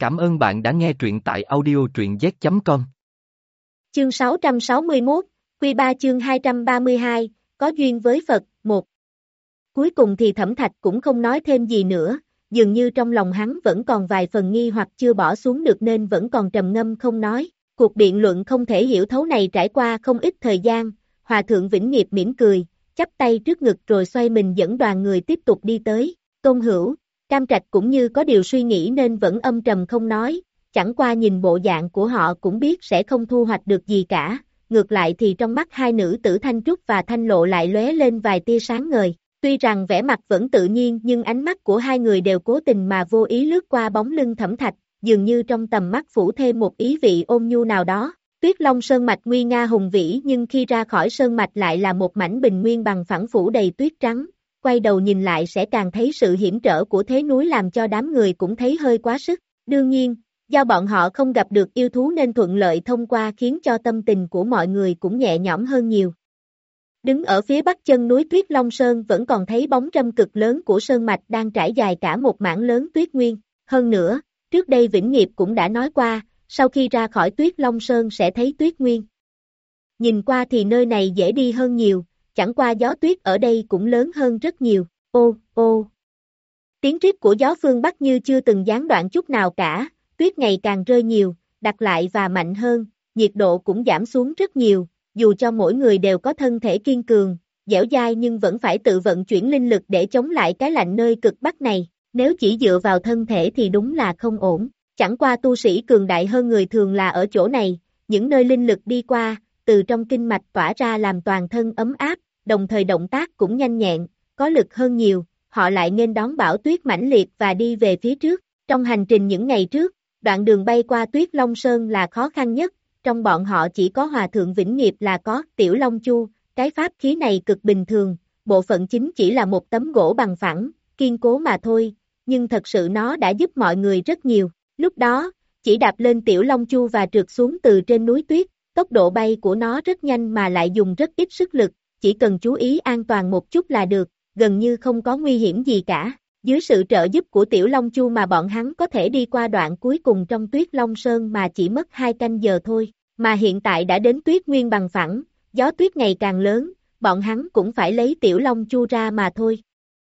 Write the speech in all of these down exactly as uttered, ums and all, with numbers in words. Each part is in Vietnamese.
Cảm ơn bạn đã nghe truyện tại audio truyện z chấm com. Chương sáu trăm sáu mươi mốt, Quy ba chương hai trăm ba mươi hai, có duyên với Phật, một. Cuối cùng thì Thẩm Thạch cũng không nói thêm gì nữa, dường như trong lòng hắn vẫn còn vài phần nghi hoặc chưa bỏ xuống được nên vẫn còn trầm ngâm không nói. Cuộc biện luận không thể hiểu thấu này trải qua không ít thời gian, Hòa Thượng Vĩnh Nghiệp mỉm cười, chắp tay trước ngực rồi xoay mình dẫn đoàn người tiếp tục đi tới. Tôn Hữu, Cam Trạch cũng như có điều suy nghĩ nên vẫn âm trầm không nói, chẳng qua nhìn bộ dạng của họ cũng biết sẽ không thu hoạch được gì cả, ngược lại thì trong mắt hai nữ tử Thanh Trúc và Thanh Lộ lại lóe lên vài tia sáng ngời. Tuy rằng vẻ mặt vẫn tự nhiên nhưng ánh mắt của hai người đều cố tình mà vô ý lướt qua bóng lưng Thẩm Thạch, dường như trong tầm mắt phủ thêm một ý vị ôn nhu nào đó. Tuyết Long Sơn mạch nguy nga hùng vĩ nhưng khi ra khỏi sơn mạch lại là một mảnh bình nguyên bằng phẳng phủ đầy tuyết trắng, quay đầu nhìn lại sẽ càng thấy sự hiểm trở của thế núi làm cho đám người cũng thấy hơi quá sức. Đương nhiên, do bọn họ không gặp được yêu thú nên thuận lợi thông qua khiến cho tâm tình của mọi người cũng nhẹ nhõm hơn nhiều. Đứng ở phía bắc chân núi Tuyết Long Sơn vẫn còn thấy bóng râm cực lớn của sơn mạch đang trải dài cả một mảng lớn tuyết nguyên. Hơn nữa, trước đây Vĩnh Nghiệp cũng đã nói qua, sau khi ra khỏi Tuyết Long Sơn sẽ thấy tuyết nguyên. Nhìn qua thì nơi này dễ đi hơn nhiều, chẳng qua gió tuyết ở đây cũng lớn hơn rất nhiều. Ô, ô. Tiếng rít của gió phương Bắc như chưa từng gián đoạn chút nào cả, tuyết ngày càng rơi nhiều, đặc lại và mạnh hơn, nhiệt độ cũng giảm xuống rất nhiều, dù cho mỗi người đều có thân thể kiên cường, dẻo dai nhưng vẫn phải tự vận chuyển linh lực để chống lại cái lạnh nơi cực Bắc này, nếu chỉ dựa vào thân thể thì đúng là không ổn. Chẳng qua tu sĩ cường đại hơn người thường là ở chỗ này, những nơi linh lực đi qua, từ trong kinh mạch tỏa ra làm toàn thân ấm áp, đồng thời động tác cũng nhanh nhẹn, có lực hơn nhiều, họ lại nghênh đón bão tuyết mãnh liệt và đi về phía trước. Trong hành trình những ngày trước, đoạn đường bay qua Tuyết Long Sơn là khó khăn nhất, trong bọn họ chỉ có Hòa Thượng Vĩnh Nghiệp là có Tiểu Long Chu, cái pháp khí này cực bình thường, bộ phận chính chỉ là một tấm gỗ bằng phẳng, kiên cố mà thôi, nhưng thật sự nó đã giúp mọi người rất nhiều. Lúc đó, chỉ đạp lên Tiểu Long Chu và trượt xuống từ trên núi tuyết, tốc độ bay của nó rất nhanh mà lại dùng rất ít sức lực, chỉ cần chú ý an toàn một chút là được, gần như không có nguy hiểm gì cả. Dưới sự trợ giúp của Tiểu Long Chu mà bọn hắn có thể đi qua đoạn cuối cùng trong Tuyết Long Sơn mà chỉ mất hai canh giờ thôi, mà hiện tại đã đến tuyết nguyên bằng phẳng, gió tuyết ngày càng lớn, bọn hắn cũng phải lấy Tiểu Long Chu ra mà thôi.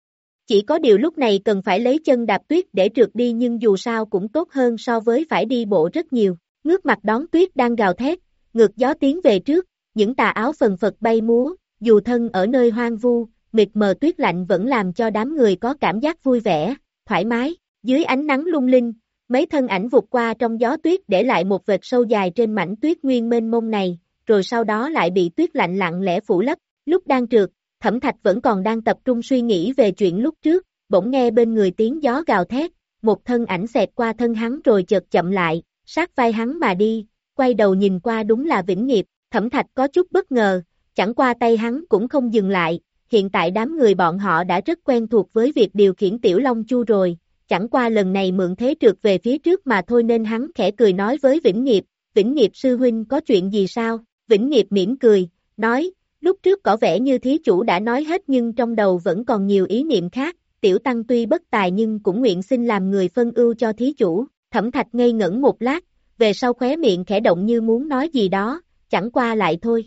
Chỉ có điều lúc này cần phải lấy chân đạp tuyết để trượt đi nhưng dù sao cũng tốt hơn so với phải đi bộ rất nhiều. Ngước mặt đón tuyết đang gào thét, ngược gió tiến về trước, những tà áo phần phật bay múa, dù thân ở nơi hoang vu, mịt mờ tuyết lạnh vẫn làm cho đám người có cảm giác vui vẻ, thoải mái. Dưới ánh nắng lung linh, mấy thân ảnh vụt qua trong gió tuyết để lại một vệt sâu dài trên mảnh tuyết nguyên mênh mông này, rồi sau đó lại bị tuyết lạnh lặng lẽ phủ lấp. Lúc đang trượt, Thẩm Thạch vẫn còn đang tập trung suy nghĩ về chuyện lúc trước, bỗng nghe bên người tiếng gió gào thét, một thân ảnh xẹt qua thân hắn rồi chợt chậm lại, sát vai hắn mà đi, quay đầu nhìn qua đúng là Vĩnh Nghiệp. Thẩm Thạch có chút bất ngờ, chẳng qua tay hắn cũng không dừng lại, hiện tại đám người bọn họ đã rất quen thuộc với việc điều khiển Tiểu Long Chu rồi, chẳng qua lần này mượn thế trượt về phía trước mà thôi nên hắn khẽ cười nói với Vĩnh Nghiệp, Vĩnh Nghiệp sư huynh có chuyện gì sao? Vĩnh Nghiệp mỉm cười, nói, lúc trước có vẻ như thí chủ đã nói hết nhưng trong đầu vẫn còn nhiều ý niệm khác, Tiểu Tăng tuy bất tài nhưng cũng nguyện xin làm người phân ưu cho thí chủ. Thẩm Thạch ngây ngẩn một lát, về sau khóe miệng khẽ động như muốn nói gì đó, chẳng qua lại thôi.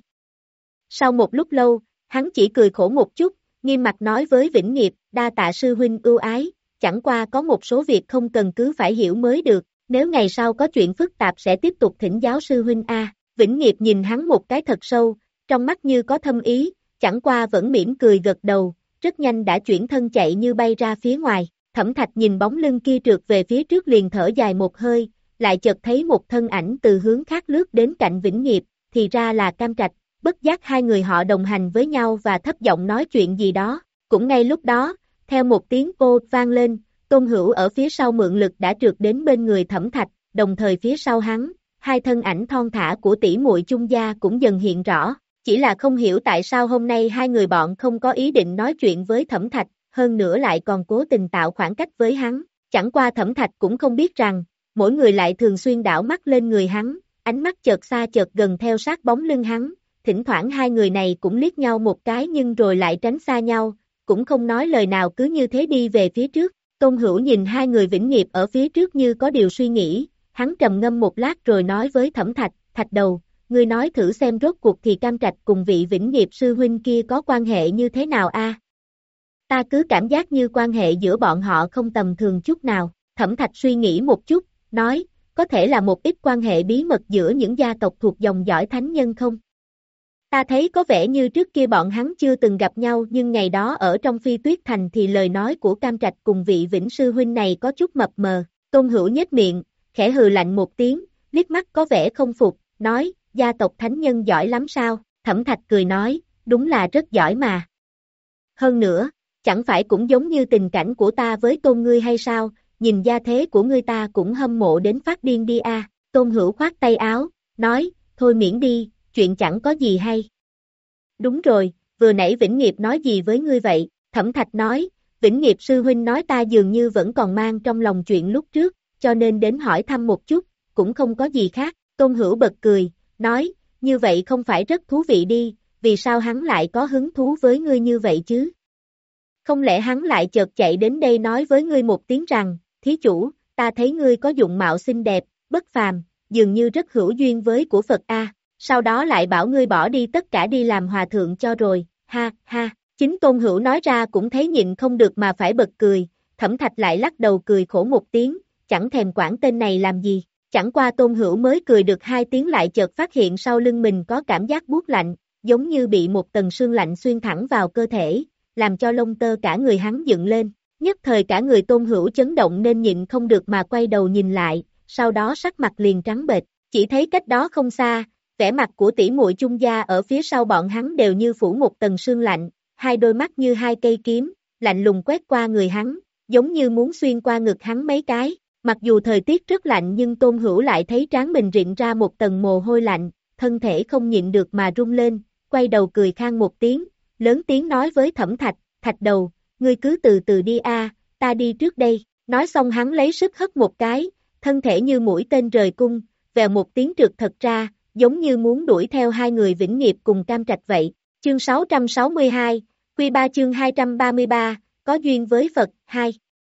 Sau một lúc lâu, hắn chỉ cười khổ một chút, nghiêm mặt nói với Vĩnh Nghiệp, đa tạ sư huynh ưu ái, chẳng qua có một số việc không cần cứ phải hiểu mới được, nếu ngày sau có chuyện phức tạp sẽ tiếp tục thỉnh giáo sư huynh a. Vĩnh Nghiệp nhìn hắn một cái thật sâu, trong mắt như có thâm ý, chẳng qua vẫn mỉm cười gật đầu, rất nhanh đã chuyển thân chạy như bay ra phía ngoài. Thẩm Thạch nhìn bóng lưng kia trượt về phía trước liền thở dài một hơi, lại chợt thấy một thân ảnh từ hướng khác lướt đến cạnh Vĩnh Nghiệp, thì ra là Cam Trạch. Bất giác hai người họ đồng hành với nhau và thấp giọng nói chuyện gì đó. Cũng ngay lúc đó, theo một tiếng ô vang lên, Tôn Hữu ở phía sau mượn lực đã trượt đến bên người Thẩm Thạch, đồng thời phía sau hắn, hai thân ảnh thon thả của tỷ muội Chung gia cũng dần hiện rõ. Chỉ là không hiểu tại sao hôm nay hai người bọn không có ý định nói chuyện với Thẩm Thạch, hơn nữa lại còn cố tình tạo khoảng cách với hắn. Chẳng qua Thẩm Thạch cũng không biết rằng, mỗi người lại thường xuyên đảo mắt lên người hắn, ánh mắt chợt xa chợt gần theo sát bóng lưng hắn. Thỉnh thoảng hai người này cũng liếc nhau một cái nhưng rồi lại tránh xa nhau, cũng không nói lời nào cứ như thế đi về phía trước. Tôn Hữu nhìn hai người Vĩnh Nghiệp ở phía trước như có điều suy nghĩ, hắn trầm ngâm một lát rồi nói với Thẩm Thạch, Thạch đầu, ngươi nói thử xem rốt cuộc thì Cam Trạch cùng vị Vĩnh Nghiệp sư huynh kia có quan hệ như thế nào a? Ta cứ cảm giác như quan hệ giữa bọn họ không tầm thường chút nào. Thẩm Thạch suy nghĩ một chút, nói, có thể là một ít quan hệ bí mật giữa những gia tộc thuộc dòng dõi thánh nhân không? Ta thấy có vẻ như trước kia bọn hắn chưa từng gặp nhau nhưng ngày đó ở trong Phi Tuyết Thành thì lời nói của Cam Trạch cùng vị Vĩnh sư huynh này có chút mập mờ. Tôn Hữu nhếch miệng, khẽ hừ lạnh một tiếng, liếc mắt có vẻ không phục, nói, gia tộc thánh nhân giỏi lắm sao? Thẩm Thạch cười nói, đúng là rất giỏi mà. Hơn nữa, chẳng phải cũng giống như tình cảnh của ta với Tôn ngươi hay sao, nhìn gia thế của ngươi ta cũng hâm mộ đến phát điên đi a. Tôn Hữu khoát tay áo, nói, thôi miễn đi, chuyện chẳng có gì hay. Đúng rồi, vừa nãy Vĩnh Nghiệp nói gì với ngươi vậy? Thẩm Thạch nói, Vĩnh Nghiệp sư huynh nói ta dường như vẫn còn mang trong lòng chuyện lúc trước, cho nên đến hỏi thăm một chút, cũng không có gì khác. Tôn Hữu bật cười, nói, như vậy không phải rất thú vị đi, vì sao hắn lại có hứng thú với ngươi như vậy chứ? Không lẽ hắn lại chợt chạy đến đây nói với ngươi một tiếng rằng, thí chủ, ta thấy ngươi có dụng mạo xinh đẹp, bất phàm, dường như rất hữu duyên với của Phật a, sau đó lại bảo ngươi bỏ đi tất cả đi làm hòa thượng cho rồi, ha, ha, chính Tôn Hữu nói ra cũng thấy nhịn không được mà phải bật cười, Thẩm Thạch lại lắc đầu cười khổ một tiếng, chẳng thèm quản tên này làm gì, chẳng qua Tôn Hữu mới cười được hai tiếng lại chợt phát hiện sau lưng mình có cảm giác buốt lạnh, giống như bị một tầng sương lạnh xuyên thẳng vào cơ thể, làm cho lông tơ cả người hắn dựng lên, nhất thời cả người Tôn Hữu chấn động nên nhịn không được mà quay đầu nhìn lại, sau đó sắc mặt liền trắng bệch, chỉ thấy cách đó không xa, vẻ mặt của tỷ muội chung gia ở phía sau bọn hắn đều như phủ một tầng sương lạnh, hai đôi mắt như hai cây kiếm, lạnh lùng quét qua người hắn, giống như muốn xuyên qua ngực hắn mấy cái, mặc dù thời tiết rất lạnh nhưng Tôn Hữu lại thấy trán mình rịn ra một tầng mồ hôi lạnh, thân thể không nhịn được mà rung lên, quay đầu cười khang một tiếng, lớn tiếng nói với Thẩm Thạch, Thạch đầu, ngươi cứ từ từ đi a, ta đi trước đây, nói xong hắn lấy sức hất một cái, thân thể như mũi tên rời cung, vèo một tiếng trượt thật ra, giống như muốn đuổi theo hai người Vĩnh Nghiệp cùng Cam Trạch vậy. Chương sáu trăm sáu mươi hai, Quy ba chương hai trăm ba mươi ba, có duyên với Phật, hai.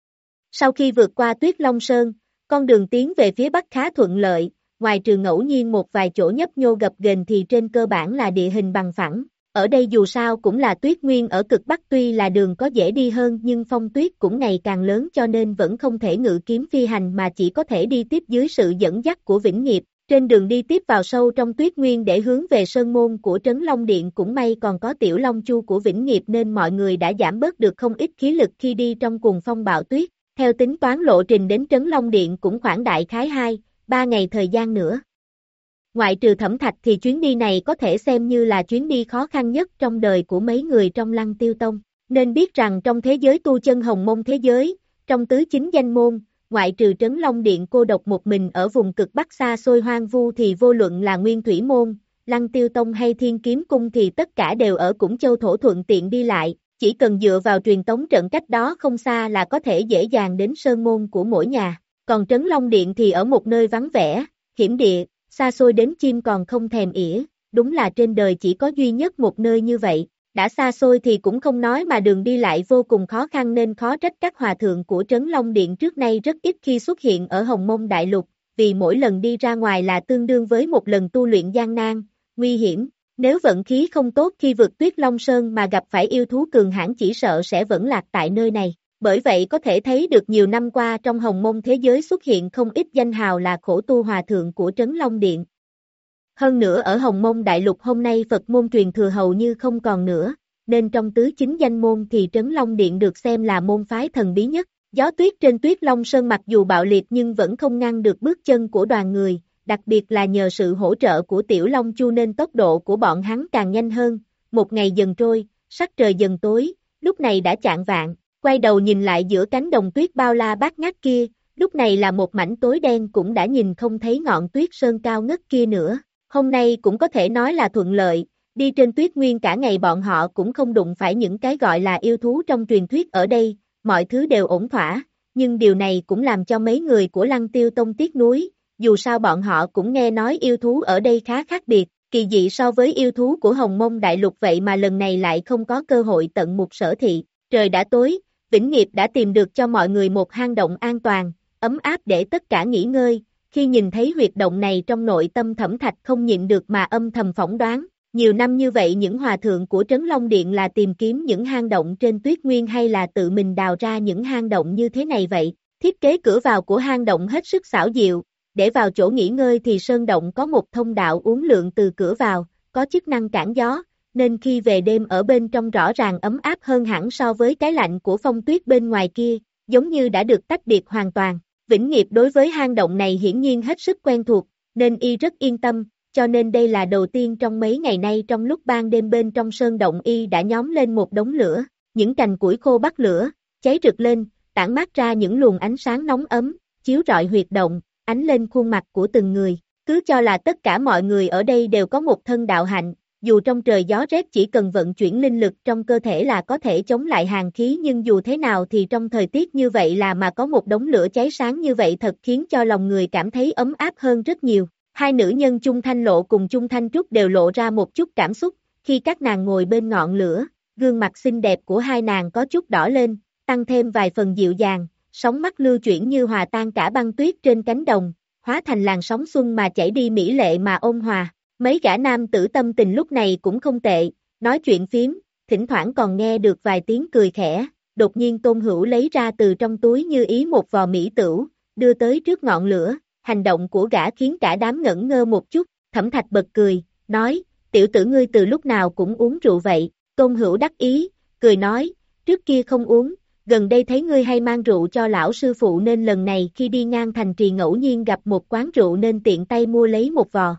Sau khi vượt qua Tuyết Long Sơn, con đường tiến về phía Bắc khá thuận lợi, ngoài trừ ngẫu nhiên một vài chỗ nhấp nhô gập ghềnh thì trên cơ bản là địa hình bằng phẳng. Ở đây dù sao cũng là tuyết nguyên ở cực Bắc, tuy là đường có dễ đi hơn nhưng phong tuyết cũng ngày càng lớn cho nên vẫn không thể ngự kiếm phi hành mà chỉ có thể đi tiếp dưới sự dẫn dắt của Vĩnh Nghiệp. Trên đường đi tiếp vào sâu trong tuyết nguyên để hướng về sơn môn của Trấn Long Điện cũng may còn có Tiểu Long Chu của Vĩnh Nghiệp nên mọi người đã giảm bớt được không ít khí lực khi đi trong cuồng phong bão tuyết. Theo tính toán lộ trình đến Trấn Long Điện cũng khoảng đại khái hai, ba ngày thời gian nữa. Ngoại trừ Thẩm Thạch thì chuyến đi này có thể xem như là chuyến đi khó khăn nhất trong đời của mấy người trong Lăng Tiêu Tông. Nên biết rằng trong thế giới tu chân hồng mông thế giới, trong tứ chính danh môn, ngoại trừ Trấn Long Điện cô độc một mình ở vùng cực Bắc xa xôi hoang vu thì vô luận là Nguyên Thủy Môn, Lăng Tiêu Tông hay Thiên Kiếm Cung thì tất cả đều ở Củng Châu thổ thuận tiện đi lại, chỉ cần dựa vào truyền tống trận cách đó không xa là có thể dễ dàng đến sơn môn của mỗi nhà. Còn Trấn Long Điện thì ở một nơi vắng vẻ, hiểm địa, xa xôi đến chim còn không thèm ỉa, đúng là trên đời chỉ có duy nhất một nơi như vậy. Đã xa xôi thì cũng không nói mà đường đi lại vô cùng khó khăn nên khó trách các hòa thượng của Trấn Long Điện trước nay rất ít khi xuất hiện ở Hồng Mông Đại Lục, vì mỗi lần đi ra ngoài là tương đương với một lần tu luyện gian nan, nguy hiểm. Nếu vận khí không tốt khi vượt Tuyết Long Sơn mà gặp phải yêu thú cường hãn chỉ sợ sẽ vẫn lạc tại nơi này. Bởi vậy có thể thấy được nhiều năm qua trong Hồng Mông thế giới xuất hiện không ít danh hào là khổ tu hòa thượng của Trấn Long Điện. Hơn nữa ở Hồng Mông Đại Lục hôm nay Phật môn truyền thừa hầu như không còn nữa, nên trong tứ chính danh môn thì Trấn Long Điện được xem là môn phái thần bí nhất. Gió tuyết trên Tuyết Long Sơn mặc dù bạo liệt nhưng vẫn không ngăn được bước chân của đoàn người, đặc biệt là nhờ sự hỗ trợ của Tiểu Long Chu nên tốc độ của bọn hắn càng nhanh hơn. Một ngày dần trôi, sắc trời dần tối, lúc này đã chạng vạng, quay đầu nhìn lại giữa cánh đồng tuyết bao la bát ngát kia, lúc này là một mảnh tối đen cũng đã nhìn không thấy ngọn tuyết sơn cao ngất kia nữa. Hôm nay cũng có thể nói là thuận lợi, đi trên tuyết nguyên cả ngày bọn họ cũng không đụng phải những cái gọi là yêu thú trong truyền thuyết ở đây, mọi thứ đều ổn thỏa, nhưng điều này cũng làm cho mấy người của Lăng Tiêu Tông tiếc nuối, dù sao bọn họ cũng nghe nói yêu thú ở đây khá khác biệt, kỳ dị so với yêu thú của Hồng Mông Đại Lục vậy mà lần này lại không có cơ hội tận mục sở thị. Trời đã tối, Vĩnh Nghiệp đã tìm được cho mọi người một hang động an toàn, ấm áp để tất cả nghỉ ngơi. Khi nhìn thấy huyệt động này trong nội tâm Thẩm Thạch không nhịn được mà âm thầm phỏng đoán. Nhiều năm như vậy những hòa thượng của Trấn Long Điện là tìm kiếm những hang động trên tuyết nguyên hay là tự mình đào ra những hang động như thế này vậy? Thiết kế cửa vào của hang động hết sức xảo diệu, để vào chỗ nghỉ ngơi thì sơn động có một thông đạo uốn lượn từ cửa vào, có chức năng cản gió, nên khi về đêm ở bên trong rõ ràng ấm áp hơn hẳn so với cái lạnh của phong tuyết bên ngoài kia, giống như đã được tách biệt hoàn toàn. Vĩnh Nghiệp đối với hang động này hiển nhiên hết sức quen thuộc, nên y rất yên tâm, cho nên đây là đầu tiên trong mấy ngày nay trong lúc ban đêm bên trong sơn động y đã nhóm lên một đống lửa, những cành củi khô bắt lửa, cháy rực lên, tản mát ra những luồng ánh sáng nóng ấm, chiếu rọi huyệt động, ánh lên khuôn mặt của từng người. Cứ cho là tất cả mọi người ở đây đều có một thân đạo hạnh, dù trong trời gió rét chỉ cần vận chuyển linh lực trong cơ thể là có thể chống lại hàn khí, nhưng dù thế nào thì trong thời tiết như vậy là mà có một đống lửa cháy sáng như vậy thật khiến cho lòng người cảm thấy ấm áp hơn rất nhiều. Hai nữ nhân Chung Thanh Lộ cùng Chung Thanh Trúc đều lộ ra một chút cảm xúc, khi các nàng ngồi bên ngọn lửa, gương mặt xinh đẹp của hai nàng có chút đỏ lên, tăng thêm vài phần dịu dàng, sóng mắt lưu chuyển như hòa tan cả băng tuyết trên cánh đồng, hóa thành làn sóng xuân mà chảy đi mỹ lệ mà ôn hòa. Mấy gã nam tử tâm tình lúc này cũng không tệ, nói chuyện phiếm, thỉnh thoảng còn nghe được vài tiếng cười khẽ. Đột nhiên Tôn Hữu lấy ra từ trong túi như ý một vò mỹ tửu, đưa tới trước ngọn lửa. Hành động của gã khiến cả đám ngẩn ngơ một chút. Thẩm Thạch bật cười, nói, tiểu tử ngươi từ lúc nào cũng uống rượu vậy? Tôn Hữu đắc ý, cười nói, trước kia không uống, gần đây thấy ngươi hay mang rượu cho lão sư phụ nên lần này khi đi ngang thành trì ngẫu nhiên gặp một quán rượu nên tiện tay mua lấy một vò.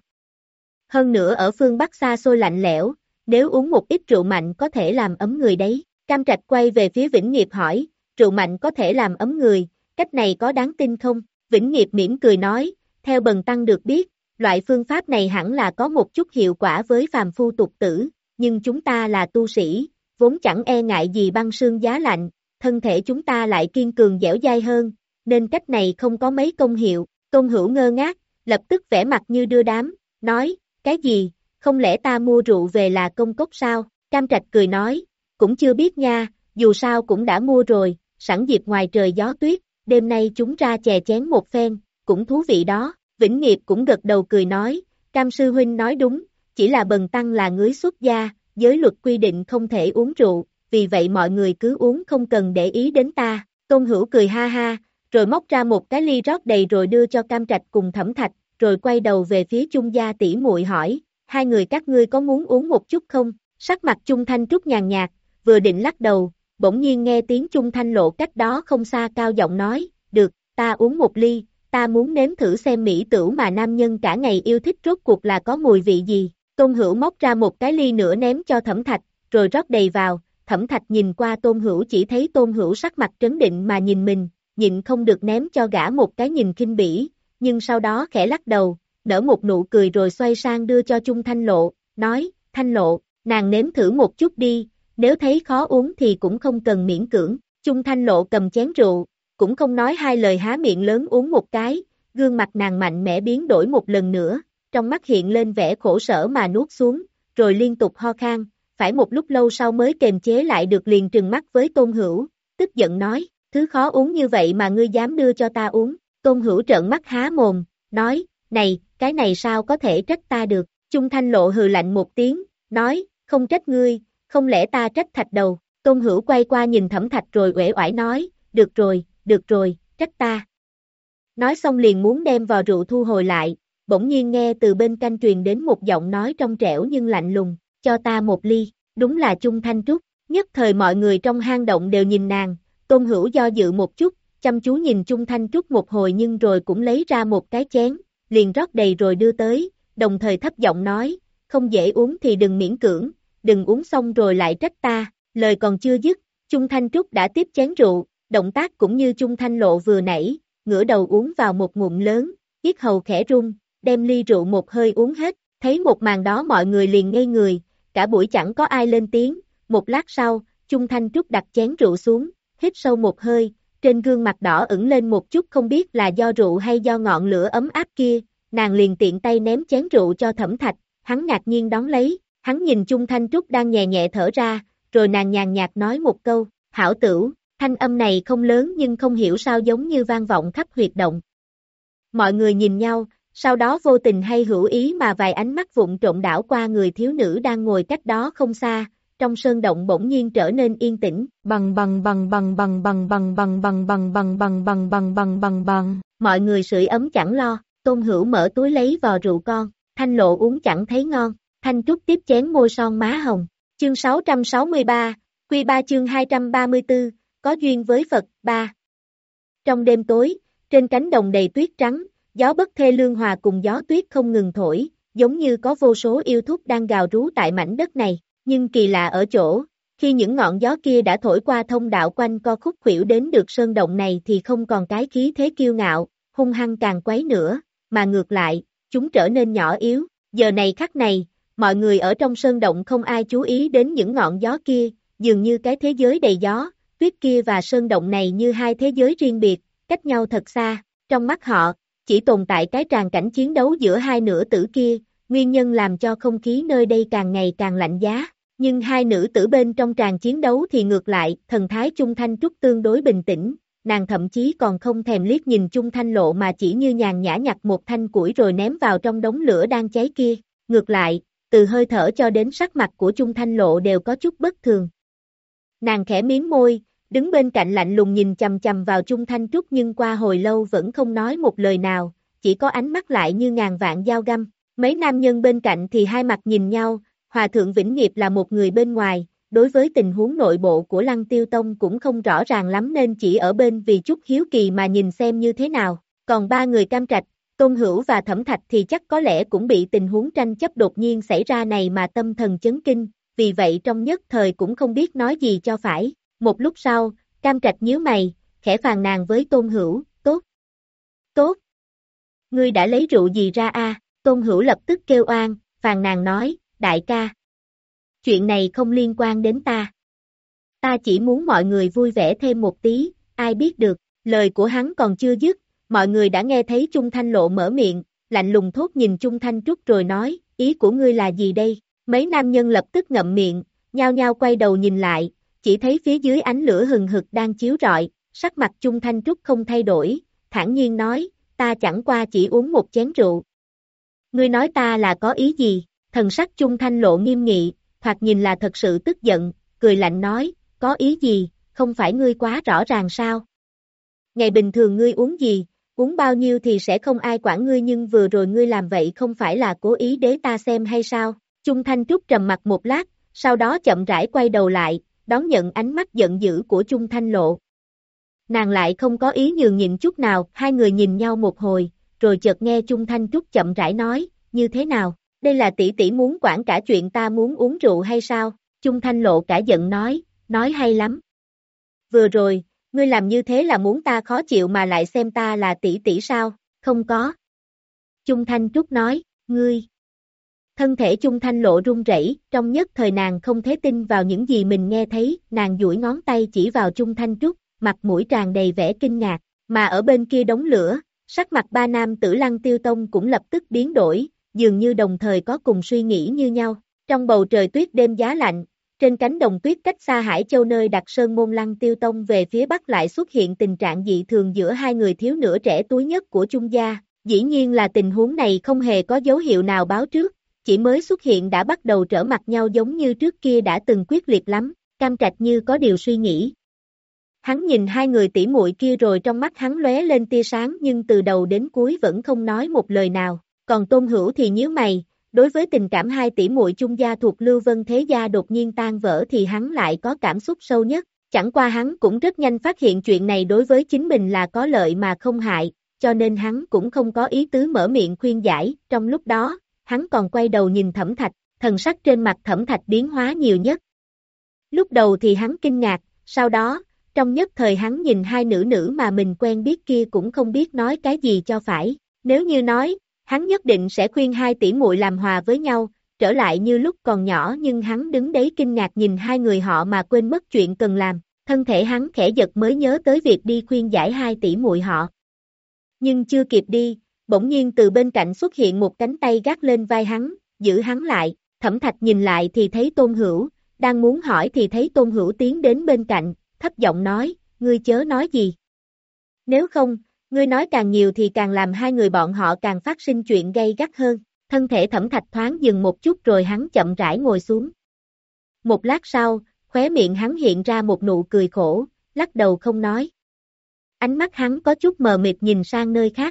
Hơn nữa ở phương Bắc xa xôi lạnh lẽo, nếu uống một ít rượu mạnh có thể làm ấm người đấy. Cam Trạch quay về phía Vĩnh Nghiệp hỏi, rượu mạnh có thể làm ấm người, cách này có đáng tin không? Vĩnh Nghiệp mỉm cười nói, theo bần tăng được biết, loại phương pháp này hẳn là có một chút hiệu quả với phàm phu tục tử, nhưng chúng ta là tu sĩ, vốn chẳng e ngại gì băng sương giá lạnh, thân thể chúng ta lại kiên cường dẻo dai hơn, nên cách này không có mấy công hiệu. Tôn Hữu ngơ ngác, lập tức vẻ mặt như đưa đám, nói, cái gì, không lẽ ta mua rượu về là công cốc sao? Cam Trạch cười nói, cũng chưa biết nha, dù sao cũng đã mua rồi, sẵn dịp ngoài trời gió tuyết, đêm nay chúng ra chè chén một phen, cũng thú vị đó. Vĩnh Nghiệp cũng gật đầu cười nói, Cam sư huynh nói đúng, chỉ là bần tăng là ngưới xuất gia, giới luật quy định không thể uống rượu, vì vậy mọi người cứ uống không cần để ý đến ta. Tôn Hữu cười ha ha, rồi móc ra một cái ly rót đầy rồi đưa cho Cam Trạch cùng Thẩm Thạch, rồi quay đầu về phía Chung gia tỷ muội hỏi, hai người các ngươi có muốn uống một chút không? Sắc mặt Chung Thanh Trúc nhàn nhạt, vừa định lắc đầu, bỗng nhiên nghe tiếng Chung Thanh Lộ cách đó không xa cao giọng nói, được, ta uống một ly, ta muốn nếm thử xem mỹ tửu mà nam nhân cả ngày yêu thích rốt cuộc là có mùi vị gì. Tôn Hữu móc ra một cái ly nữa ném cho Thẩm Thạch, rồi rót đầy vào. Thẩm Thạch nhìn qua Tôn Hữu chỉ thấy Tôn Hữu sắc mặt trấn định mà nhìn mình, nhịn không được ném cho gã một cái nhìn khinh bỉ, nhưng sau đó khẽ lắc đầu, nở một nụ cười rồi xoay sang đưa cho Chung Thanh Lộ, nói, Thanh Lộ, nàng nếm thử một chút đi, nếu thấy khó uống thì cũng không cần miễn cưỡng. Chung Thanh Lộ cầm chén rượu, cũng không nói hai lời há miệng lớn uống một cái, gương mặt nàng mạnh mẽ biến đổi một lần nữa, trong mắt hiện lên vẻ khổ sở mà nuốt xuống, rồi liên tục ho khan, phải một lúc lâu sau mới kềm chế lại được liền trừng mắt với Tôn Hữu, tức giận nói, thứ khó uống như vậy mà ngươi dám đưa cho ta uống. Tôn Hữu trợn mắt há mồm, nói, này, cái này sao có thể trách ta được? Chung Thanh Lộ hừ lạnh một tiếng, nói, không trách ngươi, không lẽ ta trách Thạch Đầu? Tôn Hữu quay qua nhìn Thẩm Thạch rồi uể oải nói, được rồi, được rồi, trách ta. Nói xong liền muốn đem vò rượu thu hồi lại, bỗng nhiên nghe từ bên canh truyền đến một giọng nói trong trẻo nhưng lạnh lùng, cho ta một ly, đúng là Chung Thanh Trúc. Nhất thời mọi người trong hang động đều nhìn nàng, Tôn Hữu do dự một chút, chăm chú nhìn Chung Thanh Trúc một hồi nhưng rồi cũng lấy ra một cái chén, liền rót đầy rồi đưa tới, đồng thời thấp giọng nói, không dễ uống thì đừng miễn cưỡng, đừng uống xong rồi lại trách ta. Lời còn chưa dứt, Chung Thanh Trúc đã tiếp chén rượu, động tác cũng như Chung Thanh Lộ vừa nãy, ngửa đầu uống vào một ngụm lớn, yết hầu khẽ rung, đem ly rượu một hơi uống hết. Thấy một màn đó mọi người liền ngây người, cả buổi chẳng có ai lên tiếng. Một lát sau, Chung Thanh Trúc đặt chén rượu xuống, hít sâu một hơi, trên gương mặt đỏ ửng lên một chút không biết là do rượu hay do ngọn lửa ấm áp kia, nàng liền tiện tay ném chén rượu cho Thẩm Thạch, hắn ngạc nhiên đón lấy, hắn nhìn Chung Thanh Trúc đang nhẹ nhẹ thở ra, rồi nàng nhàn nhạt nói một câu, hảo tửu. Thanh Thanh âm này không lớn nhưng không hiểu sao giống như vang vọng khắp huyệt động. Mọi người nhìn nhau, sau đó vô tình hay hữu ý mà vài ánh mắt vụng trộm đảo qua người thiếu nữ đang ngồi cách đó không xa, trong sơn động bỗng nhiên trở nên yên tĩnh. Bằng bằng bằng bằng bằng bằng bằng bằng bằng bằng bằng bằng bằng bằng bằng bằng bằng. Mọi người sưởi ấm chẳng lo, Tôn Hữu mở túi lấy vò rượu con, Thanh Lộ uống chẳng thấy ngon, Thanh Trúc tiếp chén môi son má hồng. Chương sáu trăm sáu mươi ba, Quy ba chương hai trăm ba mươi tư, có duyên với Phật, ba. Trong đêm tối, trên cánh đồng đầy tuyết trắng, gió bất thê lương hòa cùng gió tuyết không ngừng thổi, giống như có vô số yêu thú đang gào rú tại mảnh đất này, nhưng kỳ lạ ở chỗ, khi những ngọn gió kia đã thổi qua thông đạo quanh co khúc khuỷu đến được sơn động này thì không còn cái khí thế kiêu ngạo, hung hăng càng quấy nữa, mà ngược lại, chúng trở nên nhỏ yếu. Giờ này khắc này, mọi người ở trong sơn động không ai chú ý đến những ngọn gió kia, dường như cái thế giới đầy gió, tuyết kia và sơn động này như hai thế giới riêng biệt, cách nhau thật xa. Trong mắt họ, chỉ tồn tại cái tràng cảnh chiến đấu giữa hai nửa tử kia, nguyên nhân làm cho không khí nơi đây càng ngày càng lạnh giá. Nhưng hai nữ tử bên trong tràng chiến đấu thì ngược lại, thần thái Chung Thanh Trúc tương đối bình tĩnh, nàng thậm chí còn không thèm liếc nhìn Chung Thanh Lộ mà chỉ như nhàn nhã nhặt một thanh củi rồi ném vào trong đống lửa đang cháy kia. Ngược lại, từ hơi thở cho đến sắc mặt của Chung Thanh Lộ đều có chút bất thường. Nàng khẽ miếm môi, đứng bên cạnh lạnh lùng nhìn chằm chằm vào Chung Thanh Trúc nhưng qua hồi lâu vẫn không nói một lời nào, chỉ có ánh mắt lại như ngàn vạn dao găm. Mấy nam nhân bên cạnh thì hai mặt nhìn nhau, Hòa Thượng Vĩnh Nghiệp là một người bên ngoài, đối với tình huống nội bộ của Lăng Tiêu Tông cũng không rõ ràng lắm nên chỉ ở bên vì chút hiếu kỳ mà nhìn xem như thế nào. Còn ba người Cam Trạch, Tôn Hữu và Thẩm Thạch thì chắc có lẽ cũng bị tình huống tranh chấp đột nhiên xảy ra này mà tâm thần chấn kinh, vì vậy trong nhất thời cũng không biết nói gì cho phải. Một lúc sau, Cam Trạch nhíu mày, khẽ phàn nàn với Tôn Hữu, tốt, tốt, ngươi đã lấy rượu gì ra a? Tôn Hữu lập tức kêu oan, phàn nàn nói, đại ca, chuyện này không liên quan đến ta. Ta chỉ muốn mọi người vui vẻ thêm một tí, ai biết được, lời của hắn còn chưa dứt, mọi người đã nghe thấy Chung Thanh Lộ mở miệng, lạnh lùng thốt nhìn Chung Thanh Trúc rồi nói, ý của ngươi là gì đây? Mấy nam nhân lập tức ngậm miệng, nhao nhao quay đầu nhìn lại, chỉ thấy phía dưới ánh lửa hừng hực đang chiếu rọi, sắc mặt Chung Thanh Trúc không thay đổi, thản nhiên nói, ta chẳng qua chỉ uống một chén rượu. Ngươi nói ta là có ý gì? Thần sắc Chung Thanh Lộ nghiêm nghị, thoạt nhìn là thật sự tức giận, cười lạnh nói, có ý gì, không phải ngươi quá rõ ràng sao? Ngày bình thường ngươi uống gì, uống bao nhiêu thì sẽ không ai quản ngươi nhưng vừa rồi ngươi làm vậy không phải là cố ý để ta xem hay sao? Chung Thanh Trúc trầm mặt một lát, sau đó chậm rãi quay đầu lại, đón nhận ánh mắt giận dữ của Chung Thanh Lộ. Nàng lại không có ý nhường nhịn chút nào, hai người nhìn nhau một hồi, rồi chợt nghe Chung Thanh Trúc chậm rãi nói, như thế nào? Đây là tỷ tỷ muốn quản cả chuyện ta muốn uống rượu hay sao? Chung Thanh Lộ cả giận nói, nói hay lắm. Vừa rồi, ngươi làm như thế là muốn ta khó chịu mà lại xem ta là tỷ tỷ sao? Không có. Chung Thanh Trúc nói, ngươi. Thân thể Chung Thanh Lộ run rẩy, trong nhất thời nàng không thể tin vào những gì mình nghe thấy, nàng duỗi ngón tay chỉ vào Chung Thanh Trúc, mặt mũi tràn đầy vẻ kinh ngạc, mà ở bên kia đống lửa, sắc mặt ba nam tử Lăng Tiêu Tông cũng lập tức biến đổi, dường như đồng thời có cùng suy nghĩ như nhau. Trong bầu trời tuyết đêm giá lạnh, trên cánh đồng tuyết cách xa Hải Châu nơi đặt sơn môn Lăng Tiêu Tông về phía bắc lại xuất hiện tình trạng dị thường giữa hai người thiếu nửa trẻ túi nhất của Chung gia. Dĩ nhiên là tình huống này không hề có dấu hiệu nào báo trước, chỉ mới xuất hiện đã bắt đầu trở mặt nhau giống như trước kia đã từng quyết liệt lắm. Cam Trạch như có điều suy nghĩ. Hắn nhìn hai người tỷ muội kia rồi trong mắt hắn lóe lên tia sáng nhưng từ đầu đến cuối vẫn không nói một lời nào. Còn Tôn Hữu thì nhíu mày, đối với tình cảm hai tỷ muội Chung gia thuộc Lưu Vân Thế gia đột nhiên tan vỡ thì hắn lại có cảm xúc sâu nhất. Chẳng qua hắn cũng rất nhanh phát hiện chuyện này đối với chính mình là có lợi mà không hại, cho nên hắn cũng không có ý tứ mở miệng khuyên giải. Trong lúc đó, hắn còn quay đầu nhìn Thẩm Thạch, thần sắc trên mặt Thẩm Thạch biến hóa nhiều nhất. Lúc đầu thì hắn kinh ngạc, sau đó, trong nhất thời hắn nhìn hai nữ nữ mà mình quen biết kia cũng không biết nói cái gì cho phải. Nếu như nói, hắn nhất định sẽ khuyên hai tỷ muội làm hòa với nhau, trở lại như lúc còn nhỏ nhưng hắn đứng đấy kinh ngạc nhìn hai người họ mà quên mất chuyện cần làm. Thân thể hắn khẽ giật mới nhớ tới việc đi khuyên giải hai tỷ muội họ. Nhưng chưa kịp đi, bỗng nhiên từ bên cạnh xuất hiện một cánh tay gác lên vai hắn, giữ hắn lại. Thẩm Thạch nhìn lại thì thấy Tôn Hữu, đang muốn hỏi thì thấy Tôn Hữu tiến đến bên cạnh, thấp giọng nói, ngươi chớ nói gì. Nếu không, ngươi nói càng nhiều thì càng làm hai người bọn họ càng phát sinh chuyện gay gắt hơn. Thân thể Thẩm Thạch thoáng dừng một chút rồi hắn chậm rãi ngồi xuống. Một lát sau, khóe miệng hắn hiện ra một nụ cười khổ, lắc đầu không nói. Ánh mắt hắn có chút mờ mịt nhìn sang nơi khác.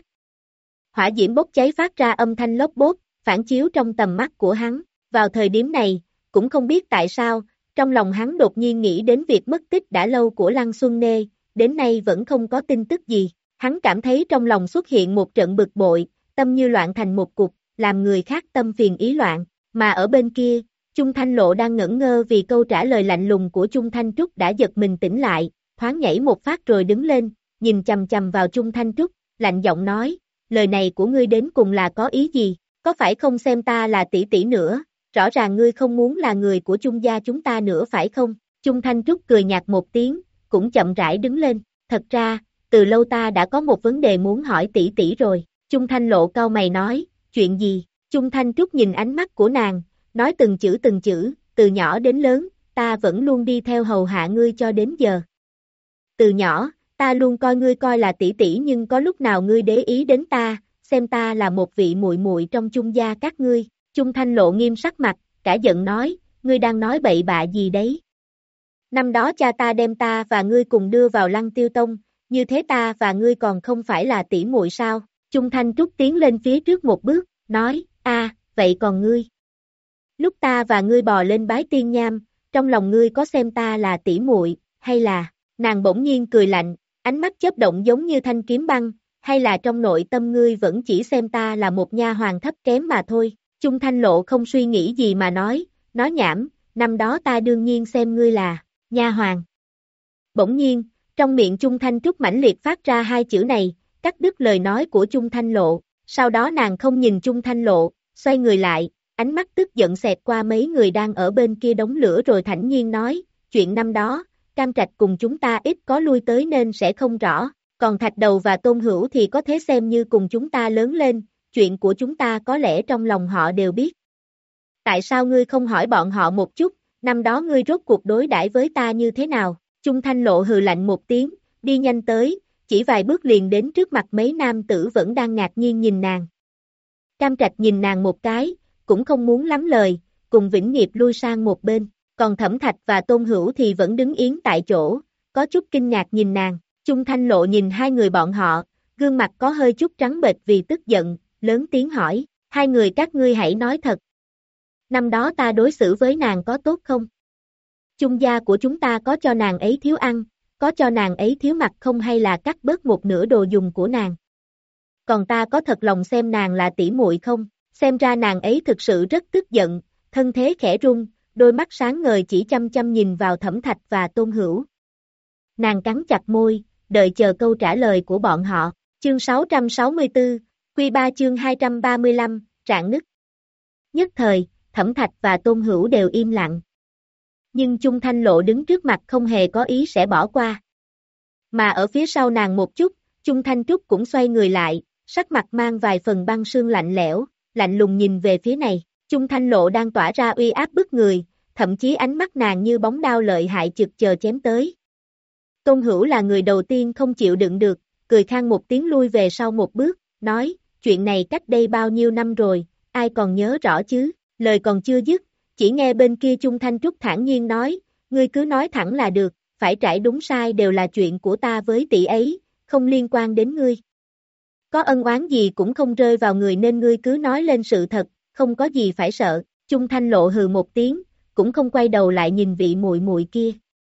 Hỏa diễm bốc cháy phát ra âm thanh lốp bốp, phản chiếu trong tầm mắt của hắn. Vào thời điểm này, cũng không biết tại sao, trong lòng hắn đột nhiên nghĩ đến việc mất tích đã lâu của Lăng Xuân Nê, đến nay vẫn không có tin tức gì. Hắn cảm thấy trong lòng xuất hiện một trận bực bội, tâm như loạn thành một cục, làm người khác tâm phiền ý loạn. Mà ở bên kia, Chung Thanh Lộ đang ngẩn ngơ vì câu trả lời lạnh lùng của Chung Thanh Trúc đã giật mình tỉnh lại, thoáng nhảy một phát rồi đứng lên, nhìn chầm chầm vào Chung Thanh Trúc, lạnh giọng nói, lời này của ngươi đến cùng là có ý gì, có phải không xem ta là tỷ tỷ nữa, rõ ràng ngươi không muốn là người của Chung gia chúng ta nữa phải không? Chung Thanh Trúc cười nhạt một tiếng, cũng chậm rãi đứng lên, thật ra, từ lâu ta đã có một vấn đề muốn hỏi tỷ tỷ rồi. Chung Thanh Lộ cau mày nói, chuyện gì? Chung Thanh Trúc nhìn ánh mắt của nàng, nói từng chữ từng chữ, từ nhỏ đến lớn, ta vẫn luôn đi theo hầu hạ ngươi cho đến giờ. Từ nhỏ, ta luôn coi ngươi coi là tỷ tỷ nhưng có lúc nào ngươi để ý đến ta, xem ta là một vị muội muội trong Chung gia các ngươi. Chung Thanh Lộ nghiêm sắc mặt, cả giận nói, ngươi đang nói bậy bạ gì đấy? Năm đó cha ta đem ta và ngươi cùng đưa vào Lăng Tiêu Tông, như thế ta và ngươi còn không phải là tỷ muội sao? Chung Thanh Trúc tiến lên phía trước một bước, nói, a, vậy còn ngươi? Lúc ta và ngươi bò lên bái tiên nham, trong lòng ngươi có xem ta là tỷ muội, hay là, nàng bỗng nhiên cười lạnh, ánh mắt chớp động giống như thanh kiếm băng, hay là trong nội tâm ngươi vẫn chỉ xem ta là một nha hoàn thấp kém mà thôi? Chung Thanh Lộ không suy nghĩ gì mà nói, nói nhảm, năm đó ta đương nhiên xem ngươi là nha hoàn. Bỗng nhiên, trong miệng Chung Thanh Trúc mãnh liệt phát ra hai chữ này, cắt đứt lời nói của Chung Thanh Lộ, sau đó nàng không nhìn Chung Thanh Lộ, xoay người lại, ánh mắt tức giận xẹt qua mấy người đang ở bên kia đống lửa rồi thản nhiên nói, chuyện năm đó, Cam Trạch cùng chúng ta ít có lui tới nên sẽ không rõ, còn Thạch Đầu và Tôn Hữu thì có thể xem như cùng chúng ta lớn lên, chuyện của chúng ta có lẽ trong lòng họ đều biết. Tại sao ngươi không hỏi bọn họ một chút, năm đó ngươi rốt cuộc đối đãi với ta như thế nào? Chung Thanh Lộ hừ lạnh một tiếng, đi nhanh tới, chỉ vài bước liền đến trước mặt mấy nam tử vẫn đang ngạc nhiên nhìn nàng. Cam Trạch nhìn nàng một cái, cũng không muốn lắm lời, cùng Vĩnh Nghiệp lui sang một bên, còn Thẩm Thạch và Tôn Hữu thì vẫn đứng yên tại chỗ, có chút kinh ngạc nhìn nàng. Chung Thanh Lộ nhìn hai người bọn họ, gương mặt có hơi chút trắng bệch vì tức giận, lớn tiếng hỏi, hai người các ngươi hãy nói thật. Năm đó ta đối xử với nàng có tốt không? Chung gia của chúng ta có cho nàng ấy thiếu ăn, có cho nàng ấy thiếu mặc không hay là cắt bớt một nửa đồ dùng của nàng? Còn ta có thật lòng xem nàng là tỷ muội không? Xem ra nàng ấy thực sự rất tức giận, thân thế khẽ run, đôi mắt sáng ngời chỉ chăm chăm nhìn vào Thẩm Thạch và Tôn Hữu. Nàng cắn chặt môi, đợi chờ câu trả lời của bọn họ. Chương sáu trăm sáu mươi tư, Quy ba chương hai trăm ba mươi lăm, rạn nứt. Nhất thời, Thẩm Thạch và Tôn Hữu đều im lặng. Nhưng Chung Thanh Lộ đứng trước mặt không hề có ý sẽ bỏ qua. Mà ở phía sau nàng một chút, Chung Thanh Trúc cũng xoay người lại, sắc mặt mang vài phần băng sương lạnh lẽo, lạnh lùng nhìn về phía này. Chung Thanh Lộ đang tỏa ra uy áp bức người, thậm chí ánh mắt nàng như bóng đao lợi hại trực chờ chém tới. Tôn Hữu là người đầu tiên không chịu đựng được, cười khang một tiếng lui về sau một bước, nói, chuyện này cách đây bao nhiêu năm rồi, ai còn nhớ rõ chứ? Lời còn chưa dứt, chỉ nghe bên kia Chung Thanh Trúc thản nhiên nói, ngươi cứ nói thẳng là được, phải trải đúng sai đều là chuyện của ta với tỷ ấy, không liên quan đến ngươi. Có ân oán gì cũng không rơi vào người nên ngươi cứ nói lên sự thật, không có gì phải sợ. Chung Thanh Lộ hừ một tiếng, cũng không quay đầu lại nhìn vị muội muội kia.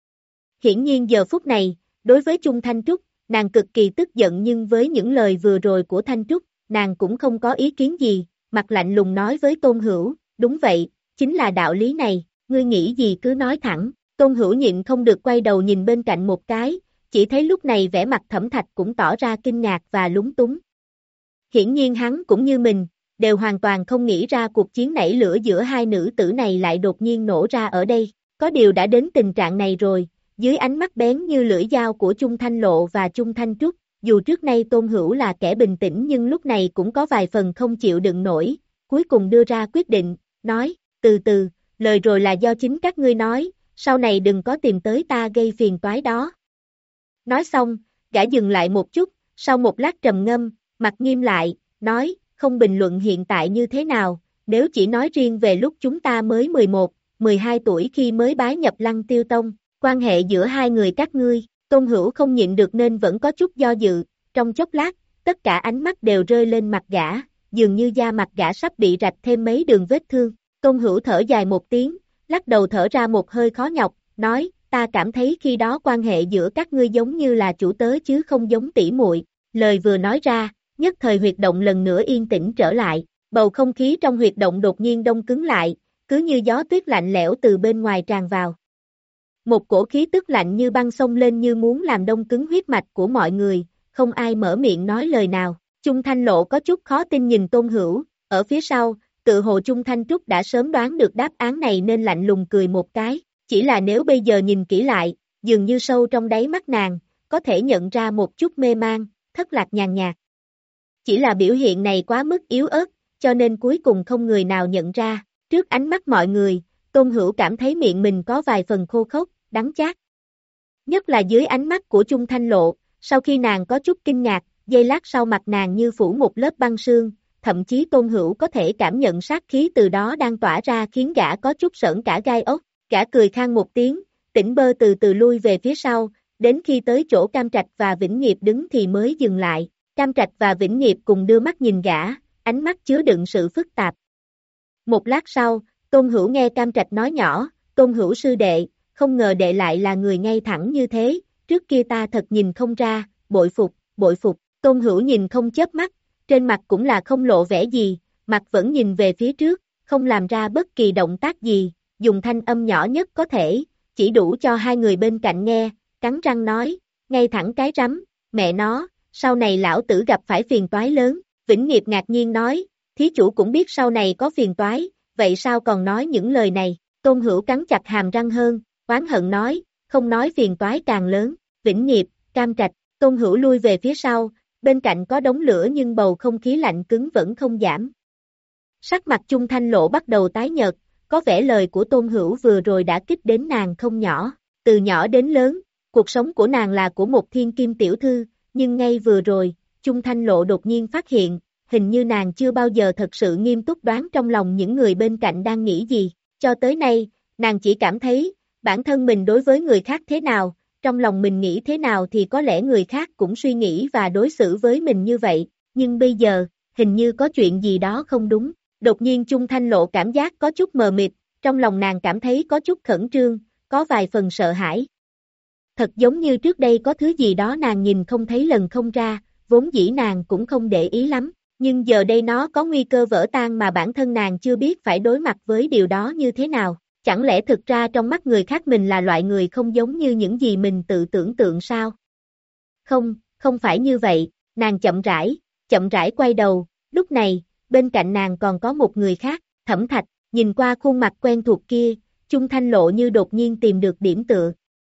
Hiển nhiên giờ phút này, đối với Chung Thanh Trúc, nàng cực kỳ tức giận nhưng với những lời vừa rồi của Thanh Trúc, nàng cũng không có ý kiến gì, mặt lạnh lùng nói với Tôn Hữu, đúng vậy, chính là đạo lý này, ngươi nghĩ gì cứ nói thẳng. Tôn Hữu nhịn không được quay đầu nhìn bên cạnh một cái, chỉ thấy lúc này vẻ mặt Thẩm Thạch cũng tỏ ra kinh ngạc và lúng túng. Hiển nhiên hắn cũng như mình, đều hoàn toàn không nghĩ ra cuộc chiến nảy lửa giữa hai nữ tử này lại đột nhiên nổ ra ở đây. Có điều đã đến tình trạng này rồi, dưới ánh mắt bén như lưỡi dao của Chung Thanh Lộ và Chung Thanh Trúc, dù trước nay Tôn Hữu là kẻ bình tĩnh nhưng lúc này cũng có vài phần không chịu đựng nổi, cuối cùng đưa ra quyết định, nói, từ từ, lời rồi là do chính các ngươi nói, sau này đừng có tìm tới ta gây phiền toái đó. Nói xong, gã dừng lại một chút, sau một lát trầm ngâm, mặt nghiêm lại, nói, không bình luận hiện tại như thế nào, nếu chỉ nói riêng về lúc chúng ta mới mười một, mười hai tuổi khi mới bái nhập Lăng Tiêu Tông, quan hệ giữa hai người các ngươi, Tôn Hữu không nhịn được nên vẫn có chút do dự, trong chốc lát, tất cả ánh mắt đều rơi lên mặt gã, dường như da mặt gã sắp bị rạch thêm mấy đường vết thương, Tôn Hữu thở dài một tiếng, lắc đầu thở ra một hơi khó nhọc, nói, ta cảm thấy khi đó quan hệ giữa các ngươi giống như là chủ tớ chứ không giống tỷ muội. Lời vừa nói ra, nhất thời huyệt động lần nữa yên tĩnh trở lại, bầu không khí trong huyệt động đột nhiên đông cứng lại, cứ như gió tuyết lạnh lẽo từ bên ngoài tràn vào. Một cổ khí tức lạnh như băng xông lên như muốn làm đông cứng huyết mạch của mọi người, không ai mở miệng nói lời nào. Chung Thanh Lộ có chút khó tin nhìn Tôn Hữu, ở phía sau, tự hồ Chung Thanh Trúc đã sớm đoán được đáp án này nên lạnh lùng cười một cái, chỉ là nếu bây giờ nhìn kỹ lại, dường như sâu trong đáy mắt nàng, có thể nhận ra một chút mê mang, thất lạc nhàn nhạt. Chỉ là biểu hiện này quá mức yếu ớt, cho nên cuối cùng không người nào nhận ra, trước ánh mắt mọi người, Tôn Hữu cảm thấy miệng mình có vài phần khô khốc, đắng chát. Nhất là dưới ánh mắt của Chung Thanh Lộ, sau khi nàng có chút kinh ngạc, giây lát sau mặt nàng như phủ một lớp băng sương, thậm chí Tôn Hữu có thể cảm nhận sát khí từ đó đang tỏa ra khiến gã có chút sởn cả gai ốc, gã cười khang một tiếng, tỉnh bơ từ từ lui về phía sau, đến khi tới chỗ Cam Trạch và Vĩnh Nghiệp đứng thì mới dừng lại, Cam Trạch và Vĩnh Nghiệp cùng đưa mắt nhìn gã, ánh mắt chứa đựng sự phức tạp. Một lát sau, Tôn Hữu nghe Cam Trạch nói nhỏ, Tôn Hữu sư đệ, không ngờ đệ lại là người ngay thẳng như thế, trước kia ta thật nhìn không ra, bội phục, bội phục, Tôn Hữu nhìn không chớp mắt, trên mặt cũng là không lộ vẻ gì, mặt vẫn nhìn về phía trước, không làm ra bất kỳ động tác gì, dùng thanh âm nhỏ nhất có thể, chỉ đủ cho hai người bên cạnh nghe, cắn răng nói, ngay thẳng cái rắm, mẹ nó, sau này lão tử gặp phải phiền toái lớn, Vĩnh Nghiệp ngạc nhiên nói, thí chủ cũng biết sau này có phiền toái, vậy sao còn nói những lời này, Tôn Hữu cắn chặt hàm răng hơn, oán hận nói, không nói phiền toái càng lớn, Vĩnh Nghiệp, Cam Trạch, Tôn Hữu lui về phía sau, bên cạnh có đống lửa nhưng bầu không khí lạnh cứng vẫn không giảm. Sắc mặt Chung Thanh Lộ bắt đầu tái nhợt, có vẻ lời của Tôn Hữu vừa rồi đã kích đến nàng không nhỏ, từ nhỏ đến lớn, cuộc sống của nàng là của một thiên kim tiểu thư, nhưng ngay vừa rồi, Chung Thanh Lộ đột nhiên phát hiện, hình như nàng chưa bao giờ thật sự nghiêm túc đoán trong lòng những người bên cạnh đang nghĩ gì, cho tới nay, nàng chỉ cảm thấy, bản thân mình đối với người khác thế nào, trong lòng mình nghĩ thế nào thì có lẽ người khác cũng suy nghĩ và đối xử với mình như vậy, nhưng bây giờ, hình như có chuyện gì đó không đúng. Đột nhiên Chung Thanh Lộ cảm giác có chút mờ mịt, trong lòng nàng cảm thấy có chút khẩn trương, có vài phần sợ hãi. Thật giống như trước đây có thứ gì đó nàng nhìn không thấy lần không ra, vốn dĩ nàng cũng không để ý lắm, nhưng giờ đây nó có nguy cơ vỡ tan mà bản thân nàng chưa biết phải đối mặt với điều đó như thế nào. Chẳng lẽ thực ra trong mắt người khác mình là loại người không giống như những gì mình tự tưởng tượng sao? Không, không phải như vậy, nàng chậm rãi, chậm rãi quay đầu, lúc này, bên cạnh nàng còn có một người khác, Thẩm Thạch, nhìn qua khuôn mặt quen thuộc kia, Chung Thanh Lộ như đột nhiên tìm được điểm tựa.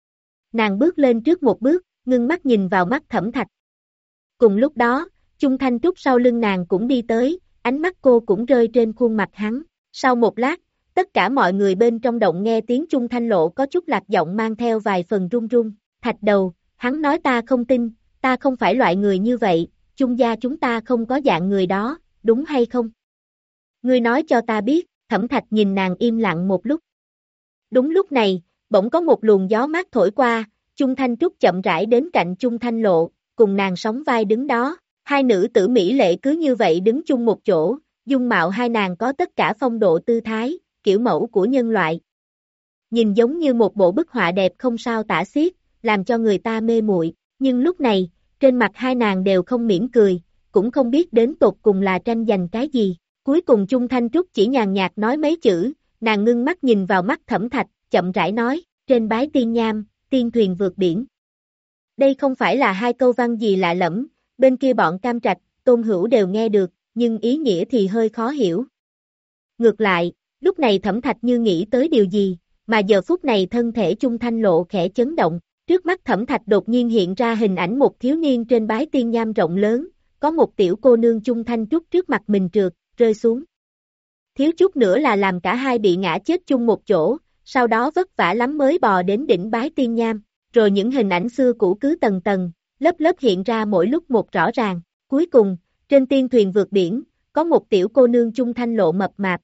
Nàng bước lên trước một bước, ngưng mắt nhìn vào mắt Thẩm Thạch. Cùng lúc đó, Chung Thanh Trúc sau lưng nàng cũng đi tới, ánh mắt cô cũng rơi trên khuôn mặt hắn. Sau một lát, tất cả mọi người bên trong động nghe tiếng Chung Thanh Lộ có chút lạc giọng mang theo vài phần run run. Thạch đầu, hắn nói ta không tin, ta không phải loại người như vậy, Chung gia chúng ta không có dạng người đó, đúng hay không? Ngươi nói cho ta biết, Thẩm Thạch nhìn nàng im lặng một lúc. Đúng lúc này, bỗng có một luồng gió mát thổi qua, Chung Thanh Trúc chậm rãi đến cạnh Chung Thanh Lộ, cùng nàng sóng vai đứng đó, hai nữ tử mỹ lệ cứ như vậy đứng chung một chỗ, dung mạo hai nàng có tất cả phong độ tư thái, kiểu mẫu của nhân loại. Nhìn giống như một bộ bức họa đẹp không sao tả xiết, làm cho người ta mê muội, nhưng lúc này, trên mặt hai nàng đều không mỉm cười, cũng không biết đến tột cùng là tranh giành cái gì. Cuối cùng Chung Thanh Trúc chỉ nhàn nhạt nói mấy chữ, nàng ngưng mắt nhìn vào mắt Thẩm Thạch, chậm rãi nói, trên bái tiên nham, tiên thuyền vượt biển. Đây không phải là hai câu văn gì lạ lẫm, bên kia bọn Cam Trạch, Tôn Hữu đều nghe được, nhưng ý nghĩa thì hơi khó hiểu. Ngược lại, lúc này Thẩm Thạch như nghĩ tới điều gì, mà giờ phút này thân thể Chung Thanh Lộ khẽ chấn động, trước mắt Thẩm Thạch đột nhiên hiện ra hình ảnh một thiếu niên trên bái tiên nham rộng lớn, có một tiểu cô nương Chung Thanh Trúc trước mặt mình trượt, rơi xuống. Thiếu chút nữa là làm cả hai bị ngã chết chung một chỗ, sau đó vất vả lắm mới bò đến đỉnh bái tiên nham. rồi những hình ảnh xưa cũ cứ tầng tầng, lớp lớp hiện ra mỗi lúc một rõ ràng. Cuối cùng, trên tiên thuyền vượt biển, có một tiểu cô nương Chung Thanh Lộ mập mạp.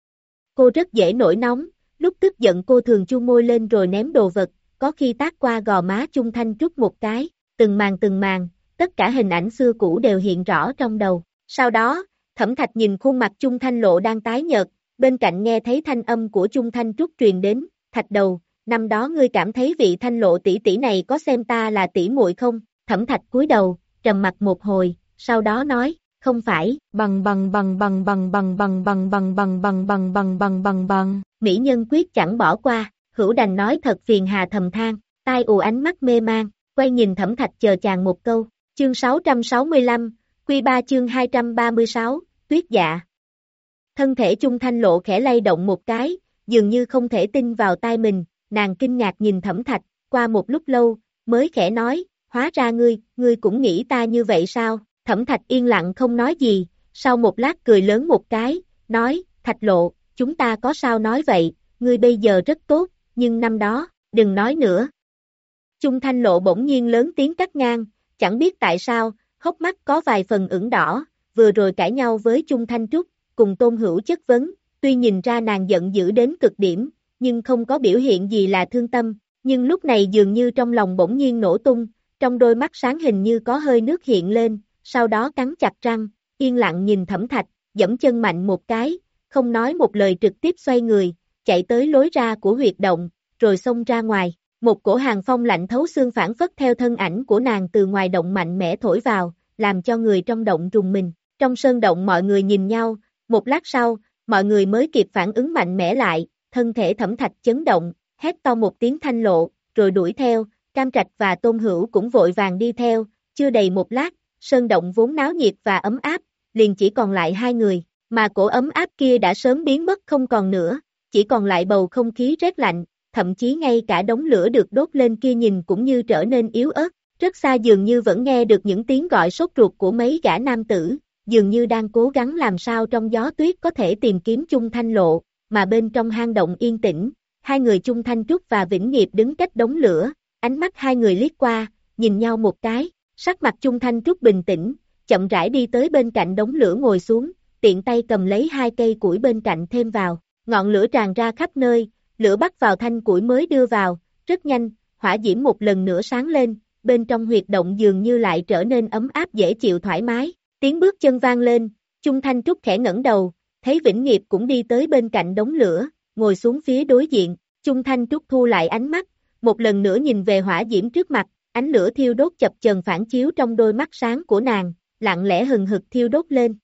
Cô rất dễ nổi nóng, lúc tức giận cô thường chu môi lên rồi ném đồ vật, có khi tát qua gò má Chung Thanh Trúc một cái, từng màn từng màn, tất cả hình ảnh xưa cũ đều hiện rõ trong đầu. Sau đó, Thẩm Thạch nhìn khuôn mặt Chung Thanh Lộ đang tái nhợt, bên cạnh nghe thấy thanh âm của Chung Thanh Trúc truyền đến, Thạch đầu, năm đó ngươi cảm thấy vị Thanh Lộ tỷ tỷ này có xem ta là tỷ muội không? Thẩm Thạch cúi đầu, trầm mặt một hồi, sau đó nói, không phải, bằng bằng bằng bằng bằng bằng bằng bằng bằng bằng bằng bằng bằng bằng bằng bằng, mỹ nhân quyết chẳng bỏ qua, Hữu đành nói thật phiền hà thầm than, tai ù ánh mắt mê man, quay nhìn Thẩm Thạch chờ chàng một câu, chương sáu trăm sáu mươi lăm, Quy ba chương hai trăm ba mươi sáu, tuyết dạ. Thân thể Chung Thanh Lộ khẽ lay động một cái, dường như không thể tin vào tai mình, nàng kinh ngạc nhìn Thẩm Thạch, qua một lúc lâu, mới khẽ nói, hóa ra ngươi, ngươi cũng nghĩ ta như vậy sao? Thẩm Thạch yên lặng không nói gì, sau một lát cười lớn một cái, nói, Thạch Lộ, chúng ta có sao nói vậy, ngươi bây giờ rất tốt, nhưng năm đó, đừng nói nữa. Chung Thanh Lộ bỗng nhiên lớn tiếng cắt ngang, chẳng biết tại sao, hốc mắt có vài phần ửng đỏ, vừa rồi cãi nhau với Chung Thanh Trúc, cùng Tôn Hữu chất vấn, tuy nhìn ra nàng giận dữ đến cực điểm, nhưng không có biểu hiện gì là thương tâm, nhưng lúc này dường như trong lòng bỗng nhiên nổ tung, trong đôi mắt sáng hình như có hơi nước hiện lên, sau đó cắn chặt răng, yên lặng nhìn Thẩm Thạch, giẫm chân mạnh một cái, không nói một lời trực tiếp xoay người, chạy tới lối ra của huyệt động, rồi xông ra ngoài. Một cổ hàng phong lạnh thấu xương phảng phất theo thân ảnh của nàng từ ngoài động mạnh mẽ thổi vào, làm cho người trong động rùng mình. Trong sơn động mọi người nhìn nhau, một lát sau, mọi người mới kịp phản ứng mạnh mẽ lại, thân thể Thẩm Thạch chấn động, hét to một tiếng Thanh Lộ, rồi đuổi theo, Cam Trạch và Tôn Hữu cũng vội vàng đi theo, chưa đầy một lát, sơn động vốn náo nhiệt và ấm áp, liền chỉ còn lại hai người, mà cổ ấm áp kia đã sớm biến mất không còn nữa, chỉ còn lại bầu không khí rét lạnh. Thậm chí ngay cả đống lửa được đốt lên kia nhìn cũng như trở nên yếu ớt, rất xa dường như vẫn nghe được những tiếng gọi sốt ruột của mấy gã nam tử, dường như đang cố gắng làm sao trong gió tuyết có thể tìm kiếm Chung Thanh Lộ, mà bên trong hang động yên tĩnh, hai người Chung Thanh Trúc và Vĩnh Nghiệp đứng cách đống lửa, ánh mắt hai người liếc qua, nhìn nhau một cái, sắc mặt Chung Thanh Trúc bình tĩnh, chậm rãi đi tới bên cạnh đống lửa ngồi xuống, tiện tay cầm lấy hai cây củi bên cạnh thêm vào, ngọn lửa tràn ra khắp nơi. Lửa bắt vào thanh củi mới đưa vào, rất nhanh, hỏa diễm một lần nữa sáng lên, bên trong huyệt động dường như lại trở nên ấm áp dễ chịu thoải mái, tiếng bước chân vang lên, Chung Thanh Trúc khẽ ngẩng đầu, thấy Vĩnh Nghiệp cũng đi tới bên cạnh đống lửa, ngồi xuống phía đối diện, Chung Thanh Trúc thu lại ánh mắt, một lần nữa nhìn về hỏa diễm trước mặt, ánh lửa thiêu đốt chập chờn phản chiếu trong đôi mắt sáng của nàng, lặng lẽ hừng hực thiêu đốt lên.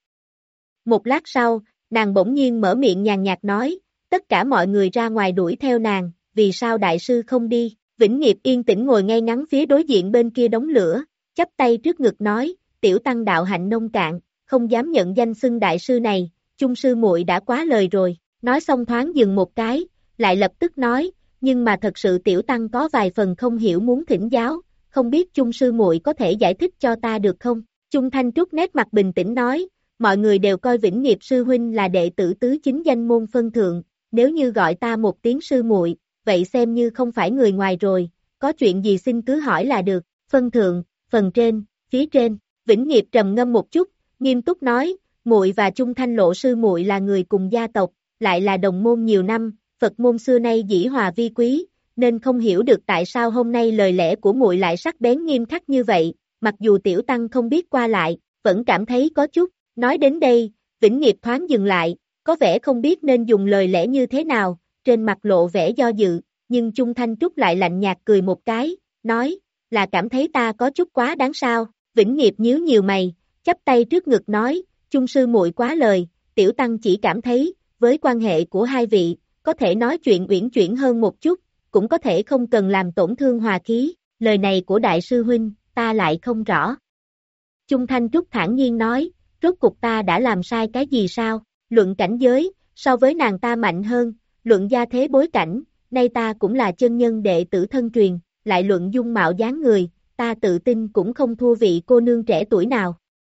Một lát sau, nàng bỗng nhiên mở miệng nhàn nhạt nói, tất cả mọi người ra ngoài đuổi theo nàng, vì sao đại sư không đi? Vĩnh Nghiệp yên tĩnh ngồi ngay ngắn phía đối diện bên kia đống lửa, chắp tay trước ngực nói, tiểu tăng đạo hạnh nông cạn, không dám nhận danh xưng đại sư này, Chung sư muội đã quá lời rồi. Nói xong thoáng dừng một cái, lại lập tức nói, nhưng mà thật sự tiểu tăng có vài phần không hiểu muốn thỉnh giáo, không biết Chung sư muội có thể giải thích cho ta được không? Chung Thanh Trúc nét mặt bình tĩnh nói, mọi người đều coi Vĩnh Nghiệp sư huynh là đệ tử tứ chính danh môn phân thượng. Nếu như gọi ta một tiếng sư muội, vậy xem như không phải người ngoài rồi, có chuyện gì xin cứ hỏi là được, phân thượng, phần trên, phía trên, Vĩnh Nghiệp trầm ngâm một chút, nghiêm túc nói, muội và Chung Thanh Lộ sư muội là người cùng gia tộc, lại là đồng môn nhiều năm, Phật môn xưa nay dĩ hòa vi quý, nên không hiểu được tại sao hôm nay lời lẽ của muội lại sắc bén nghiêm khắc như vậy, mặc dù tiểu tăng không biết qua lại, vẫn cảm thấy có chút, nói đến đây, Vĩnh Nghiệp thoáng dừng lại. Có vẻ không biết nên dùng lời lẽ như thế nào, trên mặt lộ vẻ do dự, nhưng Chung Thanh Trúc lại lạnh nhạt cười một cái, nói, là cảm thấy ta có chút quá đáng sao, Vĩnh Nghiệp nhíu nhiều mày, chắp tay trước ngực nói, Chung sư muội quá lời, tiểu tăng chỉ cảm thấy, với quan hệ của hai vị, có thể nói chuyện uyển chuyển hơn một chút, cũng có thể không cần làm tổn thương hòa khí, lời này của đại sư huynh, ta lại không rõ. Chung Thanh Trúc thản nhiên nói, rốt cuộc ta đã làm sai cái gì sao? Luận cảnh giới, so với nàng ta mạnh hơn, luận gia thế bối cảnh, nay ta cũng là chân nhân đệ tử thân truyền, lại luận dung mạo dáng người, ta tự tin cũng không thua vị cô nương trẻ tuổi nào.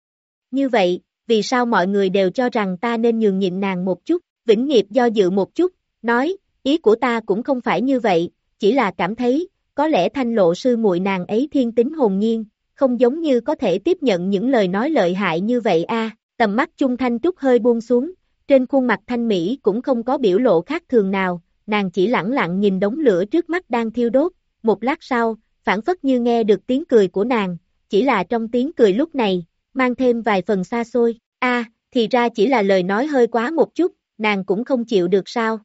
Như vậy, vì sao mọi người đều cho rằng ta nên nhường nhịn nàng một chút, Vĩnh Nghiệp do dự một chút, nói, ý của ta cũng không phải như vậy, chỉ là cảm thấy, có lẽ Thanh Lộ sư muội nàng ấy thiên tính hồn nhiên, không giống như có thể tiếp nhận những lời nói lợi hại như vậy a. Tầm mắt Chung Thanh Trúc hơi buông xuống, trên khuôn mặt Thanh Mỹ cũng không có biểu lộ khác thường nào, nàng chỉ lẳng lặng nhìn đống lửa trước mắt đang thiêu đốt, một lát sau, phảng phất như nghe được tiếng cười của nàng, chỉ là trong tiếng cười lúc này, mang thêm vài phần xa xôi, a, thì ra chỉ là lời nói hơi quá một chút, nàng cũng không chịu được sao.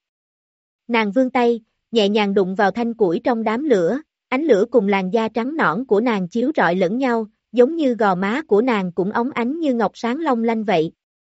Nàng vươn tay, nhẹ nhàng đụng vào thanh củi trong đám lửa, ánh lửa cùng làn da trắng nõn của nàng chiếu rọi lẫn nhau, giống như gò má của nàng cũng óng ánh như ngọc sáng long lanh vậy.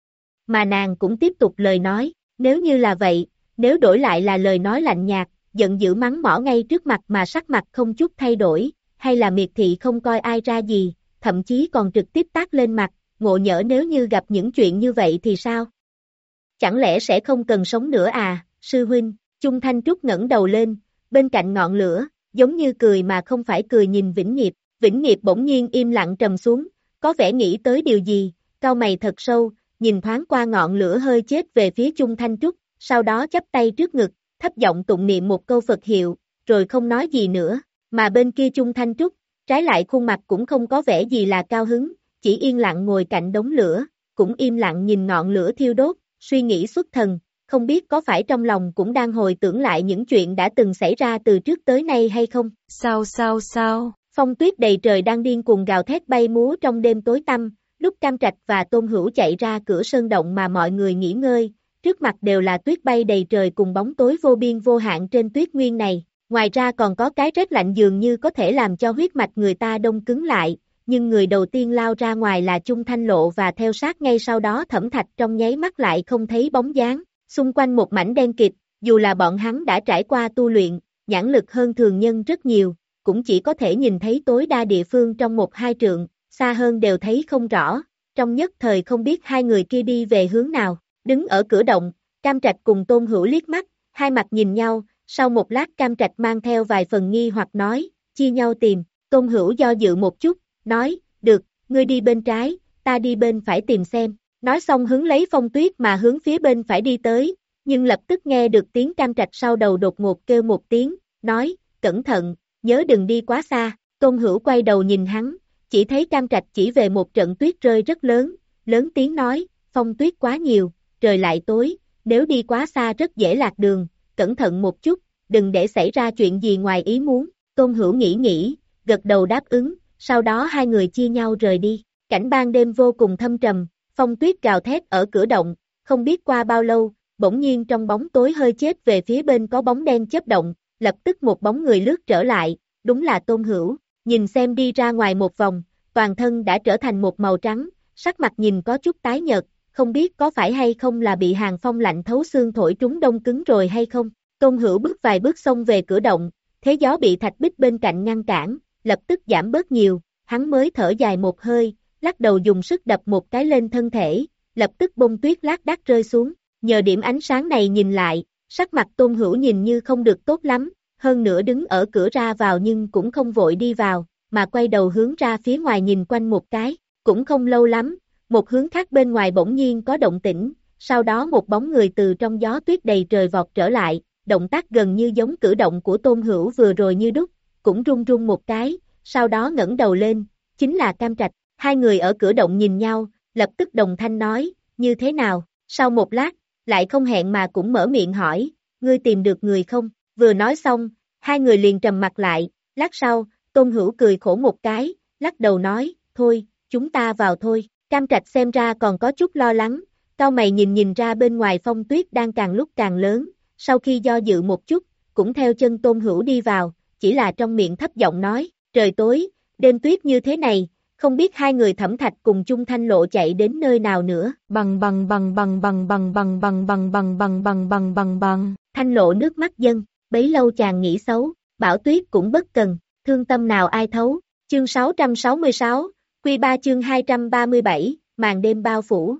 Mà nàng cũng tiếp tục lời nói, nếu như là vậy, nếu đổi lại là lời nói lạnh nhạt, giận dữ mắng mỏ ngay trước mặt mà sắc mặt không chút thay đổi, hay là miệt thị không coi ai ra gì, thậm chí còn trực tiếp tát lên mặt, ngộ nhỡ nếu như gặp những chuyện như vậy thì sao? Chẳng lẽ sẽ không cần sống nữa à, sư huynh? Chung Thanh Trúc ngẩng đầu lên, bên cạnh ngọn lửa, giống như cười mà không phải cười nhìn Vĩnh Nghiệp, Vĩnh Nghiệp bỗng nhiên im lặng trầm xuống, có vẻ nghĩ tới điều gì, cau mày thật sâu, nhìn thoáng qua ngọn lửa hơi chết về phía Chung Thanh Trúc, sau đó chắp tay trước ngực, thấp giọng tụng niệm một câu Phật hiệu, rồi không nói gì nữa, mà bên kia Chung Thanh Trúc, trái lại khuôn mặt cũng không có vẻ gì là cao hứng, chỉ yên lặng ngồi cạnh đống lửa, cũng im lặng nhìn ngọn lửa thiêu đốt, suy nghĩ xuất thần, không biết có phải trong lòng cũng đang hồi tưởng lại những chuyện đã từng xảy ra từ trước tới nay hay không. Sao sao sao? Phong tuyết đầy trời đang điên cuồng gào thét bay múa trong đêm tối tăm, lúc Cam Trạch và Tôn Hữu chạy ra cửa sơn động mà mọi người nghỉ ngơi, trước mặt đều là tuyết bay đầy trời cùng bóng tối vô biên vô hạn trên tuyết nguyên này, ngoài ra còn có cái rét lạnh dường như có thể làm cho huyết mạch người ta đông cứng lại, nhưng người đầu tiên lao ra ngoài là Chung Thanh Lộ và theo sát ngay sau đó Thẩm Thạch trong nháy mắt lại không thấy bóng dáng, xung quanh một mảnh đen kịt, dù là bọn hắn đã trải qua tu luyện, nhãn lực hơn thường nhân rất nhiều, cũng chỉ có thể nhìn thấy tối đa địa phương trong một hai trượng, xa hơn đều thấy không rõ, trong nhất thời không biết hai người kia đi về hướng nào, đứng ở cửa động, Cam Trạch cùng Tôn Hữu liếc mắt, hai mặt nhìn nhau, sau một lát Cam Trạch mang theo vài phần nghi hoặc nói, chia nhau tìm, Tôn Hữu do dự một chút, nói, được, ngươi đi bên trái, ta đi bên phải tìm xem, nói xong hứng lấy phong tuyết mà hướng phía bên phải đi tới, nhưng lập tức nghe được tiếng Cam Trạch sau đầu đột ngột kêu một tiếng, nói, cẩn thận, nhớ đừng đi quá xa, Tôn Hữu quay đầu nhìn hắn, chỉ thấy Cam Trạch chỉ về một trận tuyết rơi rất lớn, lớn tiếng nói, phong tuyết quá nhiều, trời lại tối, nếu đi quá xa rất dễ lạc đường, cẩn thận một chút, đừng để xảy ra chuyện gì ngoài ý muốn, Tôn Hữu nghĩ nghĩ, gật đầu đáp ứng, sau đó hai người chia nhau rời đi, cảnh ban đêm vô cùng thâm trầm, phong tuyết gào thét ở cửa động, không biết qua bao lâu, bỗng nhiên trong bóng tối hơi chết về phía bên có bóng đen chớp động, lập tức một bóng người lướt trở lại, đúng là Tôn Hữu, nhìn xem đi ra ngoài một vòng, toàn thân đã trở thành một màu trắng, sắc mặt nhìn có chút tái nhợt, không biết có phải hay không là bị hàng phong lạnh thấu xương thổi trúng đông cứng rồi hay không. Tôn Hữu bước vài bước xông về cửa động, thế gió bị thạch bích bên cạnh ngăn cản, lập tức giảm bớt nhiều, hắn mới thở dài một hơi, lắc đầu dùng sức đập một cái lên thân thể, lập tức bông tuyết lác đác rơi xuống, nhờ điểm ánh sáng này nhìn lại, sắc mặt Tôn Hữu nhìn như không được tốt lắm, hơn nữa đứng ở cửa ra vào nhưng cũng không vội đi vào, mà quay đầu hướng ra phía ngoài nhìn quanh một cái, cũng không lâu lắm, một hướng khác bên ngoài bỗng nhiên có động tĩnh, sau đó một bóng người từ trong gió tuyết đầy trời vọt trở lại, động tác gần như giống cử động của Tôn Hữu vừa rồi như đúc, cũng run run một cái, sau đó ngẩng đầu lên, chính là Cam Trạch, hai người ở cửa động nhìn nhau, lập tức đồng thanh nói, như thế nào, sau một lát, lại không hẹn mà cũng mở miệng hỏi, ngươi tìm được người không, vừa nói xong, hai người liền trầm mặt lại, lát sau, Tôn Hữu cười khổ một cái, lắc đầu nói, thôi, chúng ta vào thôi, Cam Trạch xem ra còn có chút lo lắng, cau mày nhìn nhìn ra bên ngoài phong tuyết đang càng lúc càng lớn, sau khi do dự một chút, cũng theo chân Tôn Hữu đi vào, chỉ là trong miệng thấp giọng nói, trời tối, đêm tuyết như thế này, không biết hai người Thẩm Thạch cùng Chung Thanh Lộ chạy đến nơi nào nữa. Bằng bằng bằng bằng bằng bằng bằng bằng bằng bằng bằng bằng bằng bằng bằng. Thanh Lộ nước mắt dâng, bấy lâu chàng nghĩ xấu, Bảo Tuyết cũng bất cần, thương tâm nào ai thấu. Chương sáu trăm sáu mươi sáu, Quy ba chương hai trăm ba mươi bảy, màn đêm bao phủ.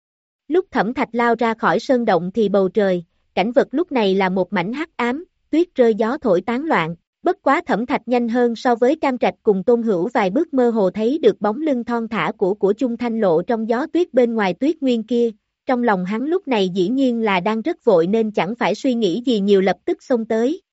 Lúc Thẩm Thạch lao ra khỏi sơn động thì bầu trời, cảnh vật lúc này là một mảnh hắc ám, tuyết rơi gió thổi tán loạn. Bất quá Thẩm Thạch nhanh hơn so với Cam Trạch cùng Tôn Hữu vài bước mơ hồ thấy được bóng lưng thon thả của của Chung Thanh Lộ trong gió tuyết bên ngoài tuyết nguyên kia, trong lòng hắn lúc này dĩ nhiên là đang rất vội nên chẳng phải suy nghĩ gì nhiều lập tức xông tới,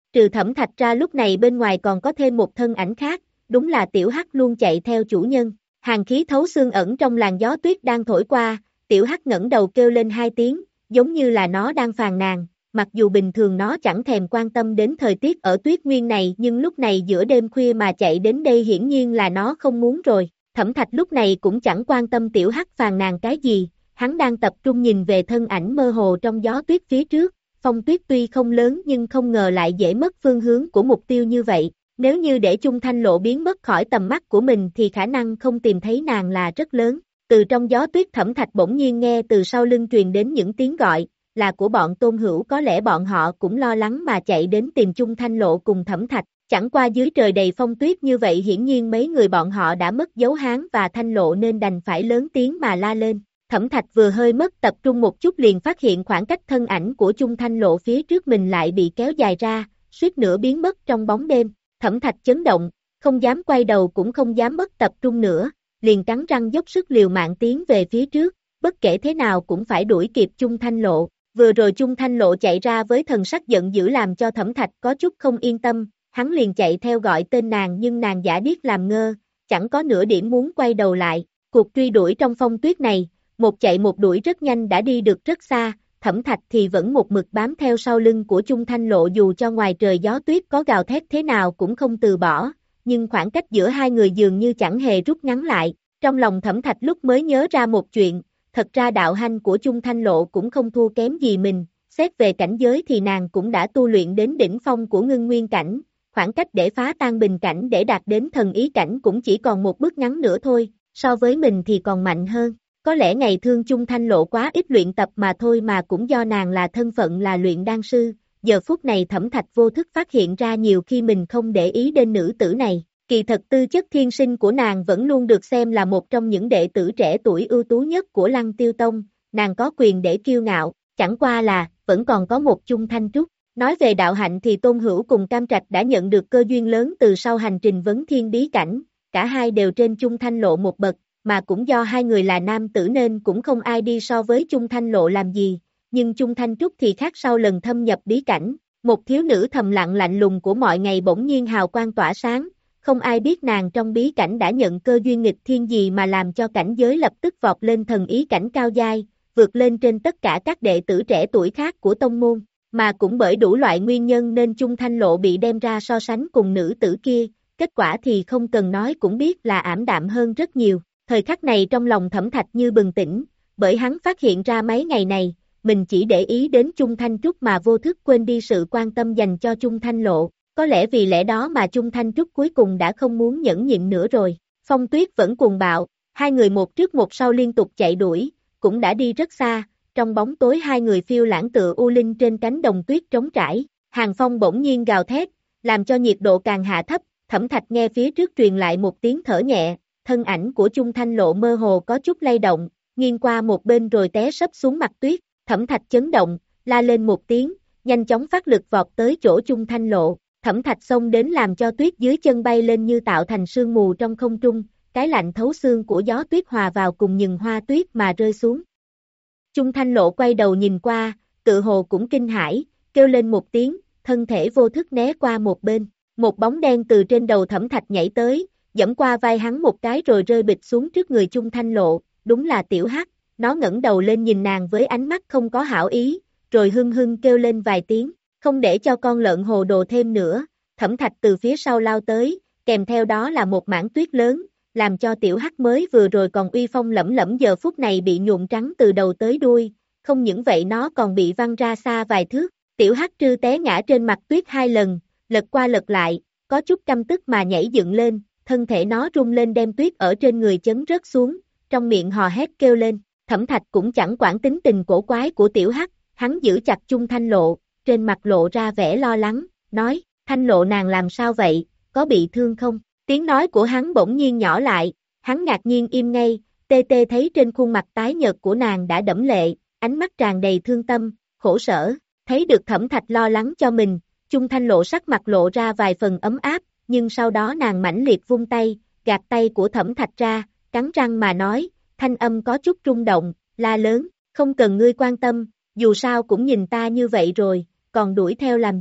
Trừ Thẩm Thạch ra lúc này bên ngoài còn có thêm một thân ảnh khác, đúng là Tiểu Hắc luôn chạy theo chủ nhân. Hàn khí thấu xương ẩn trong làn gió tuyết đang thổi qua, Tiểu Hắc ngẩng đầu kêu lên hai tiếng, giống như là nó đang phàn nàn. Mặc dù bình thường nó chẳng thèm quan tâm đến thời tiết ở tuyết nguyên này nhưng lúc này giữa đêm khuya mà chạy đến đây hiển nhiên là nó không muốn rồi. Thẩm Thạch lúc này cũng chẳng quan tâm Tiểu Hắc phàn nàn cái gì, hắn đang tập trung nhìn về thân ảnh mơ hồ trong gió tuyết phía trước. Phong tuyết tuy không lớn nhưng không ngờ lại dễ mất phương hướng của mục tiêu như vậy. Nếu như để Chung Thanh Lộ biến mất khỏi tầm mắt của mình thì khả năng không tìm thấy nàng là rất lớn. Từ trong gió tuyết Thẩm Thạch bỗng nhiên nghe từ sau lưng truyền đến những tiếng gọi, là của bọn Tôn Hữu, có lẽ bọn họ cũng lo lắng mà chạy đến tìm Chung Thanh Lộ cùng Thẩm Thạch. Chẳng qua dưới trời đầy phong tuyết như vậy hiển nhiên mấy người bọn họ đã mất dấu Hán và Thanh Lộ nên đành phải lớn tiếng mà la lên. Thẩm Thạch vừa hơi mất tập trung một chút liền phát hiện khoảng cách thân ảnh của Chung Thanh Lộ phía trước mình lại bị kéo dài ra, suýt nữa biến mất trong bóng đêm. Thẩm Thạch chấn động, không dám quay đầu cũng không dám mất tập trung nữa, liền cắn răng dốc sức liều mạng tiến về phía trước, bất kể thế nào cũng phải đuổi kịp Chung Thanh Lộ. Vừa rồi Chung Thanh Lộ chạy ra với thần sắc giận dữ làm cho Thẩm Thạch có chút không yên tâm, hắn liền chạy theo gọi tên nàng nhưng nàng giả điếc làm ngơ, chẳng có nửa điểm muốn quay đầu lại. Cuộc truy đuổi trong phong tuyết này, một chạy một đuổi rất nhanh đã đi được rất xa, Thẩm Thạch thì vẫn một mực bám theo sau lưng của Chung Thanh Lộ dù cho ngoài trời gió tuyết có gào thét thế nào cũng không từ bỏ, nhưng khoảng cách giữa hai người dường như chẳng hề rút ngắn lại. Trong lòng Thẩm Thạch lúc mới nhớ ra một chuyện, thật ra đạo hạnh của Chung Thanh Lộ cũng không thua kém gì mình, xét về cảnh giới thì nàng cũng đã tu luyện đến đỉnh phong của ngưng nguyên cảnh, khoảng cách để phá tan bình cảnh để đạt đến thần ý cảnh cũng chỉ còn một bước ngắn nữa thôi, so với mình thì còn mạnh hơn. Có lẽ ngày thương Chung Thanh Lộ quá ít luyện tập mà thôi mà cũng do nàng là thân phận là luyện đan sư, giờ phút này Thẩm Thạch vô thức phát hiện ra nhiều khi mình không để ý đến nữ tử này. Kỳ thật tư chất thiên sinh của nàng vẫn luôn được xem là một trong những đệ tử trẻ tuổi ưu tú nhất của Lăng Tiêu Tông, nàng có quyền để kiêu ngạo, chẳng qua là, vẫn còn có một Chung Thanh Trúc. Nói về đạo hạnh thì Tôn Hữu cùng Cam Trạch đã nhận được cơ duyên lớn từ sau hành trình vấn thiên bí cảnh, cả hai đều trên Chung Thanh Lộ một bậc, mà cũng do hai người là nam tử nên cũng không ai đi so với Chung Thanh Lộ làm gì, nhưng Chung Thanh Trúc thì khác sau lần thâm nhập bí cảnh, một thiếu nữ thầm lặng lạnh lùng của mọi ngày bỗng nhiên hào quang tỏa sáng. Không ai biết nàng trong bí cảnh đã nhận cơ duyên nghịch thiên gì mà làm cho cảnh giới lập tức vọt lên thần ý cảnh cao giai, vượt lên trên tất cả các đệ tử trẻ tuổi khác của tông môn, mà cũng bởi đủ loại nguyên nhân nên Chung Thanh Lộ bị đem ra so sánh cùng nữ tử kia, kết quả thì không cần nói cũng biết là ảm đạm hơn rất nhiều. Thời khắc này trong lòng Thẩm Thạch như bừng tỉnh, bởi hắn phát hiện ra mấy ngày này, mình chỉ để ý đến Chung Thanh Trúc mà vô thức quên đi sự quan tâm dành cho Chung Thanh Lộ. Có lẽ vì lẽ đó mà Chung Thanh Trúc cuối cùng đã không muốn nhẫn nhịn nữa rồi. Phong tuyết vẫn cuồng bạo, hai người một trước một sau liên tục chạy đuổi, cũng đã đi rất xa, trong bóng tối hai người phiêu lãng tựa u linh trên cánh đồng tuyết trống trải. Hàng phong bỗng nhiên gào thét, làm cho nhiệt độ càng hạ thấp, Thẩm Thạch nghe phía trước truyền lại một tiếng thở nhẹ, thân ảnh của Chung Thanh Lộ mơ hồ có chút lay động, nghiêng qua một bên rồi té sấp xuống mặt tuyết. Thẩm Thạch chấn động, la lên một tiếng, nhanh chóng phát lực vọt tới chỗ Chung Thanh Lộ. Thẩm Thạch xông đến làm cho tuyết dưới chân bay lên như tạo thành sương mù trong không trung, cái lạnh thấu xương của gió tuyết hòa vào cùng nhừng hoa tuyết mà rơi xuống. Chung Thanh Lộ quay đầu nhìn qua, tự hồ cũng kinh hãi, kêu lên một tiếng, thân thể vô thức né qua một bên, một bóng đen từ trên đầu Thẩm Thạch nhảy tới, giẫm qua vai hắn một cái rồi rơi bịch xuống trước người Chung Thanh Lộ, đúng là Tiểu Hắc, nó ngẩng đầu lên nhìn nàng với ánh mắt không có hảo ý, rồi hưng hưng kêu lên vài tiếng. Không để cho con lợn hồ đồ thêm nữa, Thẩm Thạch từ phía sau lao tới, kèm theo đó là một mảng tuyết lớn, làm cho Tiểu Hắc mới vừa rồi còn uy phong lẫm lẫm giờ phút này bị nhuộm trắng từ đầu tới đuôi, không những vậy nó còn bị văng ra xa vài thước. Tiểu Hắc trư té ngã trên mặt tuyết hai lần, lật qua lật lại, có chút căm tức mà nhảy dựng lên, thân thể nó rung lên đem tuyết ở trên người chấn rớt xuống, trong miệng hò hét kêu lên. Thẩm Thạch cũng chẳng quản tính tình cổ quái của Tiểu Hắc, hắn giữ chặt Chung Thanh Lộ, trên mặt lộ ra vẻ lo lắng, nói, Thanh Lộ nàng làm sao vậy, có bị thương không? Tiếng nói của hắn bỗng nhiên nhỏ lại, hắn ngạc nhiên im ngay, tê tê thấy trên khuôn mặt tái nhợt của nàng đã đẫm lệ, ánh mắt tràn đầy thương tâm, khổ sở, thấy được Thẩm Thạch lo lắng cho mình, Chung Thanh Lộ sắc mặt lộ ra vài phần ấm áp, nhưng sau đó nàng mãnh liệt vung tay, gạt tay của Thẩm Thạch ra, cắn răng mà nói, thanh âm có chút rung động, la lớn, không cần ngươi quan tâm, dù sao cũng nhìn ta như vậy rồi, còn đuổi theo làm gì,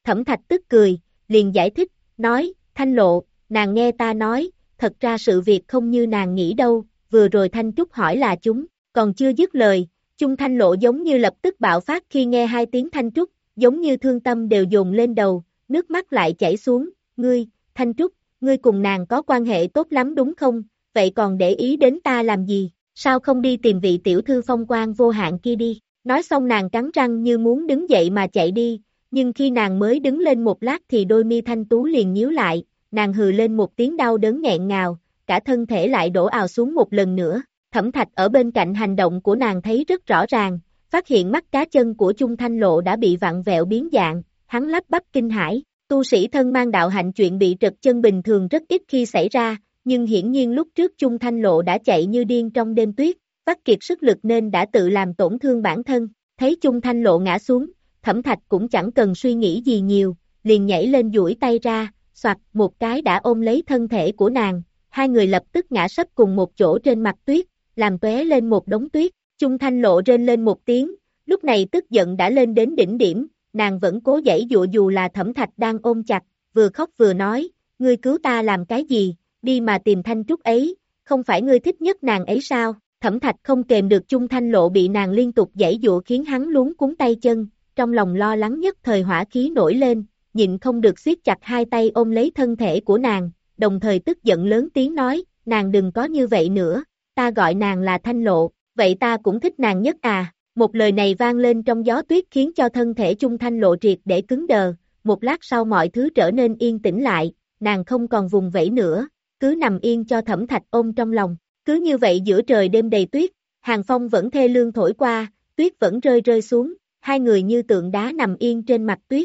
Thẩm Thạch tức cười, liền giải thích, nói, Thanh Lộ, nàng nghe ta nói, thật ra sự việc không như nàng nghĩ đâu, vừa rồi Thanh Trúc hỏi là chúng, còn chưa dứt lời, Chung Thanh Lộ giống như lập tức bạo phát khi nghe hai tiếng Thanh Trúc, giống như thương tâm đều dồn lên đầu, nước mắt lại chảy xuống, ngươi, Thanh Trúc, ngươi cùng nàng có quan hệ tốt lắm đúng không, vậy còn để ý đến ta làm gì, sao không đi tìm vị tiểu thư phong quan vô hạn kia đi, nói xong nàng cắn răng như muốn đứng dậy mà chạy đi, nhưng khi nàng mới đứng lên một lát thì đôi mi thanh tú liền nhíu lại, nàng hừ lên một tiếng đau đớn nghẹn ngào, cả thân thể lại đổ ào xuống một lần nữa. Thẩm Thạch ở bên cạnh hành động của nàng thấy rất rõ ràng, phát hiện mắt cá chân của Chung Thanh Lộ đã bị vặn vẹo biến dạng, hắn lắp bắp kinh hãi, tu sĩ thân mang đạo hạnh chuyện bị trật chân bình thường rất ít khi xảy ra, nhưng hiển nhiên lúc trước Chung Thanh Lộ đã chạy như điên trong đêm tuyết, vắt kiệt sức lực nên đã tự làm tổn thương bản thân, thấy Chung Thanh Lộ ngã xuống, Thẩm Thạch cũng chẳng cần suy nghĩ gì nhiều, liền nhảy lên duỗi tay ra, soạt một cái đã ôm lấy thân thể của nàng, hai người lập tức ngã sấp cùng một chỗ trên mặt tuyết, làm tóe lên một đống tuyết, Chung Thanh Lộ rên lên một tiếng, lúc này tức giận đã lên đến đỉnh điểm, nàng vẫn cố giãy dụa dù là Thẩm Thạch đang ôm chặt, vừa khóc vừa nói, ngươi cứu ta làm cái gì, đi mà tìm Thanh Trúc ấy, không phải ngươi thích nhất nàng ấy sao, Thẩm Thạch không kềm được Chung Thanh Lộ bị nàng liên tục giãy dụa khiến hắn luống cuống tay chân, trong lòng lo lắng nhất thời hỏa khí nổi lên, nhịn không được siết chặt hai tay ôm lấy thân thể của nàng, đồng thời tức giận lớn tiếng nói, nàng đừng có như vậy nữa, ta gọi nàng là Thanh Lộ, vậy ta cũng thích nàng nhất à, một lời này vang lên trong gió tuyết khiến cho thân thể Chung Thanh Lộ triệt để cứng đờ, một lát sau mọi thứ trở nên yên tĩnh lại, nàng không còn vùng vẫy nữa, cứ nằm yên cho Thẩm Thạch ôm trong lòng, cứ như vậy giữa trời đêm đầy tuyết, hàng phong vẫn thê lương thổi qua, tuyết vẫn rơi rơi xuống, hai người như tượng đá nằm yên trên mặt tuyết.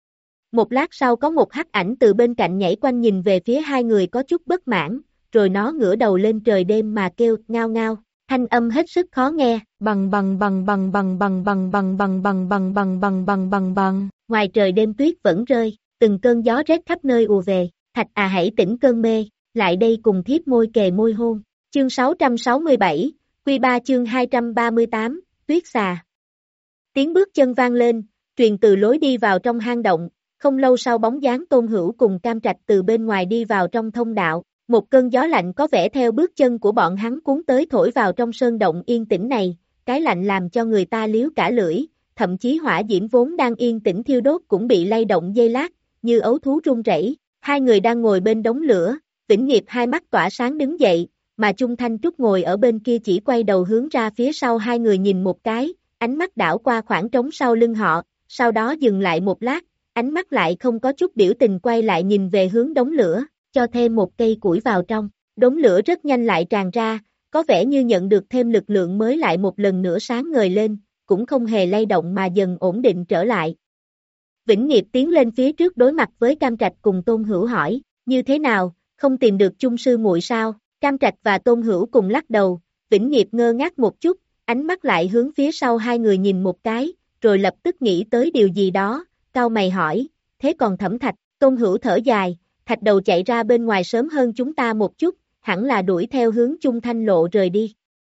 Một lát sau có một hắc ảnh từ bên cạnh nhảy quanh nhìn về phía hai người có chút bất mãn, rồi nó ngửa đầu lên trời đêm mà kêu ngao ngao, thanh âm hết sức khó nghe, bằng bằng bằng bằng bằng bằng bằng bằng bằng bằng bằng bằng bằng bằng bằng bằng. Ngoài trời đêm tuyết vẫn rơi, từng cơn gió rét khắp nơi ùa về, Thạch à hãy tỉnh cơn mê, lại đây cùng thiếp môi kề môi hôn. Chương sáu trăm sáu mươi bảy, Quy ba chương hai trăm ba mươi tám, Tuyết xà. Tiếng bước chân vang lên, truyền từ lối đi vào trong hang động, không lâu sau bóng dáng Tôn Hữu cùng Cam Trạch từ bên ngoài đi vào trong thông đạo, một cơn gió lạnh có vẻ theo bước chân của bọn hắn cuốn tới thổi vào trong sơn động yên tĩnh này, cái lạnh làm cho người ta liếu cả lưỡi, thậm chí hỏa diễm vốn đang yên tĩnh thiêu đốt cũng bị lay động giây lát, như ấu thú run rẩy. Hai người đang ngồi bên đống lửa, Vĩnh Nghiệp hai mắt tỏa sáng đứng dậy, mà Chung Thanh Trúc ngồi ở bên kia chỉ quay đầu hướng ra phía sau hai người nhìn một cái, ánh mắt đảo qua khoảng trống sau lưng họ, sau đó dừng lại một lát, ánh mắt lại không có chút biểu tình quay lại nhìn về hướng đống lửa, cho thêm một cây củi vào trong, đống lửa rất nhanh lại tràn ra, có vẻ như nhận được thêm lực lượng mới lại một lần nữa sáng ngời lên, cũng không hề lay động mà dần ổn định trở lại. Vĩnh Nghiệp tiến lên phía trước đối mặt với Cam Trạch cùng Tôn Hữu hỏi, như thế nào, không tìm được chung sư muội sao? Cam Trạch và Tôn Hữu cùng lắc đầu, Vĩnh Nghiệp ngơ ngác một chút, ánh mắt lại hướng phía sau hai người nhìn một cái, rồi lập tức nghĩ tới điều gì đó, cau mày hỏi, thế còn Thẩm Thạch? Tôn Hữu thở dài, Thạch đầu chạy ra bên ngoài sớm hơn chúng ta một chút, hẳn là đuổi theo hướng Chung Thanh Lộ rời đi.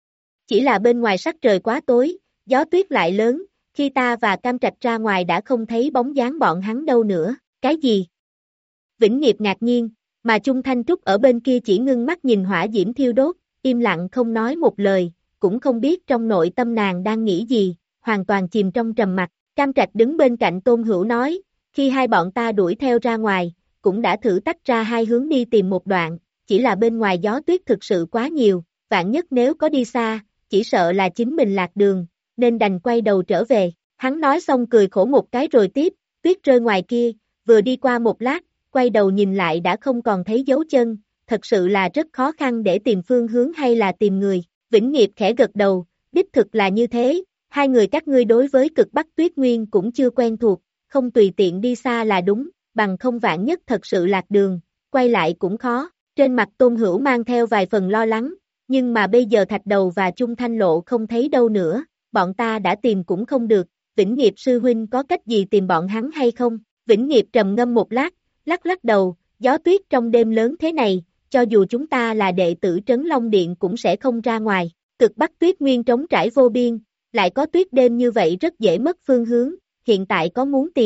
Chỉ là bên ngoài sắc trời quá tối, gió tuyết lại lớn, khi ta và Cam Trạch ra ngoài đã không thấy bóng dáng bọn hắn đâu nữa, cái gì? Vĩnh Nghiệp ngạc nhiên, mà Chung Thanh Trúc ở bên kia chỉ ngưng mắt nhìn hỏa diễm thiêu đốt, im lặng không nói một lời, cũng không biết trong nội tâm nàng đang nghĩ gì, hoàn toàn chìm trong trầm mặc. Cam Trạch đứng bên cạnh Tôn Hữu nói, khi hai bọn ta đuổi theo ra ngoài, cũng đã thử tách ra hai hướng đi tìm một đoạn, chỉ là bên ngoài gió tuyết thực sự quá nhiều, vạn nhất nếu có đi xa, chỉ sợ là chính mình lạc đường, nên đành quay đầu trở về. Hắn nói xong cười khổ một cái rồi tiếp, tuyết rơi ngoài kia, vừa đi qua một lát, quay đầu nhìn lại đã không còn thấy dấu chân, thật sự là rất khó khăn để tìm phương hướng hay là tìm người. Vĩnh Nghiệp khẽ gật đầu, đích thực là như thế, hai người các ngươi đối với cực Bắc Tuyết Nguyên cũng chưa quen thuộc, không tùy tiện đi xa là đúng, bằng không vạn nhất thật sự lạc đường, quay lại cũng khó. Trên mặt Tôn Hữu mang theo vài phần lo lắng, nhưng mà bây giờ Thạch Đầu và Chung Thanh Lộ không thấy đâu nữa, bọn ta đã tìm cũng không được, Vĩnh Nghiệp sư huynh có cách gì tìm bọn hắn hay không? Vĩnh Nghiệp trầm ngâm một lát, lắc lắc đầu, gió tuyết trong đêm lớn thế này, cho dù chúng ta là đệ tử Trấn Long Điện cũng sẽ không ra ngoài, cực Bắc Tuyết Nguyên trống trải vô biên, lại có tuyết đêm như vậy rất dễ mất phương hướng, hiện tại có muốn tìm,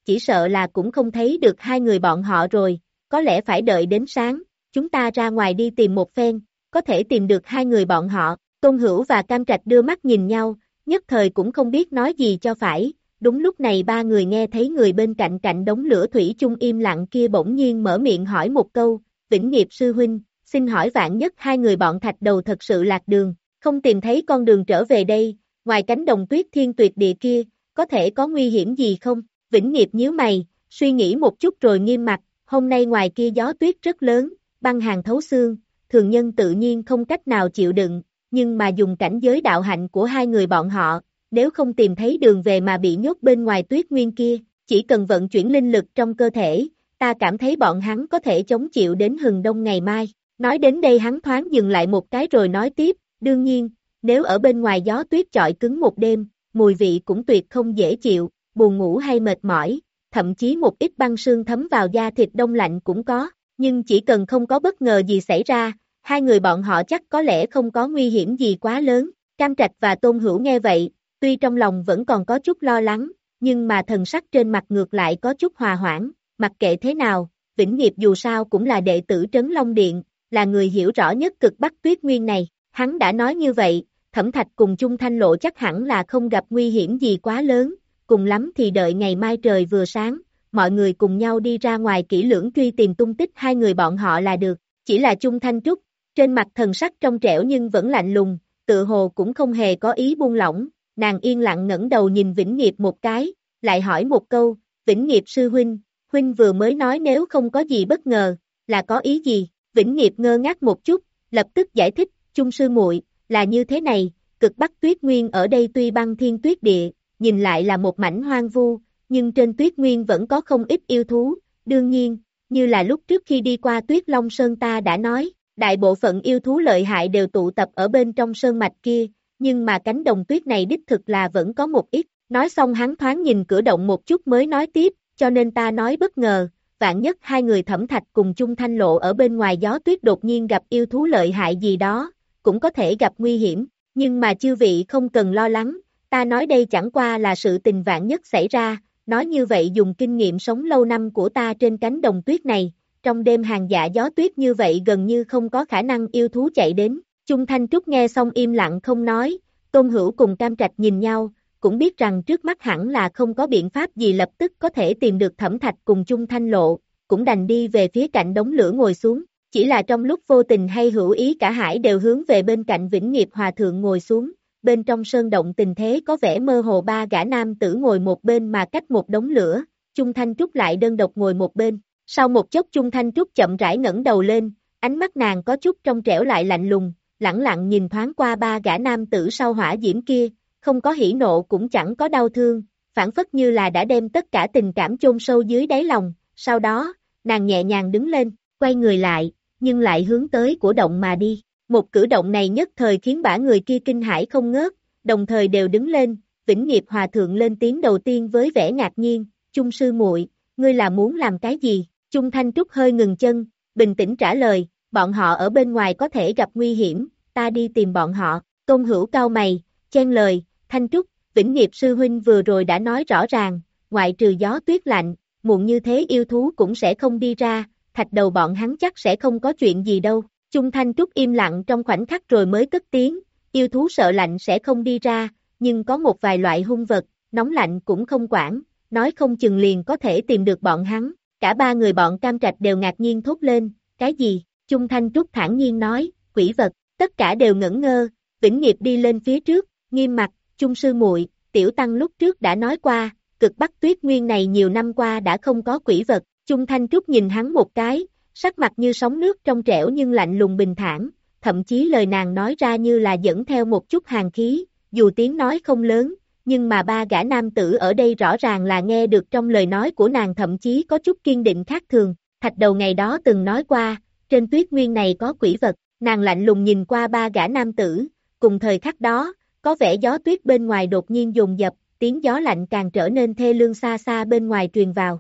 chỉ sợ là cũng không thấy được hai người bọn họ rồi, có lẽ phải đợi đến sáng, chúng ta ra ngoài đi tìm một phen, có thể tìm được hai người bọn họ. Tôn Hữu và Cam Trạch đưa mắt nhìn nhau, nhất thời cũng không biết nói gì cho phải. Đúng lúc này ba người nghe thấy người bên cạnh cạnh đống lửa thủy chung im lặng kia bỗng nhiên mở miệng hỏi một câu, Vĩnh Nghiệp sư huynh, xin hỏi vạn nhất hai người bọn thạch đầu thật sự lạc đường, không tìm thấy con đường trở về đây, ngoài cánh đồng tuyết thiên tuyệt địa kia, có thể có nguy hiểm gì không? Vĩnh Nghiệp nhíu mày, suy nghĩ một chút rồi nghiêm mặt, hôm nay ngoài kia gió tuyết rất lớn, băng hàn thấu xương, thường nhân tự nhiên không cách nào chịu đựng, nhưng mà dùng cảnh giới đạo hạnh của hai người bọn họ, nếu không tìm thấy đường về mà bị nhốt bên ngoài tuyết nguyên kia, chỉ cần vận chuyển linh lực trong cơ thể, ta cảm thấy bọn hắn có thể chống chịu đến hừng đông ngày mai. Nói đến đây hắn thoáng dừng lại một cái rồi nói tiếp, đương nhiên, nếu ở bên ngoài gió tuyết chọi cứng một đêm, mùi vị cũng tuyệt không dễ chịu, buồn ngủ hay mệt mỏi, thậm chí một ít băng sương thấm vào da thịt đông lạnh cũng có, nhưng chỉ cần không có bất ngờ gì xảy ra, hai người bọn họ chắc có lẽ không có nguy hiểm gì quá lớn. Cam Trạch và Tôn Hữu nghe vậy, tuy trong lòng vẫn còn có chút lo lắng, nhưng mà thần sắc trên mặt ngược lại có chút hòa hoãn, mặc kệ thế nào, Vĩnh Nghiệp dù sao cũng là đệ tử Trấn Long Điện, là người hiểu rõ nhất cực Bắc Tuyết Nguyên này, hắn đã nói như vậy, Thẩm Thạch cùng Chung Thanh Lộ chắc hẳn là không gặp nguy hiểm gì quá lớn, cùng lắm thì đợi ngày mai trời vừa sáng, mọi người cùng nhau đi ra ngoài kỹ lưỡng truy tìm tung tích hai người bọn họ là được, chỉ là Chung Thanh Trúc, trên mặt thần sắc trong trẻo nhưng vẫn lạnh lùng, tự hồ cũng không hề có ý buông lỏng, nàng yên lặng ngẩng đầu nhìn Vĩnh Nghiệp một cái, lại hỏi một câu, Vĩnh Nghiệp sư huynh, huynh vừa mới nói nếu không có gì bất ngờ, là có ý gì? Vĩnh Nghiệp ngơ ngác một chút, lập tức giải thích, Chung sư muội, là như thế này, cực Bắc Tuyết Nguyên ở đây tuy băng thiên tuyết địa, nhìn lại là một mảnh hoang vu, nhưng trên Tuyết Nguyên vẫn có không ít yêu thú, đương nhiên, như là lúc trước khi đi qua Tuyết Long Sơn ta đã nói, đại bộ phận yêu thú lợi hại đều tụ tập ở bên trong sơn mạch kia, nhưng mà cánh đồng tuyết này đích thực là vẫn có một ít, nói xong hắn thoáng nhìn cửa động một chút mới nói tiếp, cho nên ta nói bất ngờ, vạn nhất hai người Thẩm Thạch cùng Chung Thanh Lộ ở bên ngoài gió tuyết đột nhiên gặp yêu thú lợi hại gì đó, cũng có thể gặp nguy hiểm, nhưng mà chư vị không cần lo lắng, ta nói đây chẳng qua là sự tình vạn nhất xảy ra, nói như vậy dùng kinh nghiệm sống lâu năm của ta trên cánh đồng tuyết này, trong đêm hàng dạ gió tuyết như vậy gần như không có khả năng yêu thú chạy đến. Chung Thanh Trúc nghe xong im lặng không nói, Tôn Hữu cùng Cam Trạch nhìn nhau, cũng biết rằng trước mắt hẳn là không có biện pháp gì lập tức có thể tìm được Thẩm Thạch cùng Chung Thanh Lộ, cũng đành đi về phía cạnh đống lửa ngồi xuống, chỉ là trong lúc vô tình hay hữu ý cả hải đều hướng về bên cạnh Vĩnh Nghiệp Hòa Thượng ngồi xuống, bên trong sơn động tình thế có vẻ mơ hồ ba gã nam tử ngồi một bên mà cách một đống lửa, Chung Thanh Trúc lại đơn độc ngồi một bên, sau một chốc Chung Thanh Trúc chậm rãi ngẩng đầu lên, ánh mắt nàng có chút trong trẻo lại lạnh lùng, lẳng lặng nhìn thoáng qua ba gã nam tử sau hỏa diễm kia, không có hỉ nộ cũng chẳng có đau thương, phản phất như là đã đem tất cả tình cảm chôn sâu dưới đáy lòng, sau đó, nàng nhẹ nhàng đứng lên, quay người lại, nhưng lại hướng tới cổ động mà đi, một cử động này nhất thời khiến bả người kia kinh hãi không ngớt, đồng thời đều đứng lên, Vĩnh Nghiệp Hòa Thượng lên tiếng đầu tiên với vẻ ngạc nhiên, Chung sư muội, ngươi là muốn làm cái gì? Chung Thanh Trúc hơi ngừng chân, bình tĩnh trả lời, bọn họ ở bên ngoài có thể gặp nguy hiểm, ta đi tìm bọn họ, Tôn Hữu cau mày, chen lời, Thanh Trúc, Vĩnh Nghiệp sư huynh vừa rồi đã nói rõ ràng, ngoại trừ gió tuyết lạnh, muộn như thế yêu thú cũng sẽ không đi ra, thạch đầu bọn hắn chắc sẽ không có chuyện gì đâu. Chung Thanh Trúc im lặng trong khoảnh khắc rồi mới cất tiếng, yêu thú sợ lạnh sẽ không đi ra, nhưng có một vài loại hung vật, nóng lạnh cũng không quản, nói không chừng liền có thể tìm được bọn hắn. Cả ba người bọn Cam Trạch đều ngạc nhiên thốt lên, cái gì? Chung Thanh Trúc thản nhiên nói, quỷ vật, tất cả đều ngẩn ngơ, Vĩnh Nghiệp đi lên phía trước, nghiêm mặt, Chung sư muội, tiểu tăng lúc trước đã nói qua, cực Bắc Tuyết Nguyên này nhiều năm qua đã không có quỷ vật, Chung Thanh Trúc nhìn hắn một cái, sắc mặt như sóng nước trong trẻo nhưng lạnh lùng bình thản, thậm chí lời nàng nói ra như là dẫn theo một chút hàn khí, dù tiếng nói không lớn, nhưng mà ba gã nam tử ở đây rõ ràng là nghe được trong lời nói của nàng thậm chí có chút kiên định khác thường, thạch đầu ngày đó từng nói qua, trên tuyết nguyên này có quỷ vật, nàng lạnh lùng nhìn qua ba gã nam tử, cùng thời khắc đó, có vẻ gió tuyết bên ngoài đột nhiên dồn dập, tiếng gió lạnh càng trở nên thê lương xa xa bên ngoài truyền vào.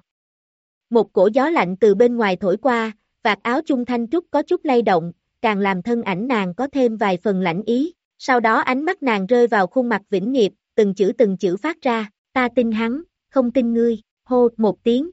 Một cổ gió lạnh từ bên ngoài thổi qua, vạt áo Chung Thanh Trúc có chút lay động, càng làm thân ảnh nàng có thêm vài phần lãnh ý, sau đó ánh mắt nàng rơi vào khuôn mặt Vĩnh Nghiệp, từng chữ từng chữ phát ra, ta tin hắn, không tin ngươi, hô một tiếng.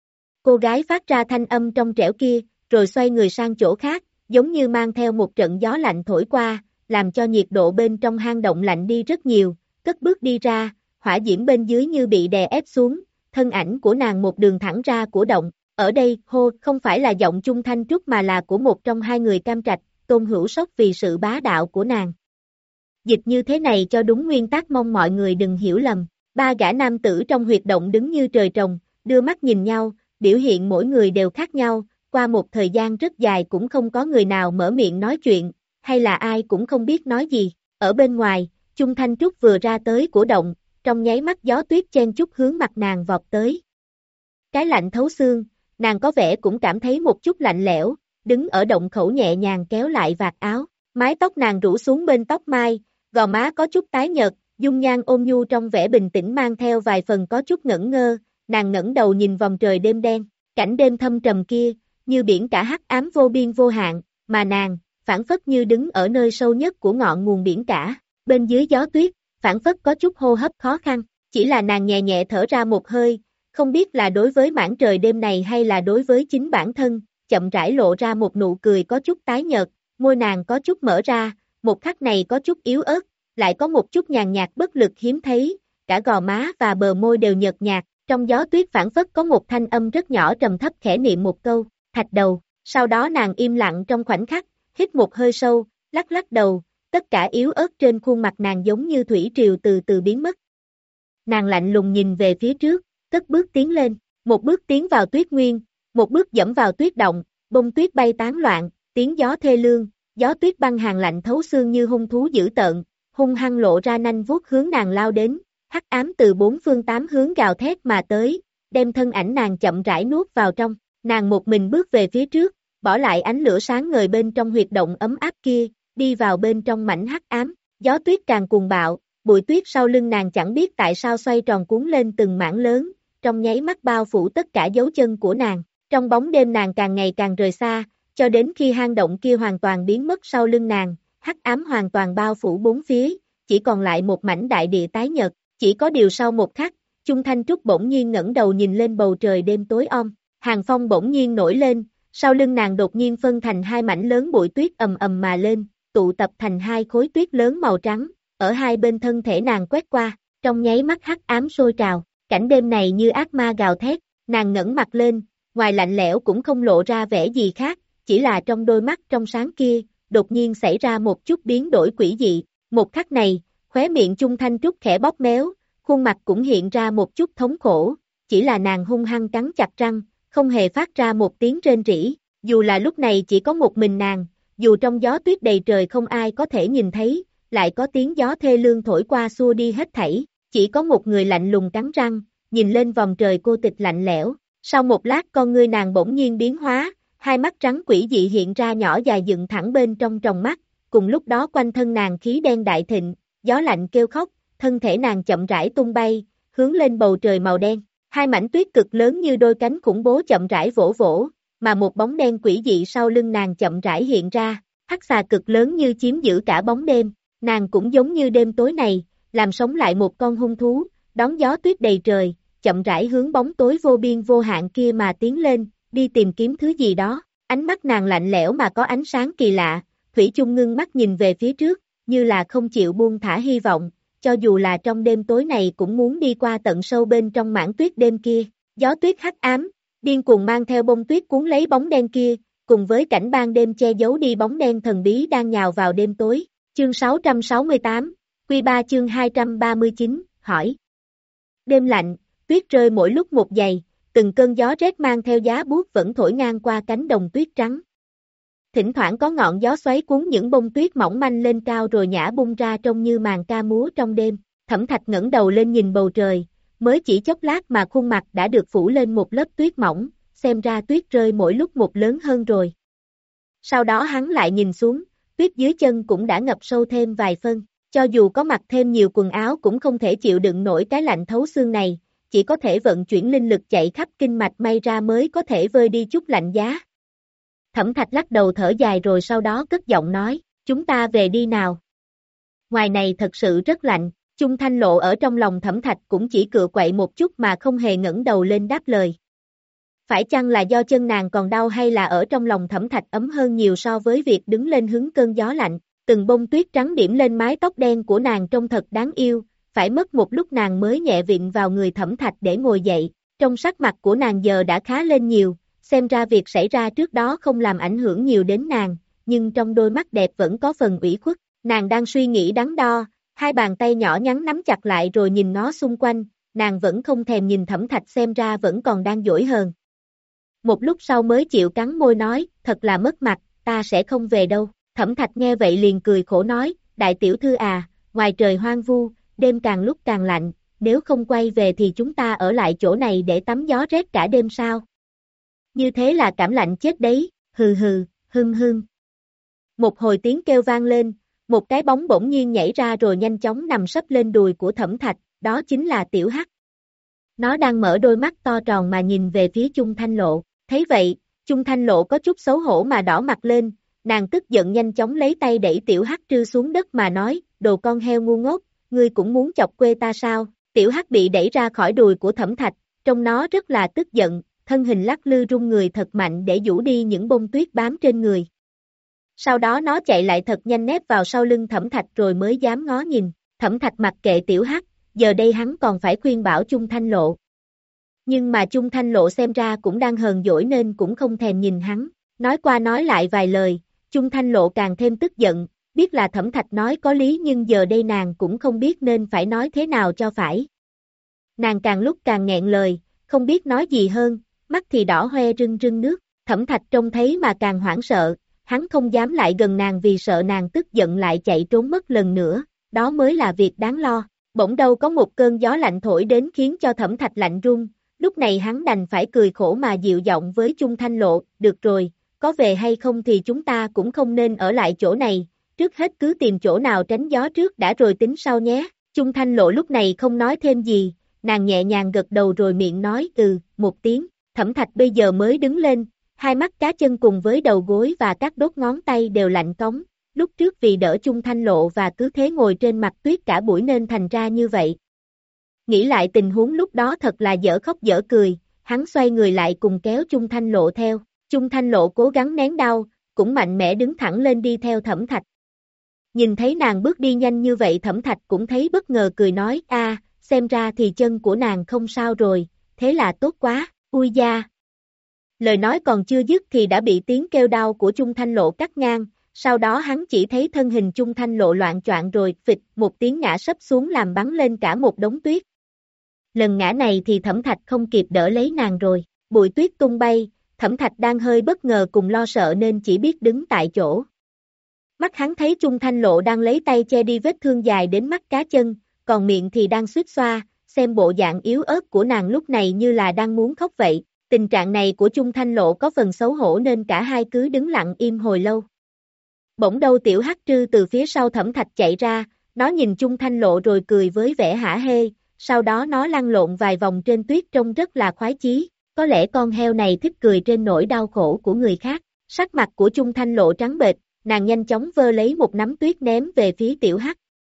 Cô gái phát ra thanh âm trong trẻo kia, rồi xoay người sang chỗ khác, giống như mang theo một trận gió lạnh thổi qua, làm cho nhiệt độ bên trong hang động lạnh đi rất nhiều, cất bước đi ra, hỏa diễm bên dưới như bị đè ép xuống, thân ảnh của nàng một đường thẳng ra của động. Ở đây, hô, không phải là giọng Chung Thanh Trúc mà là của một trong hai người Cam Trạch, Tôn Hữu sốc vì sự bá đạo của nàng. Dịch như thế này cho đúng nguyên tắc, mong mọi người đừng hiểu lầm. Ba gã nam tử trong huyệt động đứng như trời trồng, đưa mắt nhìn nhau, biểu hiện mỗi người đều khác nhau, qua một thời gian rất dài cũng không có người nào mở miệng nói chuyện, hay là ai cũng không biết nói gì. Ở bên ngoài, Chung Thanh Trúc vừa ra tới của động, trong nháy mắt gió tuyết chen chúc hướng mặt nàng vọt tới. Cái lạnh thấu xương, nàng có vẻ cũng cảm thấy một chút lạnh lẽo, đứng ở động khẩu nhẹ nhàng kéo lại vạt áo, mái tóc nàng rủ xuống bên tóc mai, gò má có chút tái nhợt, dung nhan ôn nhu trong vẻ bình tĩnh mang theo vài phần có chút ngẩn ngơ, nàng ngẩng đầu nhìn vòng trời đêm đen, cảnh đêm thâm trầm kia, như biển cả hắc ám vô biên vô hạn, mà nàng, phảng phất như đứng ở nơi sâu nhất của ngọn nguồn biển cả, bên dưới gió tuyết, phảng phất có chút hô hấp khó khăn, chỉ là nàng nhẹ nhẹ thở ra một hơi, không biết là đối với mảng trời đêm này hay là đối với chính bản thân, chậm rãi lộ ra một nụ cười có chút tái nhợt, môi nàng có chút mở ra, một khắc này có chút yếu ớt, lại có một chút nhàn nhạt bất lực hiếm thấy, cả gò má và bờ môi đều nhợt nhạt, trong gió tuyết phảng phất có một thanh âm rất nhỏ trầm thấp khẽ niệm một câu, thạch đầu, sau đó nàng im lặng trong khoảnh khắc, hít một hơi sâu, lắc lắc đầu, tất cả yếu ớt trên khuôn mặt nàng giống như thủy triều từ từ biến mất. Nàng lạnh lùng nhìn về phía trước, cất bước tiến lên, một bước tiến vào tuyết nguyên, một bước dẫm vào tuyết động, bông tuyết bay tán loạn, tiếng gió thê lương, gió tuyết băng hàn lạnh thấu xương như hung thú dữ tợn, hung hăng lộ ra nanh vuốt hướng nàng lao đến, hắc ám từ bốn phương tám hướng gào thét mà tới, đem thân ảnh nàng chậm rãi nuốt vào trong, nàng một mình bước về phía trước, bỏ lại ánh lửa sáng ngời bên trong huyệt động ấm áp kia, đi vào bên trong mảnh hắc ám, gió tuyết càng cuồng bạo, bụi tuyết sau lưng nàng chẳng biết tại sao xoay tròn cuốn lên từng mảng lớn, trong nháy mắt bao phủ tất cả dấu chân của nàng, trong bóng đêm nàng càng ngày càng rời xa, cho đến khi hang động kia hoàn toàn biến mất sau lưng nàng, hắc ám hoàn toàn bao phủ bốn phía, chỉ còn lại một mảnh đại địa tái nhợt, chỉ có điều sau một khắc, Chung Thanh Trúc bỗng nhiên ngẩng đầu nhìn lên bầu trời đêm tối om, hàng phong bỗng nhiên nổi lên, sau lưng nàng đột nhiên phân thành hai mảnh lớn bụi tuyết ầm ầm mà lên, tụ tập thành hai khối tuyết lớn màu trắng, ở hai bên thân thể nàng quét qua, trong nháy mắt hắc ám sôi trào, cảnh đêm này như ác ma gào thét, nàng ngẩng mặt lên, ngoài lạnh lẽo cũng không lộ ra vẻ gì khác, chỉ là trong đôi mắt trong sáng kia, đột nhiên xảy ra một chút biến đổi quỷ dị, một khắc này, khóe miệng Chung Thanh Trúc khẽ bóp méo, khuôn mặt cũng hiện ra một chút thống khổ, chỉ là nàng hung hăng cắn chặt răng, không hề phát ra một tiếng rên rỉ, dù là lúc này chỉ có một mình nàng, dù trong gió tuyết đầy trời không ai có thể nhìn thấy, lại có tiếng gió thê lương thổi qua xua đi hết thảy, chỉ có một người lạnh lùng cắn răng, nhìn lên vòng trời cô tịch lạnh lẽo, sau một lát con ngươi nàng bỗng nhiên biến hóa, hai mắt trắng quỷ dị hiện ra nhỏ dài dựng thẳng bên trong tròng mắt, cùng lúc đó quanh thân nàng khí đen đại thịnh, gió lạnh kêu khóc, thân thể nàng chậm rãi tung bay, hướng lên bầu trời màu đen, hai mảnh tuyết cực lớn như đôi cánh khủng bố chậm rãi vỗ vỗ, mà một bóng đen quỷ dị sau lưng nàng chậm rãi hiện ra, hắc xà cực lớn như chiếm giữ cả bóng đêm, nàng cũng giống như đêm tối này, làm sống lại một con hung thú, đón gió tuyết đầy trời, chậm rãi hướng bóng tối vô biên vô hạn kia mà tiến lên, đi tìm kiếm thứ gì đó, ánh mắt nàng lạnh lẽo mà có ánh sáng kỳ lạ, thủy chung ngưng mắt nhìn về phía trước, như là không chịu buông thả hy vọng, cho dù là trong đêm tối này cũng muốn đi qua tận sâu bên trong mảng tuyết đêm kia, gió tuyết hắc ám, điên cuồng mang theo bông tuyết cuốn lấy bóng đen kia, cùng với cảnh ban đêm che giấu đi bóng đen thần bí đang nhào vào đêm tối, chương sáu trăm sáu mươi tám, Quy ba chương hai trăm ba mươi chín, hỏi. Đêm lạnh, tuyết rơi mỗi lúc một dày, từng cơn gió rét mang theo giá buốt vẫn thổi ngang qua cánh đồng tuyết trắng. Thỉnh thoảng có ngọn gió xoáy cuốn những bông tuyết mỏng manh lên cao rồi nhả bung ra trông như màn ca múa trong đêm. Thẩm Thạch ngẩng đầu lên nhìn bầu trời, mới chỉ chốc lát mà khuôn mặt đã được phủ lên một lớp tuyết mỏng, xem ra tuyết rơi mỗi lúc một lớn hơn rồi. Sau đó hắn lại nhìn xuống, tuyết dưới chân cũng đã ngập sâu thêm vài phân, cho dù có mặc thêm nhiều quần áo cũng không thể chịu đựng nổi cái lạnh thấu xương này, chỉ có thể vận chuyển linh lực chạy khắp kinh mạch may ra mới có thể vơi đi chút lạnh giá. Thẩm Thạch lắc đầu thở dài rồi sau đó cất giọng nói, chúng ta về đi nào. Ngoài này thật sự rất lạnh, Chung Thanh Lộ ở trong lòng Thẩm Thạch cũng chỉ cựa quậy một chút mà không hề ngẩng đầu lên đáp lời. Phải chăng là do chân nàng còn đau hay là ở trong lòng Thẩm Thạch ấm hơn nhiều so với việc đứng lên hứng cơn gió lạnh, từng bông tuyết trắng điểm lên mái tóc đen của nàng trông thật đáng yêu, phải mất một lúc nàng mới nhẹ vịn vào người Thẩm Thạch để ngồi dậy, trong sắc mặt của nàng giờ đã khá lên nhiều, xem ra việc xảy ra trước đó không làm ảnh hưởng nhiều đến nàng, nhưng trong đôi mắt đẹp vẫn có phần ủy khuất, nàng đang suy nghĩ đắn đo, hai bàn tay nhỏ nhắn nắm chặt lại rồi nhìn ngó xung quanh, nàng vẫn không thèm nhìn Thẩm Thạch xem ra vẫn còn đang dỗi hờn. Một lúc sau mới chịu cắn môi nói, thật là mất mặt, ta sẽ không về đâu. Thẩm Thạch nghe vậy liền cười khổ nói, đại tiểu thư à, ngoài trời hoang vu, đêm càng lúc càng lạnh, nếu không quay về thì chúng ta ở lại chỗ này để tắm gió rét cả đêm sao? Như thế là cảm lạnh chết đấy, hừ hừ, hưng hưng. Một hồi tiếng kêu vang lên, một cái bóng bỗng nhiên nhảy ra rồi nhanh chóng nằm sấp lên đùi của Thẩm Thạch, đó chính là Tiểu Hắc. Nó đang mở đôi mắt to tròn mà nhìn về phía Chung Thanh Lộ, thấy vậy, Chung Thanh Lộ có chút xấu hổ mà đỏ mặt lên, nàng tức giận nhanh chóng lấy tay đẩy Tiểu Hắc trư xuống đất mà nói, đồ con heo ngu ngốc, ngươi cũng muốn chọc quê ta sao? Tiểu Hắc bị đẩy ra khỏi đùi của Thẩm Thạch, trông nó rất là tức giận, thân hình lắc lư rung người thật mạnh để vũ đi những bông tuyết bám trên người. Sau đó nó chạy lại thật nhanh nép vào sau lưng Thẩm Thạch rồi mới dám ngó nhìn, Thẩm Thạch mặc kệ Tiểu Hắc, giờ đây hắn còn phải khuyên bảo Chung Thanh Lộ. Nhưng mà Chung Thanh Lộ xem ra cũng đang hờn dỗi nên cũng không thèm nhìn hắn, nói qua nói lại vài lời, Chung Thanh Lộ càng thêm tức giận, biết là Thẩm Thạch nói có lý nhưng giờ đây nàng cũng không biết nên phải nói thế nào cho phải. Nàng càng lúc càng nghẹn lời, không biết nói gì hơn, mắt thì đỏ hoe rưng rưng nước, Thẩm Thạch trông thấy mà càng hoảng sợ, hắn không dám lại gần nàng vì sợ nàng tức giận lại chạy trốn mất lần nữa, đó mới là việc đáng lo. Bỗng đâu có một cơn gió lạnh thổi đến khiến cho Thẩm Thạch lạnh run, lúc này hắn đành phải cười khổ mà dịu giọng với Chung Thanh Lộ, được rồi, có về hay không thì chúng ta cũng không nên ở lại chỗ này, trước hết cứ tìm chỗ nào tránh gió trước đã rồi tính sau nhé. Chung Thanh Lộ lúc này không nói thêm gì, nàng nhẹ nhàng gật đầu rồi miệng nói ừ, một tiếng, Thẩm Thạch bây giờ mới đứng lên, hai mắt cá chân cùng với đầu gối và các đốt ngón tay đều lạnh cống, lúc trước vì đỡ Chung Thanh Lộ và cứ thế ngồi trên mặt tuyết cả buổi nên thành ra như vậy. Nghĩ lại tình huống lúc đó thật là dở khóc dở cười, hắn xoay người lại cùng kéo Chung Thanh Lộ theo, Chung Thanh Lộ cố gắng nén đau, cũng mạnh mẽ đứng thẳng lên đi theo Thẩm Thạch. Nhìn thấy nàng bước đi nhanh như vậy Thẩm Thạch cũng thấy bất ngờ cười nói, a, xem ra thì chân của nàng không sao rồi, thế là tốt quá, ui da. Lời nói còn chưa dứt thì đã bị tiếng kêu đau của Chung Thanh Lộ cắt ngang, sau đó hắn chỉ thấy thân hình Chung Thanh Lộ loạn choạng rồi phịch một tiếng ngã sấp xuống làm bắn lên cả một đống tuyết. Lần ngã này thì Thẩm Thạch không kịp đỡ lấy nàng rồi, bụi tuyết tung bay, Thẩm Thạch đang hơi bất ngờ cùng lo sợ nên chỉ biết đứng tại chỗ. Mắt hắn thấy Chung Thanh Lộ đang lấy tay che đi vết thương dài đến mắt cá chân, còn miệng thì đang suýt xoa, xem bộ dạng yếu ớt của nàng lúc này như là đang muốn khóc vậy. Tình trạng này của Chung Thanh Lộ có phần xấu hổ nên cả hai cứ đứng lặng im hồi lâu. Bỗng đâu Tiểu Hắc Trư từ phía sau Thẩm Thạch chạy ra, nó nhìn Chung Thanh Lộ rồi cười với vẻ hả hê, sau đó nó lăn lộn vài vòng trên tuyết trông rất là khoái chí, có lẽ con heo này thích cười trên nỗi đau khổ của người khác. Sắc mặt của Chung Thanh Lộ trắng bệch, nàng nhanh chóng vơ lấy một nắm tuyết ném về phía Tiểu Hắc.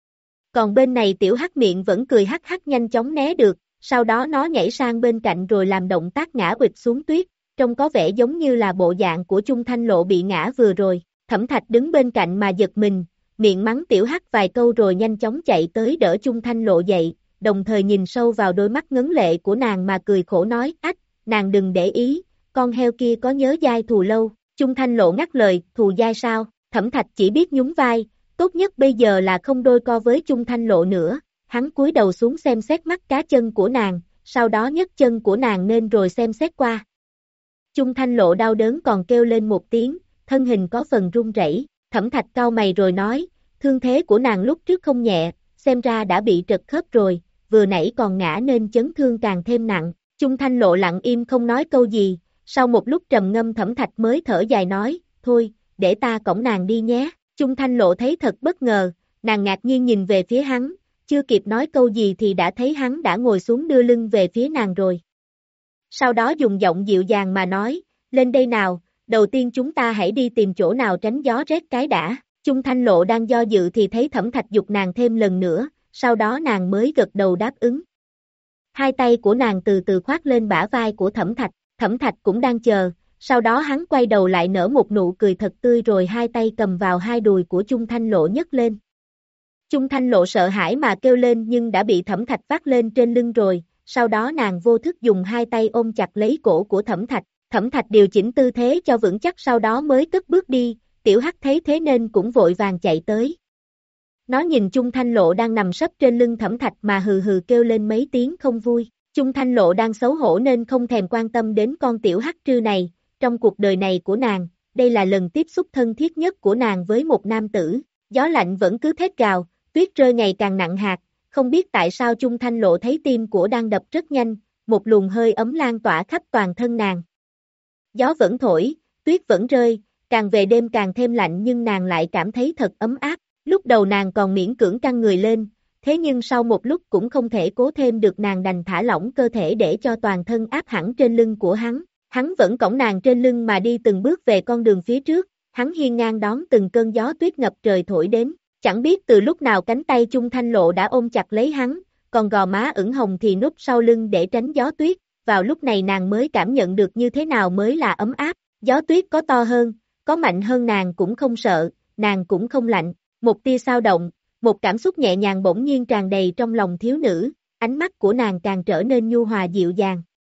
Còn bên này Tiểu Hắc miệng vẫn cười hắc hắc nhanh chóng né được, sau đó nó nhảy sang bên cạnh rồi làm động tác ngã quỵt xuống tuyết, trông có vẻ giống như là bộ dạng của Chung Thanh Lộ bị ngã vừa rồi. Thẩm Thạch đứng bên cạnh mà giật mình, miệng mắng Tiểu Hắc vài câu rồi nhanh chóng chạy tới đỡ Chung Thanh Lộ dậy, đồng thời nhìn sâu vào đôi mắt ngấn lệ của nàng mà cười khổ nói, ách, nàng đừng để ý, con heo kia có nhớ dai thù lâu. Chung Thanh Lộ ngắt lời, thù dai sao? Thẩm Thạch chỉ biết nhún vai, tốt nhất bây giờ là không đôi co với Chung Thanh Lộ nữa. Hắn cúi đầu xuống xem xét mắt cá chân của nàng, sau đó nhấc chân của nàng lên rồi xem xét qua. Chung Thanh Lộ đau đớn còn kêu lên một tiếng, thân hình có phần run rẩy. Thẩm Thạch cau mày rồi nói, thương thế của nàng lúc trước không nhẹ, xem ra đã bị trật khớp rồi, vừa nãy còn ngã nên chấn thương càng thêm nặng. Chung Thanh Lộ lặng im không nói câu gì, sau một lúc trầm ngâm Thẩm Thạch mới thở dài nói, thôi, để ta cõng nàng đi nhé. Chung Thanh Lộ thấy thật bất ngờ, nàng ngạc nhiên nhìn về phía hắn, chưa kịp nói câu gì thì đã thấy hắn đã ngồi xuống đưa lưng về phía nàng rồi. Sau đó dùng giọng dịu dàng mà nói, lên đây nào, đầu tiên chúng ta hãy đi tìm chỗ nào tránh gió rét cái đã. Chung Thanh Lộ đang do dự thì thấy Thẩm Thạch giục nàng thêm lần nữa, sau đó nàng mới gật đầu đáp ứng. Hai tay của nàng từ từ khoác lên bả vai của Thẩm Thạch, Thẩm Thạch cũng đang chờ, sau đó hắn quay đầu lại nở một nụ cười thật tươi rồi hai tay cầm vào hai đùi của Chung Thanh Lộ nhấc lên. Chung Thanh Lộ sợ hãi mà kêu lên nhưng đã bị Thẩm Thạch vác lên trên lưng rồi, sau đó nàng vô thức dùng hai tay ôm chặt lấy cổ của Thẩm Thạch, Thẩm Thạch điều chỉnh tư thế cho vững chắc sau đó mới cất bước đi, Tiểu Hắc thấy thế nên cũng vội vàng chạy tới. Nó nhìn Chung Thanh Lộ đang nằm sấp trên lưng Thẩm Thạch mà hừ hừ kêu lên mấy tiếng không vui, Chung Thanh Lộ đang xấu hổ nên không thèm quan tâm đến con Tiểu Hắc trư này, trong cuộc đời này của nàng, đây là lần tiếp xúc thân thiết nhất của nàng với một nam tử, gió lạnh vẫn cứ thét gào, tuyết rơi ngày càng nặng hạt, không biết tại sao Chung Thanh Lộ thấy tim của đang đập rất nhanh, một luồng hơi ấm lan tỏa khắp toàn thân nàng. Gió vẫn thổi, tuyết vẫn rơi, càng về đêm càng thêm lạnh nhưng nàng lại cảm thấy thật ấm áp, lúc đầu nàng còn miễn cưỡng căng người lên, thế nhưng sau một lúc cũng không thể cố thêm được nàng đành thả lỏng cơ thể để cho toàn thân áp hẳn trên lưng của hắn, hắn vẫn cõng nàng trên lưng mà đi từng bước về con đường phía trước, hắn hiên ngang đón từng cơn gió tuyết ngập trời thổi đến. Chẳng biết từ lúc nào cánh tay Chung Thanh Lộ đã ôm chặt lấy hắn, còn gò má ửng hồng thì núp sau lưng để tránh gió tuyết, vào lúc này nàng mới cảm nhận được như thế nào mới là ấm áp, gió tuyết có to hơn, có mạnh hơn nàng cũng không sợ, nàng cũng không lạnh, một tia xao động, một cảm xúc nhẹ nhàng bỗng nhiên tràn đầy trong lòng thiếu nữ, ánh mắt của nàng càng trở nên nhu hòa dịu dàng.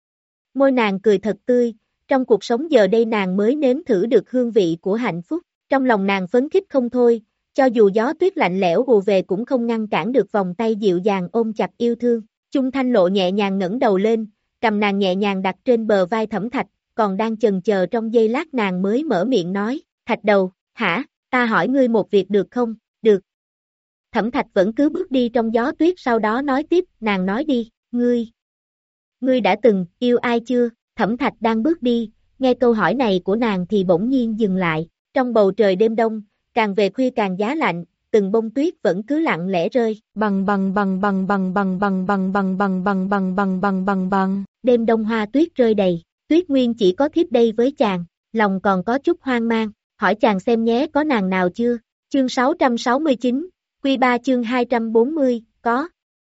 Môi nàng cười thật tươi, trong cuộc sống giờ đây nàng mới nếm thử được hương vị của hạnh phúc, trong lòng nàng phấn khích không thôi. Cho dù gió tuyết lạnh lẽo ùa về cũng không ngăn cản được vòng tay dịu dàng ôm chặt yêu thương. Chung Thanh Lộ nhẹ nhàng ngẩng đầu lên, cầm nàng nhẹ nhàng đặt trên bờ vai Thẩm Thạch, còn đang chần chờ trong giây lát nàng mới mở miệng nói, Thạch đầu, hả, ta hỏi ngươi một việc được không, được. Thẩm Thạch vẫn cứ bước đi trong gió tuyết sau đó nói tiếp, nàng nói đi, ngươi, ngươi đã từng yêu ai chưa, Thẩm Thạch đang bước đi, nghe câu hỏi này của nàng thì bỗng nhiên dừng lại, trong bầu trời đêm đông, càng về khuya càng giá lạnh, từng bông tuyết vẫn cứ lặng lẽ rơi. Bằng bằng bằng bằng bằng bằng bằng bằng bằng bằng bằng bằng bằng bằng bằng bằng. Đêm đông hoa tuyết rơi đầy, Tuyết Nguyên chỉ có thiếp đây với chàng, lòng còn có chút hoang mang, hỏi chàng xem nhé có nàng nào chưa. Chương sáu trăm sáu mươi chín, Quy ba chương hai trăm bốn mươi, có.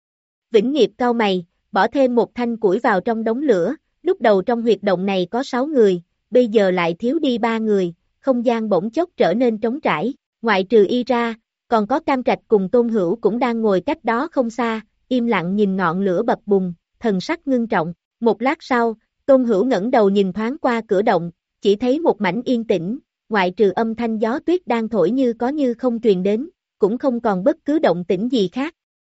Vĩnh Nghiệp cau mày, bỏ thêm một thanh củi vào trong đống lửa, lúc đầu trong huyệt động này có sáu người, bây giờ lại thiếu đi ba người. Không gian bỗng chốc trở nên trống trải, ngoại trừ y ra, còn có Cam Trạch cùng Tôn Hữu cũng đang ngồi cách đó không xa, im lặng nhìn ngọn lửa bập bùng, thần sắc ngưng trọng. Một lát sau, Tôn Hữu ngẩng đầu nhìn thoáng qua cửa động, chỉ thấy một mảnh yên tĩnh, ngoại trừ âm thanh gió tuyết đang thổi như có như không truyền đến, cũng không còn bất cứ động tĩnh gì khác.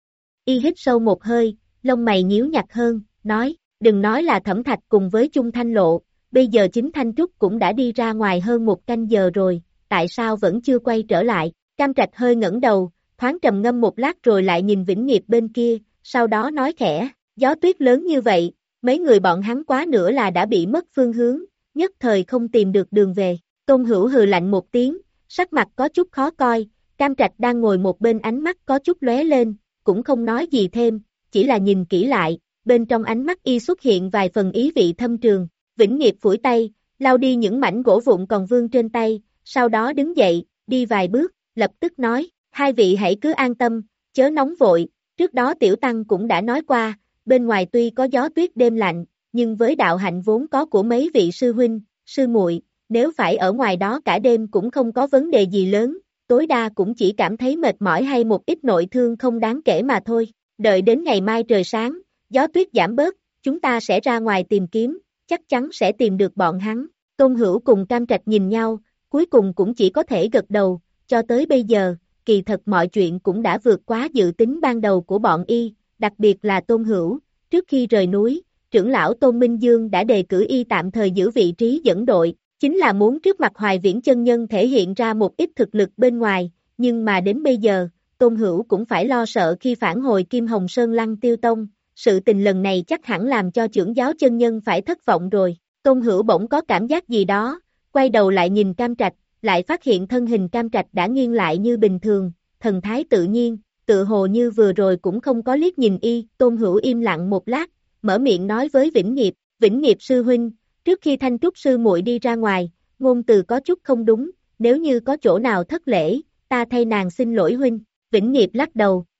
Y hít sâu một hơi, lông mày nhíu nhặt hơn, nói, đừng nói là Thẩm Thạch cùng với Chung Thanh Lộ. Bây giờ chính Thanh Trúc cũng đã đi ra ngoài hơn một canh giờ rồi, tại sao vẫn chưa quay trở lại? Cam Trạch hơi ngẩng đầu, thoáng trầm ngâm một lát rồi lại nhìn Vĩnh Nghiệp bên kia, sau đó nói khẽ, gió tuyết lớn như vậy, mấy người bọn hắn quá nữa là đã bị mất phương hướng, nhất thời không tìm được đường về. Tôn Hữu hừ lạnh một tiếng, sắc mặt có chút khó coi, Cam Trạch đang ngồi một bên ánh mắt có chút lóe lên, cũng không nói gì thêm, chỉ là nhìn kỹ lại, bên trong ánh mắt y xuất hiện vài phần ý vị thâm trường. Vĩnh Nghiệp phủi tay, lau đi những mảnh gỗ vụn còn vương trên tay, sau đó đứng dậy, đi vài bước, lập tức nói, hai vị hãy cứ an tâm, chớ nóng vội, trước đó Tiểu Tăng cũng đã nói qua, bên ngoài tuy có gió tuyết đêm lạnh, nhưng với đạo hạnh vốn có của mấy vị sư huynh, sư muội, nếu phải ở ngoài đó cả đêm cũng không có vấn đề gì lớn, tối đa cũng chỉ cảm thấy mệt mỏi hay một ít nội thương không đáng kể mà thôi, đợi đến ngày mai trời sáng, gió tuyết giảm bớt, chúng ta sẽ ra ngoài tìm kiếm, chắc chắn sẽ tìm được bọn hắn. Tôn Hữu cùng Cam Trạch nhìn nhau, cuối cùng cũng chỉ có thể gật đầu, cho tới bây giờ, kỳ thật mọi chuyện cũng đã vượt quá dự tính ban đầu của bọn y, đặc biệt là Tôn Hữu, trước khi rời núi, trưởng lão Tôn Minh Dương đã đề cử y tạm thời giữ vị trí dẫn đội, chính là muốn trước mặt Hoài Viễn chân nhân thể hiện ra một ít thực lực bên ngoài, nhưng mà đến bây giờ, Tôn Hữu cũng phải lo sợ khi phản hồi Kim Hồng Sơn Lăng Tiêu Tông. Sự tình lần này chắc hẳn làm cho trưởng giáo chân nhân phải thất vọng rồi. Tôn Hữu bỗng có cảm giác gì đó, quay đầu lại nhìn Cam Trạch, lại phát hiện thân hình Cam Trạch đã nghiêng lại như bình thường, thần thái tự nhiên, tự hồ như vừa rồi cũng không có liếc nhìn y. Tôn Hữu im lặng một lát, mở miệng nói với Vĩnh Nghiệp, Vĩnh Nghiệp sư huynh, trước khi Thanh Trúc sư muội đi ra ngoài, ngôn từ có chút không đúng, nếu như có chỗ nào thất lễ, ta thay nàng xin lỗi huynh. Vĩnh Nghiệp lắc đầu,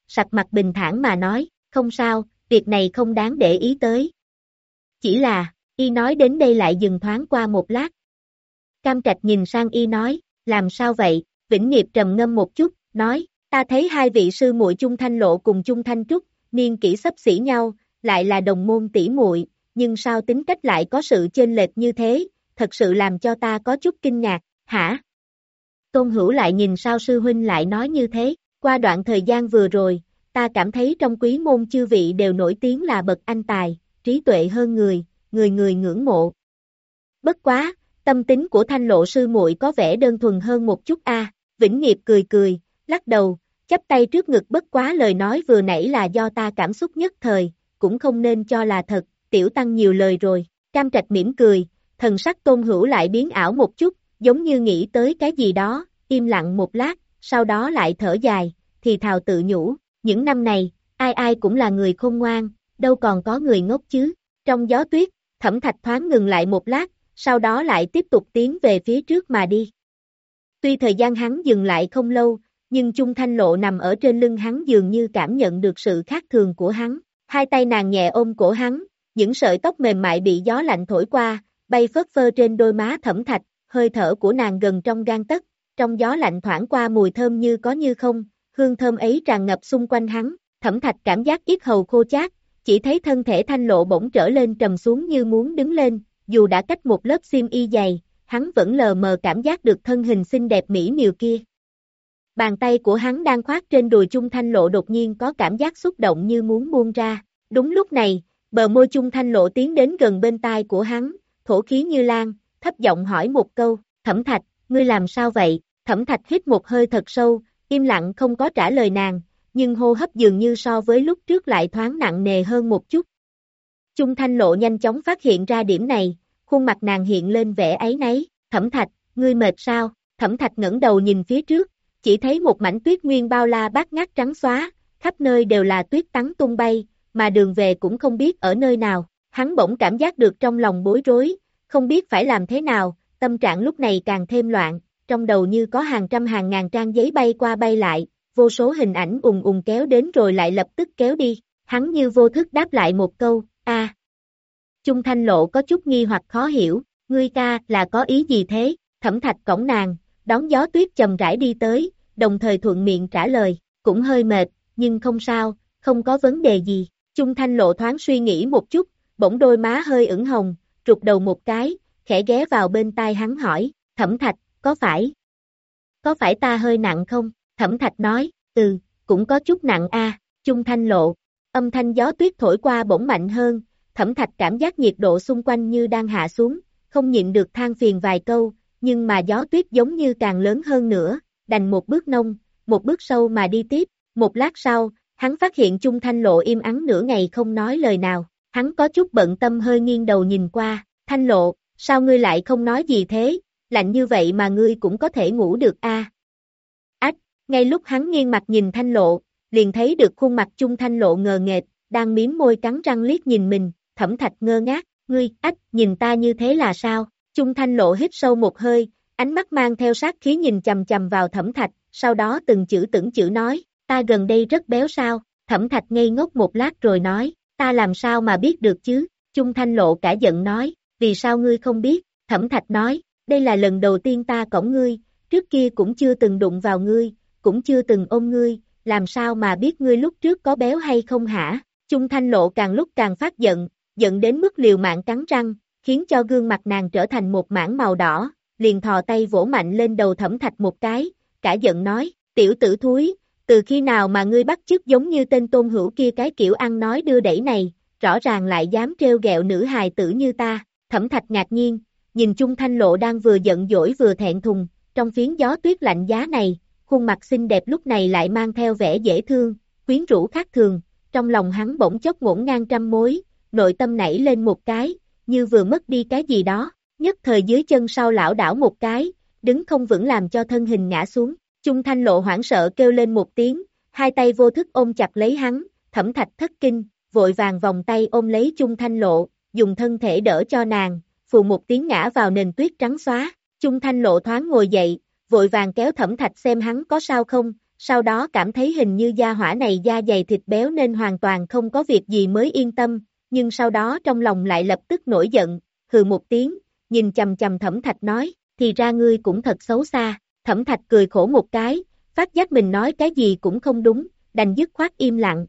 sặc mặt bình thản mà nói, không sao, việc này không đáng để ý tới. Chỉ là, y nói đến đây lại dừng thoáng qua một lát. Cam Trạch nhìn sang y nói, làm sao vậy? Vĩnh Nghiệp trầm ngâm một chút, nói, ta thấy hai vị sư muội Chung Thanh Lộ cùng Chung Thanh Trúc, niên kỷ xấp xỉ nhau, lại là đồng môn tỷ muội, nhưng sao tính cách lại có sự chênh lệch như thế, thật sự làm cho ta có chút kinh ngạc, hả? Tôn Hữu lại nhìn sao sư huynh lại nói như thế, qua đoạn thời gian vừa rồi, ta cảm thấy trong quý môn chư vị đều nổi tiếng là bậc anh tài, trí tuệ hơn người, người người ngưỡng mộ. Bất quá, tâm tính của Thanh Lộ sư muội có vẻ đơn thuần hơn một chút a. Vĩnh Nghiệp cười cười, lắc đầu, chắp tay trước ngực, bất quá lời nói vừa nãy là do ta cảm xúc nhất thời, cũng không nên cho là thật, tiểu tăng nhiều lời rồi. Cam Trạch mỉm cười, thần sắc Tôn Hữu lại biến ảo một chút, giống như nghĩ tới cái gì đó, im lặng một lát, sau đó lại thở dài, thì thào tự nhủ, những năm này, ai ai cũng là người khôn ngoan, đâu còn có người ngốc chứ. Trong gió tuyết, Thẩm Thạch thoáng ngừng lại một lát, sau đó lại tiếp tục tiến về phía trước mà đi. Tuy thời gian hắn dừng lại không lâu, nhưng Chung Thanh Lộ nằm ở trên lưng hắn dường như cảm nhận được sự khác thường của hắn. Hai tay nàng nhẹ ôm cổ hắn, những sợi tóc mềm mại bị gió lạnh thổi qua, bay phất phơ trên đôi má Thẩm Thạch, hơi thở của nàng gần trong gang tấc, trong gió lạnh thoảng qua mùi thơm như có như không, hương thơm ấy tràn ngập xung quanh hắn. Thẩm Thạch cảm giác yết hầu khô chát, chỉ thấy thân thể Thanh Lộ bỗng trở lên trầm xuống như muốn đứng lên, dù đã cách một lớp xiêm y dày, hắn vẫn lờ mờ cảm giác được thân hình xinh đẹp mỹ miều kia. Bàn tay của hắn đang khoác trên đùi Chung Thanh Lộ đột nhiên có cảm giác xúc động như muốn buông ra. Đúng lúc này, bờ môi Chung Thanh Lộ tiến đến gần bên tai của hắn, thổ khí như lan, thấp giọng hỏi một câu, Thẩm Thạch, ngươi làm sao vậy? Thẩm Thạch hít một hơi thật sâu, im lặng không có trả lời nàng, nhưng hô hấp dường như so với lúc trước lại thoáng nặng nề hơn một chút. Chung Thanh Lộ nhanh chóng phát hiện ra điểm này, khuôn mặt nàng hiện lên vẻ áy náy, Thẩm Thạch, ngươi mệt sao? Thẩm Thạch ngẩng đầu nhìn phía trước, chỉ thấy một mảnh tuyết nguyên bao la bát ngát trắng xóa, khắp nơi đều là tuyết tắn tung bay, mà đường về cũng không biết ở nơi nào. Hắn bỗng cảm giác được trong lòng bối rối, không biết phải làm thế nào, tâm trạng lúc này càng thêm loạn, trong đầu như có hàng trăm hàng ngàn trang giấy bay qua bay lại, vô số hình ảnh ùn ùn kéo đến rồi lại lập tức kéo đi. Hắn như vô thức đáp lại một câu, a. Chung Thanh Lộ có chút nghi hoặc khó hiểu, ngươi ca là có ý gì thế? Thẩm Thạch cõng nàng, đón gió tuyết chậm rãi đi tới, đồng thời thuận miệng trả lời, cũng hơi mệt, nhưng không sao, không có vấn đề gì. Chung Thanh Lộ thoáng suy nghĩ một chút, bỗng đôi má hơi ửng hồng, trục đầu một cái, khẽ ghé vào bên tai hắn hỏi, Thẩm Thạch, có phải? Có phải ta hơi nặng không? Thẩm Thạch nói, ừ, cũng có chút nặng a. Chung Thanh Lộ, âm thanh gió tuyết thổi qua bỗng mạnh hơn, Thẩm Thạch cảm giác nhiệt độ xung quanh như đang hạ xuống, không nhịn được than phiền vài câu, nhưng mà gió tuyết giống như càng lớn hơn nữa, đành một bước nông, một bước sâu mà đi tiếp. Một lát sau, hắn phát hiện Chung Thanh Lộ im ắng nửa ngày không nói lời nào, hắn có chút bận tâm hơi nghiêng đầu nhìn qua, Thanh Lộ, sao ngươi lại không nói gì thế, lạnh như vậy mà ngươi cũng có thể ngủ được a? À? Ách, ngay lúc hắn nghiêng mặt nhìn Thanh Lộ, liền thấy được khuôn mặt Chung Thanh Lộ ngờ nghệch, đang miếm môi cắn răng liếc nhìn mình. Thẩm Thạch ngơ ngác, ngươi, ách, nhìn ta như thế là sao? Chung Thanh Lộ hít sâu một hơi, ánh mắt mang theo sát khí nhìn chầm chầm vào Thẩm Thạch, sau đó từng chữ từng chữ nói, ta gần đây rất béo sao? Thẩm Thạch ngây ngốc một lát rồi nói, ta làm sao mà biết được chứ? Chung Thanh Lộ cả giận nói, vì sao ngươi không biết? Thẩm Thạch nói, đây là lần đầu tiên ta cõng ngươi, trước kia cũng chưa từng đụng vào ngươi, cũng chưa từng ôm ngươi, làm sao mà biết ngươi lúc trước có béo hay không hả? Chung Thanh Lộ càng lúc càng phát giận, giận đến mức liều mạng cắn răng, khiến cho gương mặt nàng trở thành một mảng màu đỏ, liền thò tay vỗ mạnh lên đầu Thẩm Thạch một cái, cả giận nói, tiểu tử thúi, từ khi nào mà ngươi bắt chước giống như tên Tôn Hữu kia cái kiểu ăn nói đưa đẩy này, rõ ràng lại dám trêu ghẹo nữ hài tử như ta. Thẩm Thạch ngạc nhiên, nhìn Chung Thanh Lộ đang vừa giận dỗi vừa thẹn thùng, trong phiến gió tuyết lạnh giá này, khuôn mặt xinh đẹp lúc này lại mang theo vẻ dễ thương, quyến rũ khác thường, trong lòng hắn bỗng chốc ngổn ngang trăm mối, nội tâm nảy lên một cái, như vừa mất đi cái gì đó, nhất thời dưới chân sau lảo đảo một cái, đứng không vững làm cho thân hình ngã xuống. Chung Thanh Lộ hoảng sợ kêu lên một tiếng, hai tay vô thức ôm chặt lấy hắn, Thẩm Thạch thất kinh, vội vàng vòng tay ôm lấy Chung Thanh Lộ, dùng thân thể đỡ cho nàng, phù một tiếng ngã vào nền tuyết trắng xóa. Chung Thanh Lộ thoáng ngồi dậy, vội vàng kéo Thẩm Thạch xem hắn có sao không, sau đó cảm thấy hình như gia hỏa này da dày thịt béo nên hoàn toàn không có việc gì mới yên tâm, nhưng sau đó trong lòng lại lập tức nổi giận, hừ một tiếng, nhìn chầm chầm Thẩm Thạch nói, thì ra ngươi cũng thật xấu xa. Thẩm Thạch cười khổ một cái, phát giác mình nói cái gì cũng không đúng, đành dứt khoát im lặng.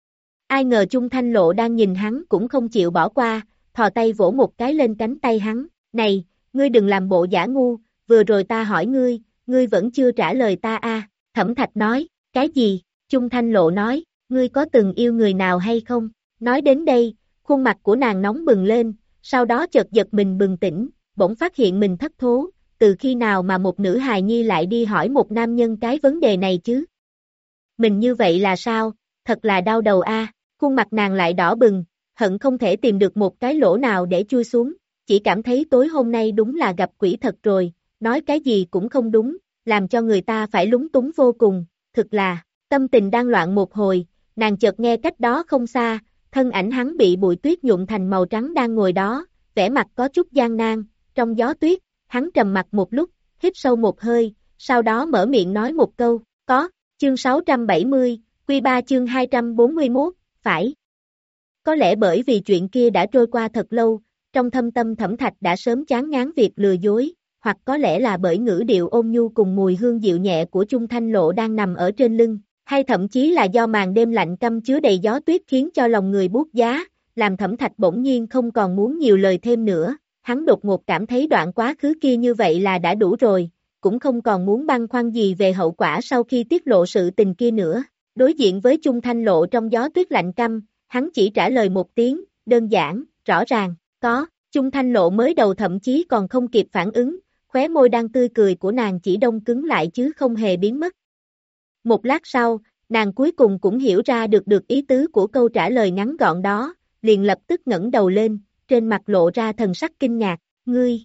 Ai ngờ Chung Thanh Lộ đang nhìn hắn cũng không chịu bỏ qua, thò tay vỗ một cái lên cánh tay hắn, này, ngươi đừng làm bộ giả ngu, vừa rồi ta hỏi ngươi, ngươi vẫn chưa trả lời ta a. À. Thẩm Thạch nói, cái gì? Chung Thanh Lộ nói, ngươi có từng yêu người nào hay không? Nói đến đây, khuôn mặt của nàng nóng bừng lên, sau đó chợt giật mình bừng tỉnh, bỗng phát hiện mình thất thố, từ khi nào mà một nữ hài nhi lại đi hỏi một nam nhân cái vấn đề này chứ? Mình như vậy là sao? Thật là đau đầu a. À. Khuôn mặt nàng lại đỏ bừng, hận không thể tìm được một cái lỗ nào để chui xuống, chỉ cảm thấy tối hôm nay đúng là gặp quỷ thật rồi, nói cái gì cũng không đúng, làm cho người ta phải lúng túng vô cùng, thực là, tâm tình đang loạn một hồi, nàng chợt nghe cách đó không xa, thân ảnh hắn bị bụi tuyết nhuộm thành màu trắng đang ngồi đó, vẻ mặt có chút gian nan, trong gió tuyết, hắn trầm mặt một lúc, hít sâu một hơi, sau đó mở miệng nói một câu, có, chương sáu trăm bảy mươi, quy ba chương hai trăm bốn mươi mốt, phải. Có lẽ bởi vì chuyện kia đã trôi qua thật lâu, trong thâm tâm Thẩm Thạch đã sớm chán ngán việc lừa dối, hoặc có lẽ là bởi ngữ điệu ôn nhu cùng mùi hương dịu nhẹ của Chung Thanh Lộ đang nằm ở trên lưng, hay thậm chí là do màn đêm lạnh căm chứa đầy gió tuyết khiến cho lòng người buốt giá, làm Thẩm Thạch bỗng nhiên không còn muốn nhiều lời thêm nữa, hắn đột ngột cảm thấy đoạn quá khứ kia như vậy là đã đủ rồi, cũng không còn muốn băn khoăn gì về hậu quả sau khi tiết lộ sự tình kia nữa. Đối diện với Chung Thanh Lộ trong gió tuyết lạnh căm, hắn chỉ trả lời một tiếng, đơn giản, rõ ràng, có, Chung Thanh Lộ mới đầu thậm chí còn không kịp phản ứng, khóe môi đang tươi cười của nàng chỉ đông cứng lại chứ không hề biến mất. Một lát sau, nàng cuối cùng cũng hiểu ra được được ý tứ của câu trả lời ngắn gọn đó, liền lập tức ngẩng đầu lên, trên mặt lộ ra thần sắc kinh ngạc, ngươi.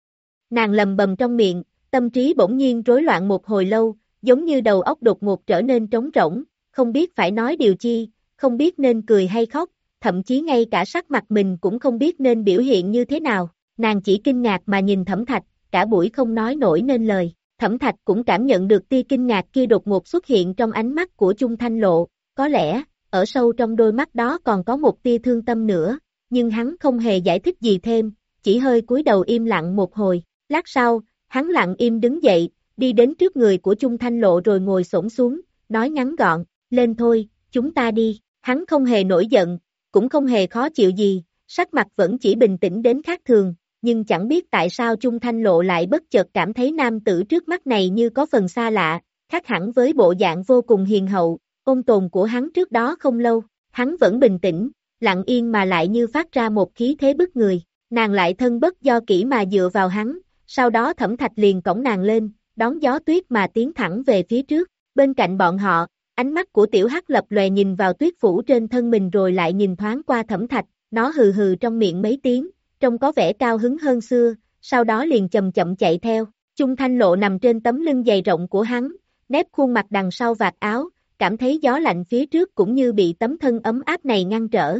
Nàng lầm bầm trong miệng, tâm trí bỗng nhiên rối loạn một hồi lâu, giống như đầu óc đột ngột trở nên trống rỗng, không biết phải nói điều chi, không biết nên cười hay khóc, thậm chí ngay cả sắc mặt mình cũng không biết nên biểu hiện như thế nào, nàng chỉ kinh ngạc mà nhìn Thẩm Thạch, cả buổi không nói nổi nên lời, Thẩm Thạch cũng cảm nhận được tia kinh ngạc kia đột ngột xuất hiện trong ánh mắt của Chung Thanh Lộ, có lẽ, ở sâu trong đôi mắt đó còn có một tia thương tâm nữa, nhưng hắn không hề giải thích gì thêm, chỉ hơi cúi đầu im lặng một hồi, lát sau, hắn lặng im đứng dậy, đi đến trước người của Chung Thanh Lộ rồi ngồi xổm xuống, nói ngắn gọn, lên thôi, chúng ta đi, hắn không hề nổi giận, cũng không hề khó chịu gì, sắc mặt vẫn chỉ bình tĩnh đến khác thường, nhưng chẳng biết tại sao Chung Thanh Lộ lại bất chợt cảm thấy nam tử trước mắt này như có phần xa lạ, khác hẳn với bộ dạng vô cùng hiền hậu, ôn tồn của hắn trước đó không lâu, hắn vẫn bình tĩnh, lặng yên mà lại như phát ra một khí thế bức người, nàng lại thân bất do kỹ mà dựa vào hắn, sau đó Thẩm Thạch liền cõng nàng lên, đón gió tuyết mà tiến thẳng về phía trước, bên cạnh bọn họ, ánh mắt của tiểu hắc lập lòe nhìn vào tuyết phủ trên thân mình rồi lại nhìn thoáng qua Thẩm Thạch, nó hừ hừ trong miệng mấy tiếng, trông có vẻ cao hứng hơn xưa, sau đó liền chậm chậm chạy theo, Chung Thanh Lộ nằm trên tấm lưng dày rộng của hắn, nép khuôn mặt đằng sau vạt áo, cảm thấy gió lạnh phía trước cũng như bị tấm thân ấm áp này ngăn trở.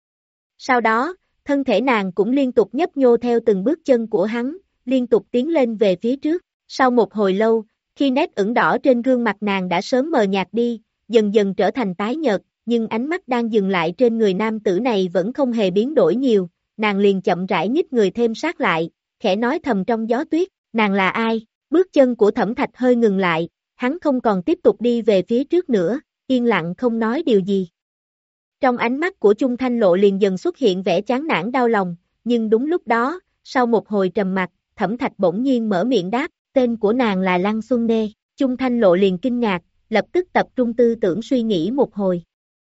Sau đó, thân thể nàng cũng liên tục nhấp nhô theo từng bước chân của hắn, liên tục tiến lên về phía trước, sau một hồi lâu, khi nét ửng đỏ trên gương mặt nàng đã sớm mờ nhạt đi, dần dần trở thành tái nhợt, nhưng ánh mắt đang dừng lại trên người nam tử này vẫn không hề biến đổi nhiều, nàng liền chậm rãi nhích người thêm sát lại, khẽ nói thầm trong gió tuyết, nàng là ai? Bước chân của Thẩm Thạch hơi ngừng lại, hắn không còn tiếp tục đi về phía trước nữa, yên lặng không nói điều gì. Trong ánh mắt của Chung Thanh Lộ liền dần xuất hiện vẻ chán nản đau lòng, nhưng đúng lúc đó, sau một hồi trầm mặc, Thẩm Thạch bỗng nhiên mở miệng đáp, tên của nàng là Lăng Xuân Nê, Chung Thanh Lộ liền kinh ngạc, lập tức tập trung tư tưởng suy nghĩ một hồi.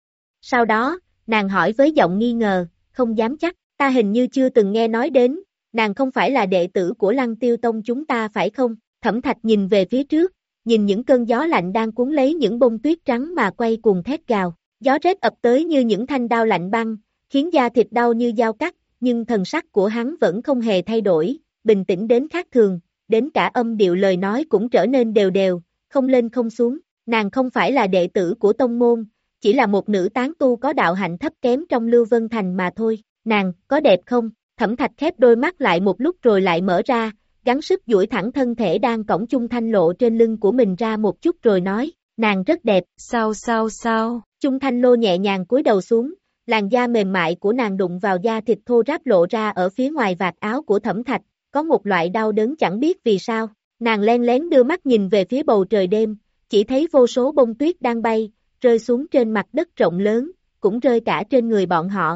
Sau đó, nàng hỏi với giọng nghi ngờ, không dám chắc, ta hình như chưa từng nghe nói đến, nàng không phải là đệ tử của Lăng Tiêu Tông chúng ta phải không? Thẩm Thạch nhìn về phía trước, nhìn những cơn gió lạnh đang cuốn lấy những bông tuyết trắng mà quay cuồng thét gào, gió rét ập tới như những thanh đao lạnh băng, khiến da thịt đau như dao cắt, nhưng thần sắc của hắn vẫn không hề thay đổi, bình tĩnh đến khác thường, đến cả âm điệu lời nói cũng trở nên đều đều, không lên không xuống, nàng không phải là đệ tử của tông môn, chỉ là một nữ tán tu có đạo hạnh thấp kém trong Lưu Vân Thành mà thôi, nàng, có đẹp không? Thẩm Thạch khép đôi mắt lại một lúc rồi lại mở ra, gắng sức duỗi thẳng thân thể đang cõng Chung Thanh Lộ trên lưng của mình ra một chút rồi nói, Nàng rất đẹp. Sao sao sao? Chung Thanh Lô nhẹ nhàng cúi đầu xuống, làn da mềm mại của nàng đụng vào da thịt thô ráp lộ ra ở phía ngoài vạt áo của Thẩm Thạch, có một loại đau đớn chẳng biết vì sao. Nàng len lén đưa mắt nhìn về phía bầu trời đêm, chỉ thấy vô số bông tuyết đang bay, rơi xuống trên mặt đất rộng lớn, cũng rơi cả trên người bọn họ.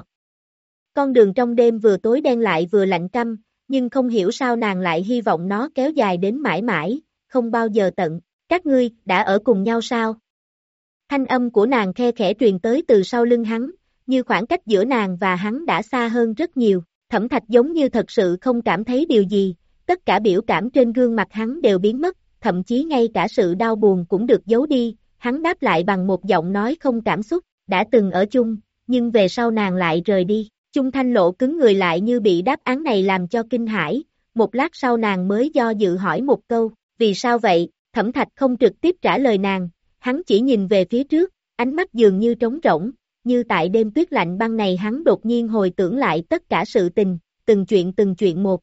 Con đường trong đêm vừa tối đen lại vừa lạnh căm, nhưng không hiểu sao nàng lại hy vọng nó kéo dài đến mãi mãi, không bao giờ tận. Các ngươi, đã ở cùng nhau sao? Thanh âm của nàng khe khẽ truyền tới từ sau lưng hắn, như khoảng cách giữa nàng và hắn đã xa hơn rất nhiều. Thẩm Thạch giống như thật sự không cảm thấy điều gì, tất cả biểu cảm trên gương mặt hắn đều biến mất, thậm chí ngay cả sự đau buồn cũng được giấu đi. Hắn đáp lại bằng một giọng nói không cảm xúc, đã từng ở chung, nhưng về sau nàng lại rời đi. Chung Thanh Lộ cứng người lại như bị đáp án này làm cho kinh hãi, một lát sau nàng mới do dự hỏi một câu, vì sao vậy? Thẩm Thạch không trực tiếp trả lời nàng, hắn chỉ nhìn về phía trước, ánh mắt dường như trống rỗng, như tại đêm tuyết lạnh băng này hắn đột nhiên hồi tưởng lại tất cả sự tình, từng chuyện từng chuyện một.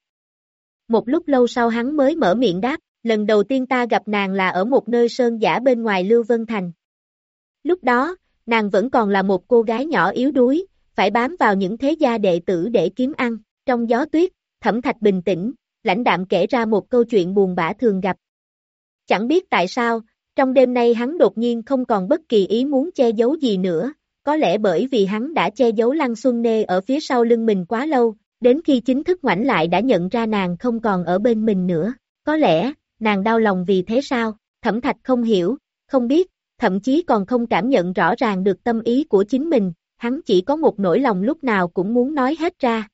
Một lúc lâu sau hắn mới mở miệng đáp, lần đầu tiên ta gặp nàng là ở một nơi sơn dã bên ngoài Lưu Vân Thành. Lúc đó, nàng vẫn còn là một cô gái nhỏ yếu đuối, phải bám vào những thế gia đệ tử để kiếm ăn. Trong gió tuyết, Thẩm Thạch bình tĩnh, lãnh đạm kể ra một câu chuyện buồn bã thường gặp. Chẳng biết tại sao, trong đêm nay hắn đột nhiên không còn bất kỳ ý muốn che giấu gì nữa, có lẽ bởi vì hắn đã che giấu Lăng Xuân Nê ở phía sau lưng mình quá lâu, đến khi chính thức ngoảnh lại đã nhận ra nàng không còn ở bên mình nữa. Có lẽ, nàng đau lòng vì thế sao? Thẩm Thạch không hiểu, không biết, thậm chí còn không cảm nhận rõ ràng được tâm ý của chính mình, hắn chỉ có một nỗi lòng lúc nào cũng muốn nói hết ra.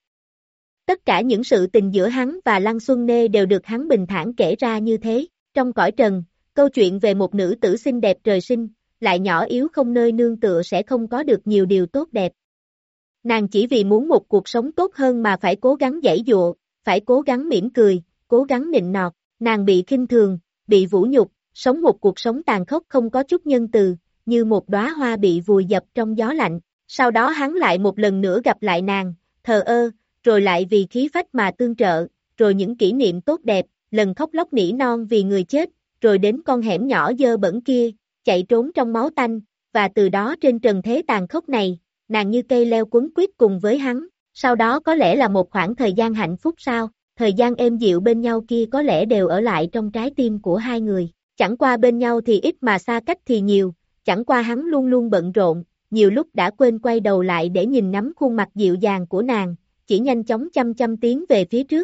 Tất cả những sự tình giữa hắn và Lăng Xuân Nê đều được hắn bình thản kể ra như thế. Trong cõi trần, câu chuyện về một nữ tử xinh đẹp trời sinh, lại nhỏ yếu không nơi nương tựa sẽ không có được nhiều điều tốt đẹp. Nàng chỉ vì muốn một cuộc sống tốt hơn mà phải cố gắng giãy giụa, phải cố gắng mỉm cười, cố gắng nịnh nọt, nàng bị khinh thường, bị vũ nhục, sống một cuộc sống tàn khốc không có chút nhân từ, như một đóa hoa bị vùi dập trong gió lạnh. Sau đó hắn lại một lần nữa gặp lại nàng, thờ ơ, rồi lại vì khí phách mà tương trợ, rồi những kỷ niệm tốt đẹp, lần khóc lóc nỉ non vì người chết, rồi đến con hẻm nhỏ dơ bẩn kia, chạy trốn trong máu tanh, và từ đó trên trần thế tàn khốc này, nàng như cây leo quấn quýt cùng với hắn, sau đó có lẽ là một khoảng thời gian hạnh phúc sao, thời gian êm dịu bên nhau kia có lẽ đều ở lại trong trái tim của hai người, chẳng qua bên nhau thì ít mà xa cách thì nhiều, chẳng qua hắn luôn luôn bận rộn, nhiều lúc đã quên quay đầu lại để nhìn ngắm khuôn mặt dịu dàng của nàng, chỉ nhanh chóng chăm chăm tiến về phía trước.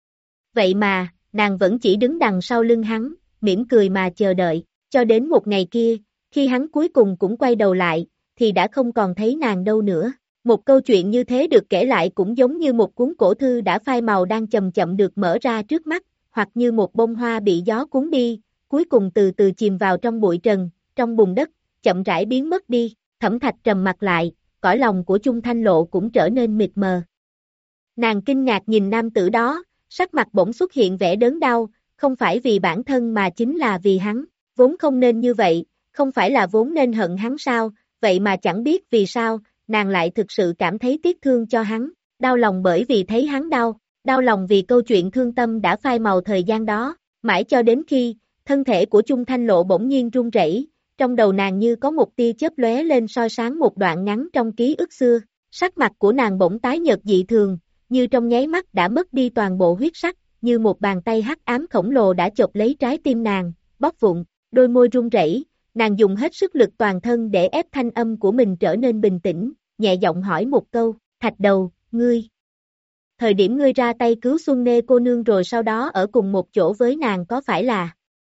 Vậy mà, nàng vẫn chỉ đứng đằng sau lưng hắn, mỉm cười mà chờ đợi, cho đến một ngày kia, khi hắn cuối cùng cũng quay đầu lại, thì đã không còn thấy nàng đâu nữa. Một câu chuyện như thế được kể lại cũng giống như một cuốn cổ thư đã phai màu đang chậm chậm được mở ra trước mắt, hoặc như một bông hoa bị gió cuốn đi, cuối cùng từ từ chìm vào trong bụi trần, trong bùn đất, chậm rãi biến mất đi. Thẩm Thạch trầm mặt lại, cõi lòng của Chung Thanh Lộ cũng trở nên mịt mờ. Nàng kinh ngạc nhìn nam tử đó, sắc mặt bỗng xuất hiện vẻ đớn đau, không phải vì bản thân mà chính là vì hắn, vốn không nên như vậy, không phải là vốn nên hận hắn sao, vậy mà chẳng biết vì sao, nàng lại thực sự cảm thấy tiếc thương cho hắn, đau lòng bởi vì thấy hắn đau, đau lòng vì câu chuyện thương tâm đã phai màu thời gian đó, mãi cho đến khi, thân thể của Chung Thanh Lộ bỗng nhiên run rẩy, trong đầu nàng như có một tia chớp lóe lên soi sáng một đoạn ngắn trong ký ức xưa, sắc mặt của nàng bỗng tái nhợt dị thường, như trong nháy mắt đã mất đi toàn bộ huyết sắc, như một bàn tay hắc ám khổng lồ đã chộp lấy trái tim nàng, bóp vụn, đôi môi run rẩy, nàng dùng hết sức lực toàn thân để ép thanh âm của mình trở nên bình tĩnh, nhẹ giọng hỏi một câu, Thạch Đầu, ngươi. Thời điểm ngươi ra tay cứu Xuân Nê cô nương rồi sau đó ở cùng một chỗ với nàng có phải là?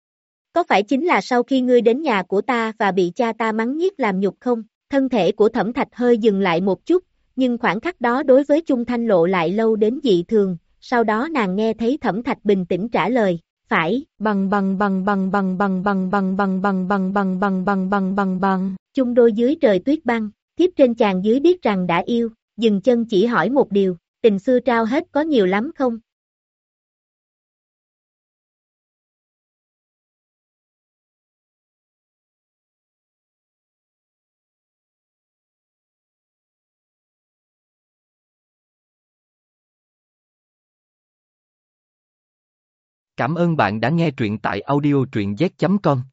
Có phải chính là sau khi ngươi đến nhà của ta và bị cha ta mắng nhiếc làm nhục không? Thân thể của Thẩm Thạch hơi dừng lại một chút, nhưng khoảng khắc đó đối với Chung Thanh Lộ lại lâu đến dị thường, sau đó nàng nghe thấy Thẩm Thạch bình tĩnh trả lời, phải, bằng bằng bằng bằng bằng bằng bằng bằng bằng bằng bằng bằng bằng bằng bằng bằng bằng. Chung đôi dưới trời tuyết băng, thiếp trên chàng dưới biết rằng đã yêu, dừng chân chỉ hỏi một điều, tình xưa trao hết có nhiều lắm không? Cảm ơn bạn đã nghe truyện tại audio truyện z chấm com.